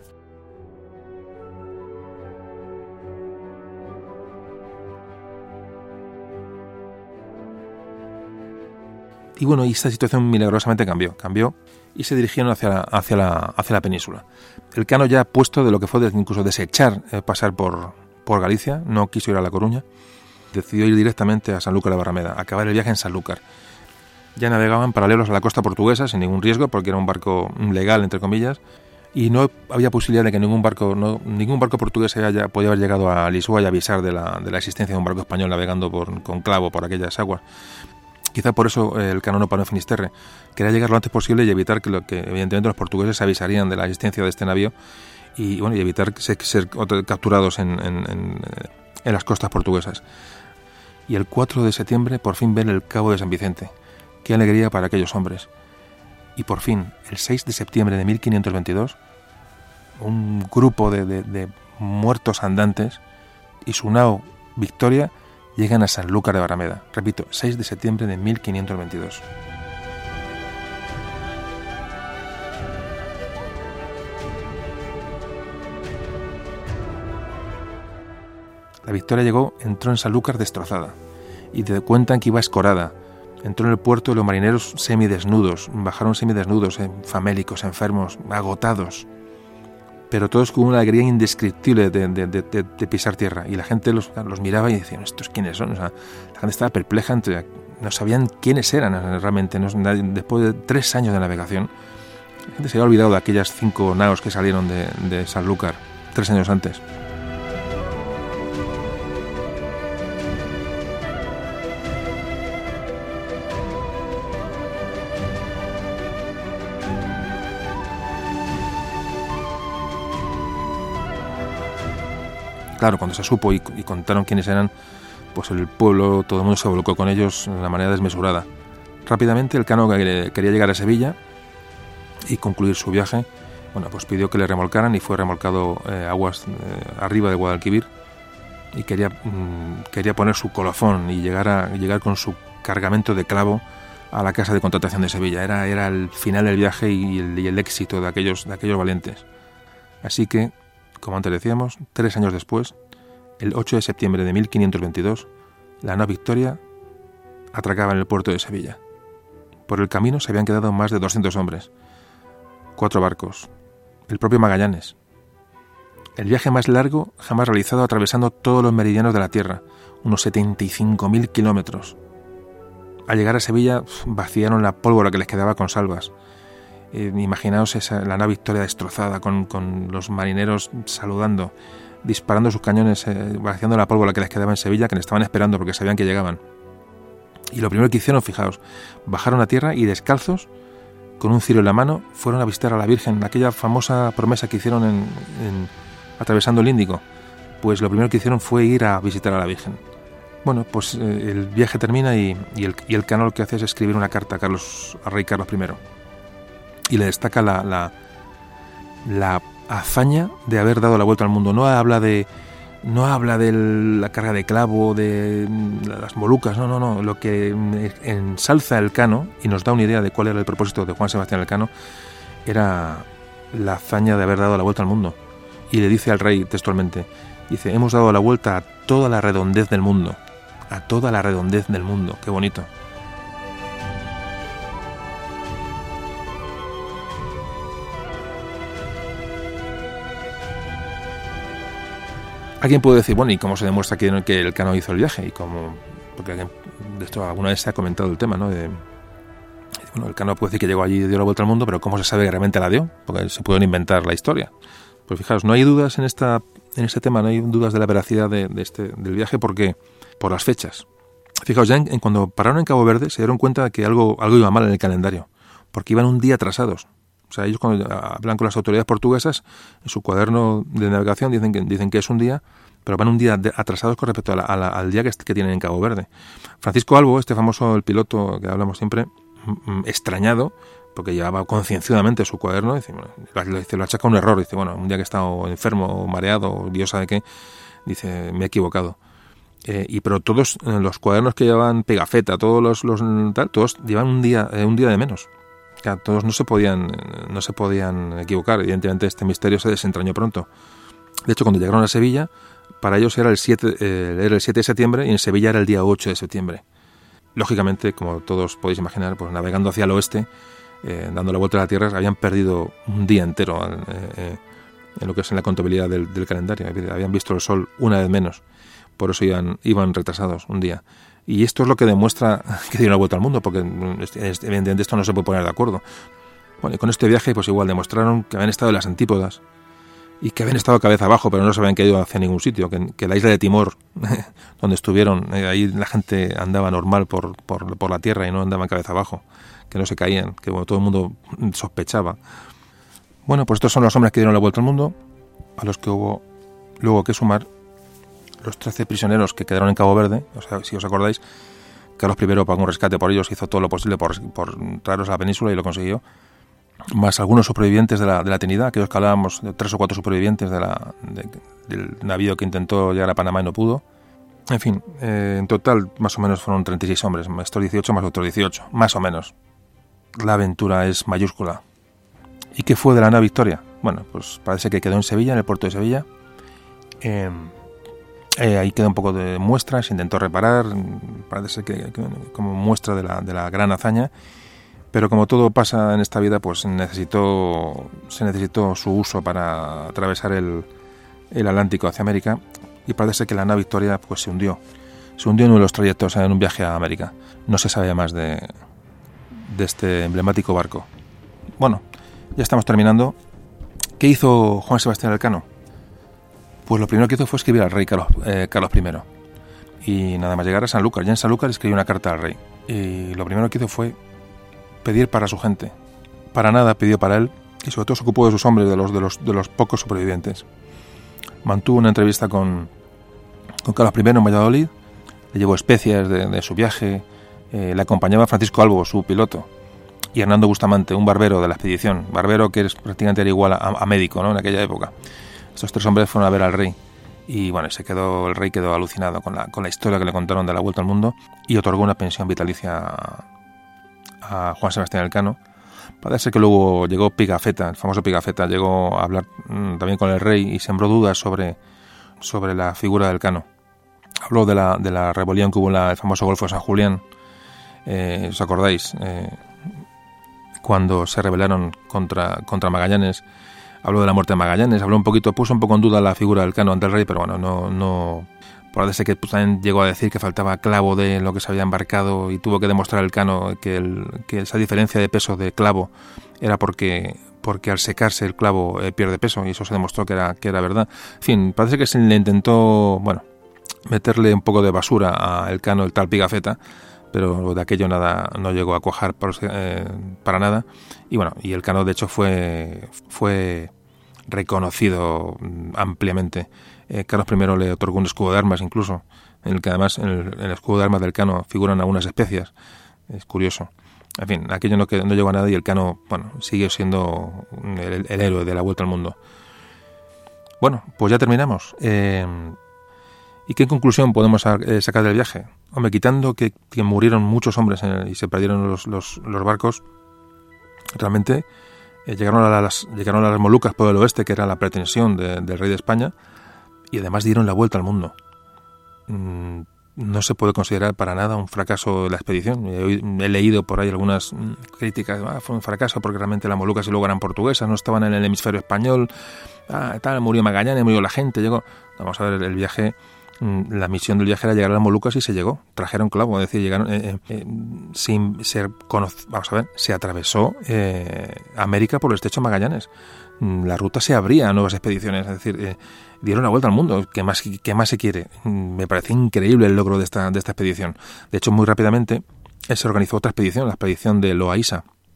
Y bueno, y esta situación milagrosamente cambió, cambió y se dirigieron hacia la, hacia la, hacia la península. El Cano, ya puesto de lo que fue de incluso desechar eh, pasar por, por Galicia, no quiso ir a La Coruña, decidió ir directamente a Sanlúcar de Barrameda, acabar el viaje en Sanlúcar. Ya navegaban paralelos a la costa portuguesa sin ningún riesgo, porque era un barco legal, entre comillas, y no había posibilidad de que ningún barco no, ningún barco portugués haya podido haber llegado a Lisboa y avisar de la, de la existencia de un barco español navegando por, con clavo por aquellas aguas. Quizá por eso el Cano no paró en Finisterre. Quería llegar lo antes posible y evitar que, lo que evidentemente los portugueses avisarían de la existencia de este navío y, bueno, y evitar ser, ser capturados en, en, en, en las costas portuguesas. Y el cuatro de septiembre por fin ven el Cabo de San Vicente. Qué alegría para aquellos hombres. Y por fin, el seis de septiembre de mil quinientos veintidós, un grupo de, de, de muertos andantes y su nao Victoria llegan a Sanlúcar de Barrameda. Repito, seis de septiembre de mil quinientos veintidós. La Victoria llegó, entró en Sanlúcar destrozada y te cuentan que iba escorada. Entró en el puerto y los marineros semidesnudos, bajaron semidesnudos, famélicos, enfermos, agotados, pero todos con una alegría indescriptible de, de, de, de, de pisar tierra. Y la gente los, los miraba y decían, ¿estos quiénes son? O sea, la gente estaba perpleja, entre, no sabían quiénes eran realmente. No, después de tres años de navegación, la gente se había olvidado de aquellas cinco naos que salieron de, de Sanlúcar tres años antes. Claro, cuando se supo y, y contaron quiénes eran, pues el pueblo, todo el mundo se volcó con ellos de una manera desmesurada. Rápidamente el Cano quería llegar a Sevilla y concluir su viaje. Bueno, pues pidió que le remolcaran y fue remolcado eh, aguas eh, arriba de Guadalquivir y quería, mmm, quería poner su colofón y llegar, a, llegar con su cargamento de clavo a la casa de contratación de Sevilla. Era, era el final del viaje y el, y el éxito de aquellos, de aquellos valientes. Así que, como antes decíamos, tres años después, el ocho de septiembre de mil quinientos veintidós, la nao Victoria atracaba en el puerto de Sevilla. Por el camino se habían quedado más de doscientos hombres, cuatro barcos, el propio Magallanes. El viaje más largo jamás realizado atravesando todos los meridianos de la Tierra, unos setenta y cinco mil kilómetros. Al llegar a Sevilla vaciaron la pólvora que les quedaba con salvas. Eh, imaginaos esa, la nao Victoria destrozada, con, con los marineros saludando, disparando sus cañones, eh, vaciando la pólvora que les quedaba en Sevilla, que les estaban esperando porque sabían que llegaban. Y lo primero que hicieron, fijaos, bajaron a tierra y descalzos, con un cirio en la mano, fueron a visitar a la Virgen, aquella famosa promesa que hicieron en, en, atravesando el Índico. Pues lo primero que hicieron fue ir a visitar a la Virgen. Bueno, pues eh, el viaje termina y, y, el, y el Cano lo que hace es escribir una carta a Carlos, al rey Carlos primero. Y le destaca la, la, la hazaña de haber dado la vuelta al mundo. No habla de no habla de la carga de clavo, de las Molucas, no, no, no. Lo que ensalza el Cano y nos da una idea de cuál era el propósito de Juan Sebastián Elcano era la hazaña de haber dado la vuelta al mundo. Y le dice al rey textualmente, dice, hemos dado la vuelta a toda la redondez del mundo, a toda la redondez del mundo. Qué bonito. Alguien puede decir, bueno, ¿y cómo se demuestra que, que el Cano hizo el viaje? Y cómo, porque de esto alguna vez se ha comentado el tema, ¿no? De, bueno, el Cano puede decir que llegó allí y dio la vuelta al mundo, pero ¿cómo se sabe que realmente la dio? Porque se pueden inventar la historia. Pues fijaos, no hay dudas en esta en este tema, no hay dudas de la veracidad de, de este del viaje, porque por las fechas. Fijaos, ya en, en cuando pararon en Cabo Verde se dieron cuenta de que algo, algo iba mal en el calendario, porque iban un día atrasados. O sea, ellos cuando hablan con las autoridades portuguesas, en su cuaderno de navegación dicen que, dicen que es un día, pero van un día de, atrasados con respecto a la, a la, al día que, que tienen en Cabo Verde. Francisco Albo, este famoso el piloto que hablamos siempre, extrañado, porque llevaba concienciadamente su cuaderno, dice, bueno, lo, lo achaca un error, dice, bueno, un día que he estado enfermo o mareado, o Dios sabe qué, dice, me he equivocado. Eh, y pero todos eh, los cuadernos que llevaban Pigafetta, todos los, los tal, todos llevan un día, eh, un día de menos. O sea, todos no se podían, no se podían equivocar. Evidentemente este misterio se desentrañó pronto. De hecho, cuando llegaron a Sevilla, para ellos era el siete, eh, era el siete de septiembre y en Sevilla era el día ocho de septiembre. Lógicamente, como todos podéis imaginar, pues navegando hacia el oeste, eh, dando la vuelta a la Tierra, habían perdido un día entero eh, eh, en lo que es en la contabilidad del, del calendario. Habían visto el sol una vez menos, por eso iban, iban retrasados un día. Y esto es lo que demuestra que dieron la vuelta al mundo, porque evidentemente esto no se puede poner de acuerdo. Bueno, y con este viaje pues igual demostraron que habían estado en las antípodas y que habían estado cabeza abajo, pero no se habían caído hacia ningún sitio, que, que la isla de Timor, donde estuvieron, eh, ahí la gente andaba normal por, por, por la tierra y no andaban cabeza abajo, que no se caían, que bueno, todo el mundo sospechaba. Bueno, pues estos son los hombres que dieron la vuelta al mundo, a los que hubo luego que sumar los trece prisioneros que quedaron en Cabo Verde. O sea, si os acordáis, Carlos primero pagó un rescate por ellos, hizo todo lo posible por, por traerlos a la península y lo consiguió. Más algunos supervivientes de la, de la Trinidad, aquellos que hablábamos de tres o cuatro supervivientes de la, de, del navío que intentó llegar a Panamá y no pudo. En fin, eh, en total más o menos fueron treinta y seis hombres, estos dieciocho más otros dieciocho, más o menos. La aventura es mayúscula. ¿Y qué fue de la nave Victoria? Bueno, pues parece que quedó en Sevilla, en el puerto de Sevilla. Eh, eh, ahí quedó un poco de muestra, se intentó reparar, parece que, que como muestra de la, de la gran hazaña. Pero como todo pasa en esta vida, pues necesitó, se necesitó su uso para atravesar el, el Atlántico hacia América, y parece que la nave Victoria pues se hundió. Se hundió en uno de los trayectos en un viaje a América. No se sabe más de, de este emblemático barco. Bueno, ya estamos terminando. ¿Qué hizo Juan Sebastián Elcano? Pues lo primero que hizo fue escribir al rey Carlos, eh, Carlos primero. Y nada más llegar a Sanlúcar. Ya en Sanlúcar escribió una carta al rey. Y lo primero que hizo fue pedir para su gente. Para nada pidió para él, y sobre todo se ocupó de sus hombres, de los, de los, de los pocos supervivientes. Mantuvo una entrevista con, con Carlos primero en Valladolid, le llevó especias de, de su viaje, eh, le acompañaba Francisco Albo, su piloto, y Hernando Bustamante, un barbero de la expedición, barbero que es, prácticamente era igual a, a médico, ¿no?, en aquella época. Estos tres hombres fueron a ver al rey, y bueno, se quedó, el rey quedó alucinado con la, con la historia que le contaron de la vuelta al mundo, y otorgó una pensión vitalicia a, a Juan Sebastián Elcano. Parece que luego llegó Pigafetta, el famoso Pigafetta, llegó a hablar mmm, también con el rey y sembró dudas sobre, sobre la figura de Elcano. Habló de la, de la rebelión que hubo en la, el famoso Golfo de San Julián, eh, ¿os acordáis? Eh, cuando se rebelaron contra, contra Magallanes. Habló de la muerte de Magallanes, habló un poquito, puso un poco en duda la figura del Elcano ante el rey, pero bueno, no... no parece que pues, también llegó a decir que faltaba clavo de lo que se había embarcado y tuvo que demostrar Elcano que, el, que esa diferencia de peso de clavo era porque, porque al secarse el clavo eh, pierde peso, y eso se demostró que era, que era verdad. En fin, parece que se le intentó, bueno, meterle un poco de basura a Elcano, el tal Pigafetta, pero de aquello nada, no llegó a cuajar para, eh, para nada. Y bueno, y Elcano de hecho fue, fue reconocido ampliamente. Eh, Carlos primero le otorgó un escudo de armas incluso, en el que además en el, en el escudo de armas del Elcano figuran algunas especias. Es curioso. En fin, aquello no, no llegó a nada, y Elcano, bueno, sigue siendo el, el héroe de la vuelta al mundo. Bueno, pues ya terminamos. Eh, ¿Y qué conclusión podemos eh, sacar del viaje? Hombre, quitando que, que murieron muchos hombres en el, y se perdieron los, los, los barcos, realmente eh, llegaron, a las, llegaron a las Molucas por el oeste, que era la pretensión de, del rey de España, y además dieron la vuelta al mundo. Mm, no se puede considerar para nada un fracaso de la expedición. He, he leído por ahí algunas críticas, ah, fue un fracaso porque realmente las Molucas y luego eran portuguesas, no estaban en el hemisferio español, ah, tal, murió Magallanes, murió la gente, llegó... Vamos a ver, el viaje, la misión del viaje era llegar a las Molucas y se llegó, trajeron clavo, es decir, llegaron, eh, eh, sin ser conoc- vamos a ver, se atravesó eh, América por el estrecho de Magallanes. La ruta se abría a nuevas expediciones, es decir, eh, dieron la vuelta al mundo. ¿Qué más, qué más se quiere? Me parece increíble el logro de esta, de esta expedición. De hecho, muy rápidamente se organizó otra expedición, la expedición de Loaiza,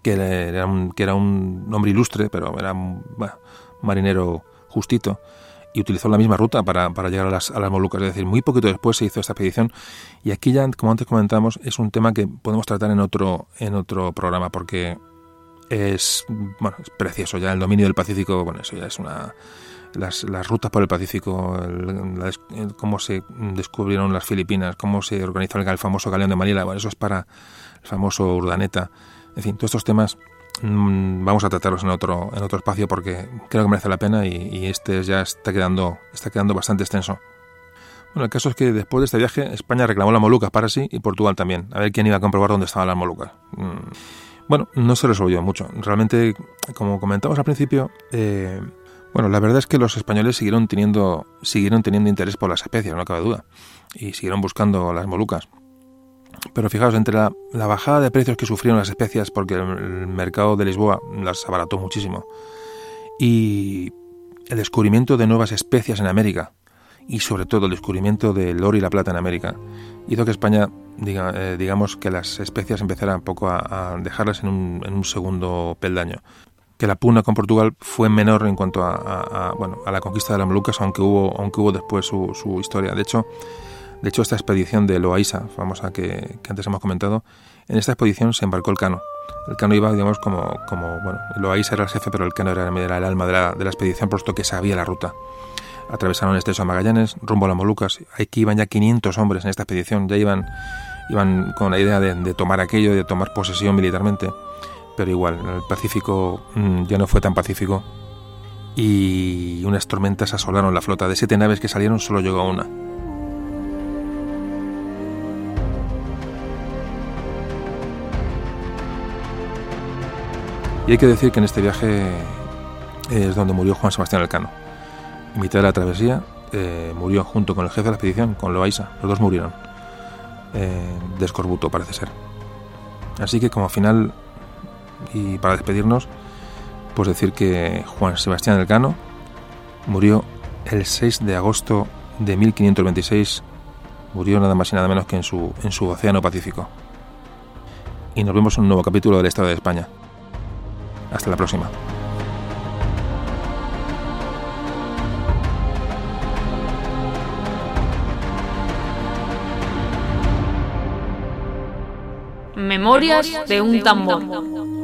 que era un, que era un hombre ilustre, pero era un bueno, marinero justito, y utilizó la misma ruta para, para llegar a las, a las Molucas. Es decir, muy poquito después se hizo esta expedición, y aquí ya, como antes comentamos, es un tema que podemos tratar en otro, en otro programa, porque es, bueno, es precioso. Ya el dominio del Pacífico, bueno, eso ya es una... Las, las rutas por el Pacífico, el, la, el, cómo se descubrieron las Filipinas, cómo se organizó el, el famoso galeón de Manila, bueno, eso es para el famoso Urdaneta. En fin, todos estos temas mmm, vamos a tratarlos en otro en otro espacio porque creo que merece la pena y, y este ya está quedando está quedando bastante extenso. Bueno, el caso es que después de este viaje España reclamó las Molucas para sí y Portugal también, a ver quién iba a comprobar dónde estaban las Molucas. Mm. Bueno, no se resolvió mucho. Realmente, como comentamos al principio, eh, bueno, la verdad es que los españoles siguieron teniendo siguieron teniendo interés por las especias, no cabe duda, y siguieron buscando las Molucas. Pero fijaos, entre la, la bajada de precios que sufrieron las especias, porque el, el mercado de Lisboa las abarató muchísimo, y el descubrimiento de nuevas especias en América, y sobre todo el descubrimiento del oro y la plata en América, hizo que España, diga, eh, digamos, que las especias empezaran un poco a, a dejarlas en un, en un segundo peldaño. Que la pugna con Portugal fue menor en cuanto a, a, a, bueno, a la conquista de las Molucas, aunque hubo, aunque hubo después su, su historia. De hecho, de hecho, esta expedición de Loaiza, famosa que, que antes hemos comentado, en esta expedición se embarcó el Cano. El Cano iba, digamos, como, como bueno, Loaiza era el jefe, pero el Cano era, era el alma de la, de la expedición, puesto que sabía la ruta. Atravesaron el estrecho de Magallanes, rumbo a las Molucas. Aquí iban ya quinientos hombres en esta expedición, ya iban, iban con la idea de, de tomar aquello, de tomar posesión militarmente. Pero igual, el Pacífico mmm, ya no fue tan pacífico y unas tormentas asolaron la flota. De siete naves que salieron, solo llegó una. Y hay que decir que en este viaje es donde murió Juan Sebastián Elcano. En mitad de la travesía eh, murió junto con el jefe de la expedición, con Loaiza. Los dos murieron eh, de escorbuto, parece ser. Así que como final, y para despedirnos, pues decir que Juan Sebastián Elcano murió el seis de agosto de mil quinientos veintiséis. Murió nada más y nada menos que en su, en su Océano Pacífico. Y nos vemos en un nuevo capítulo del Estado de España. Hasta la próxima. Memorias de un tambor.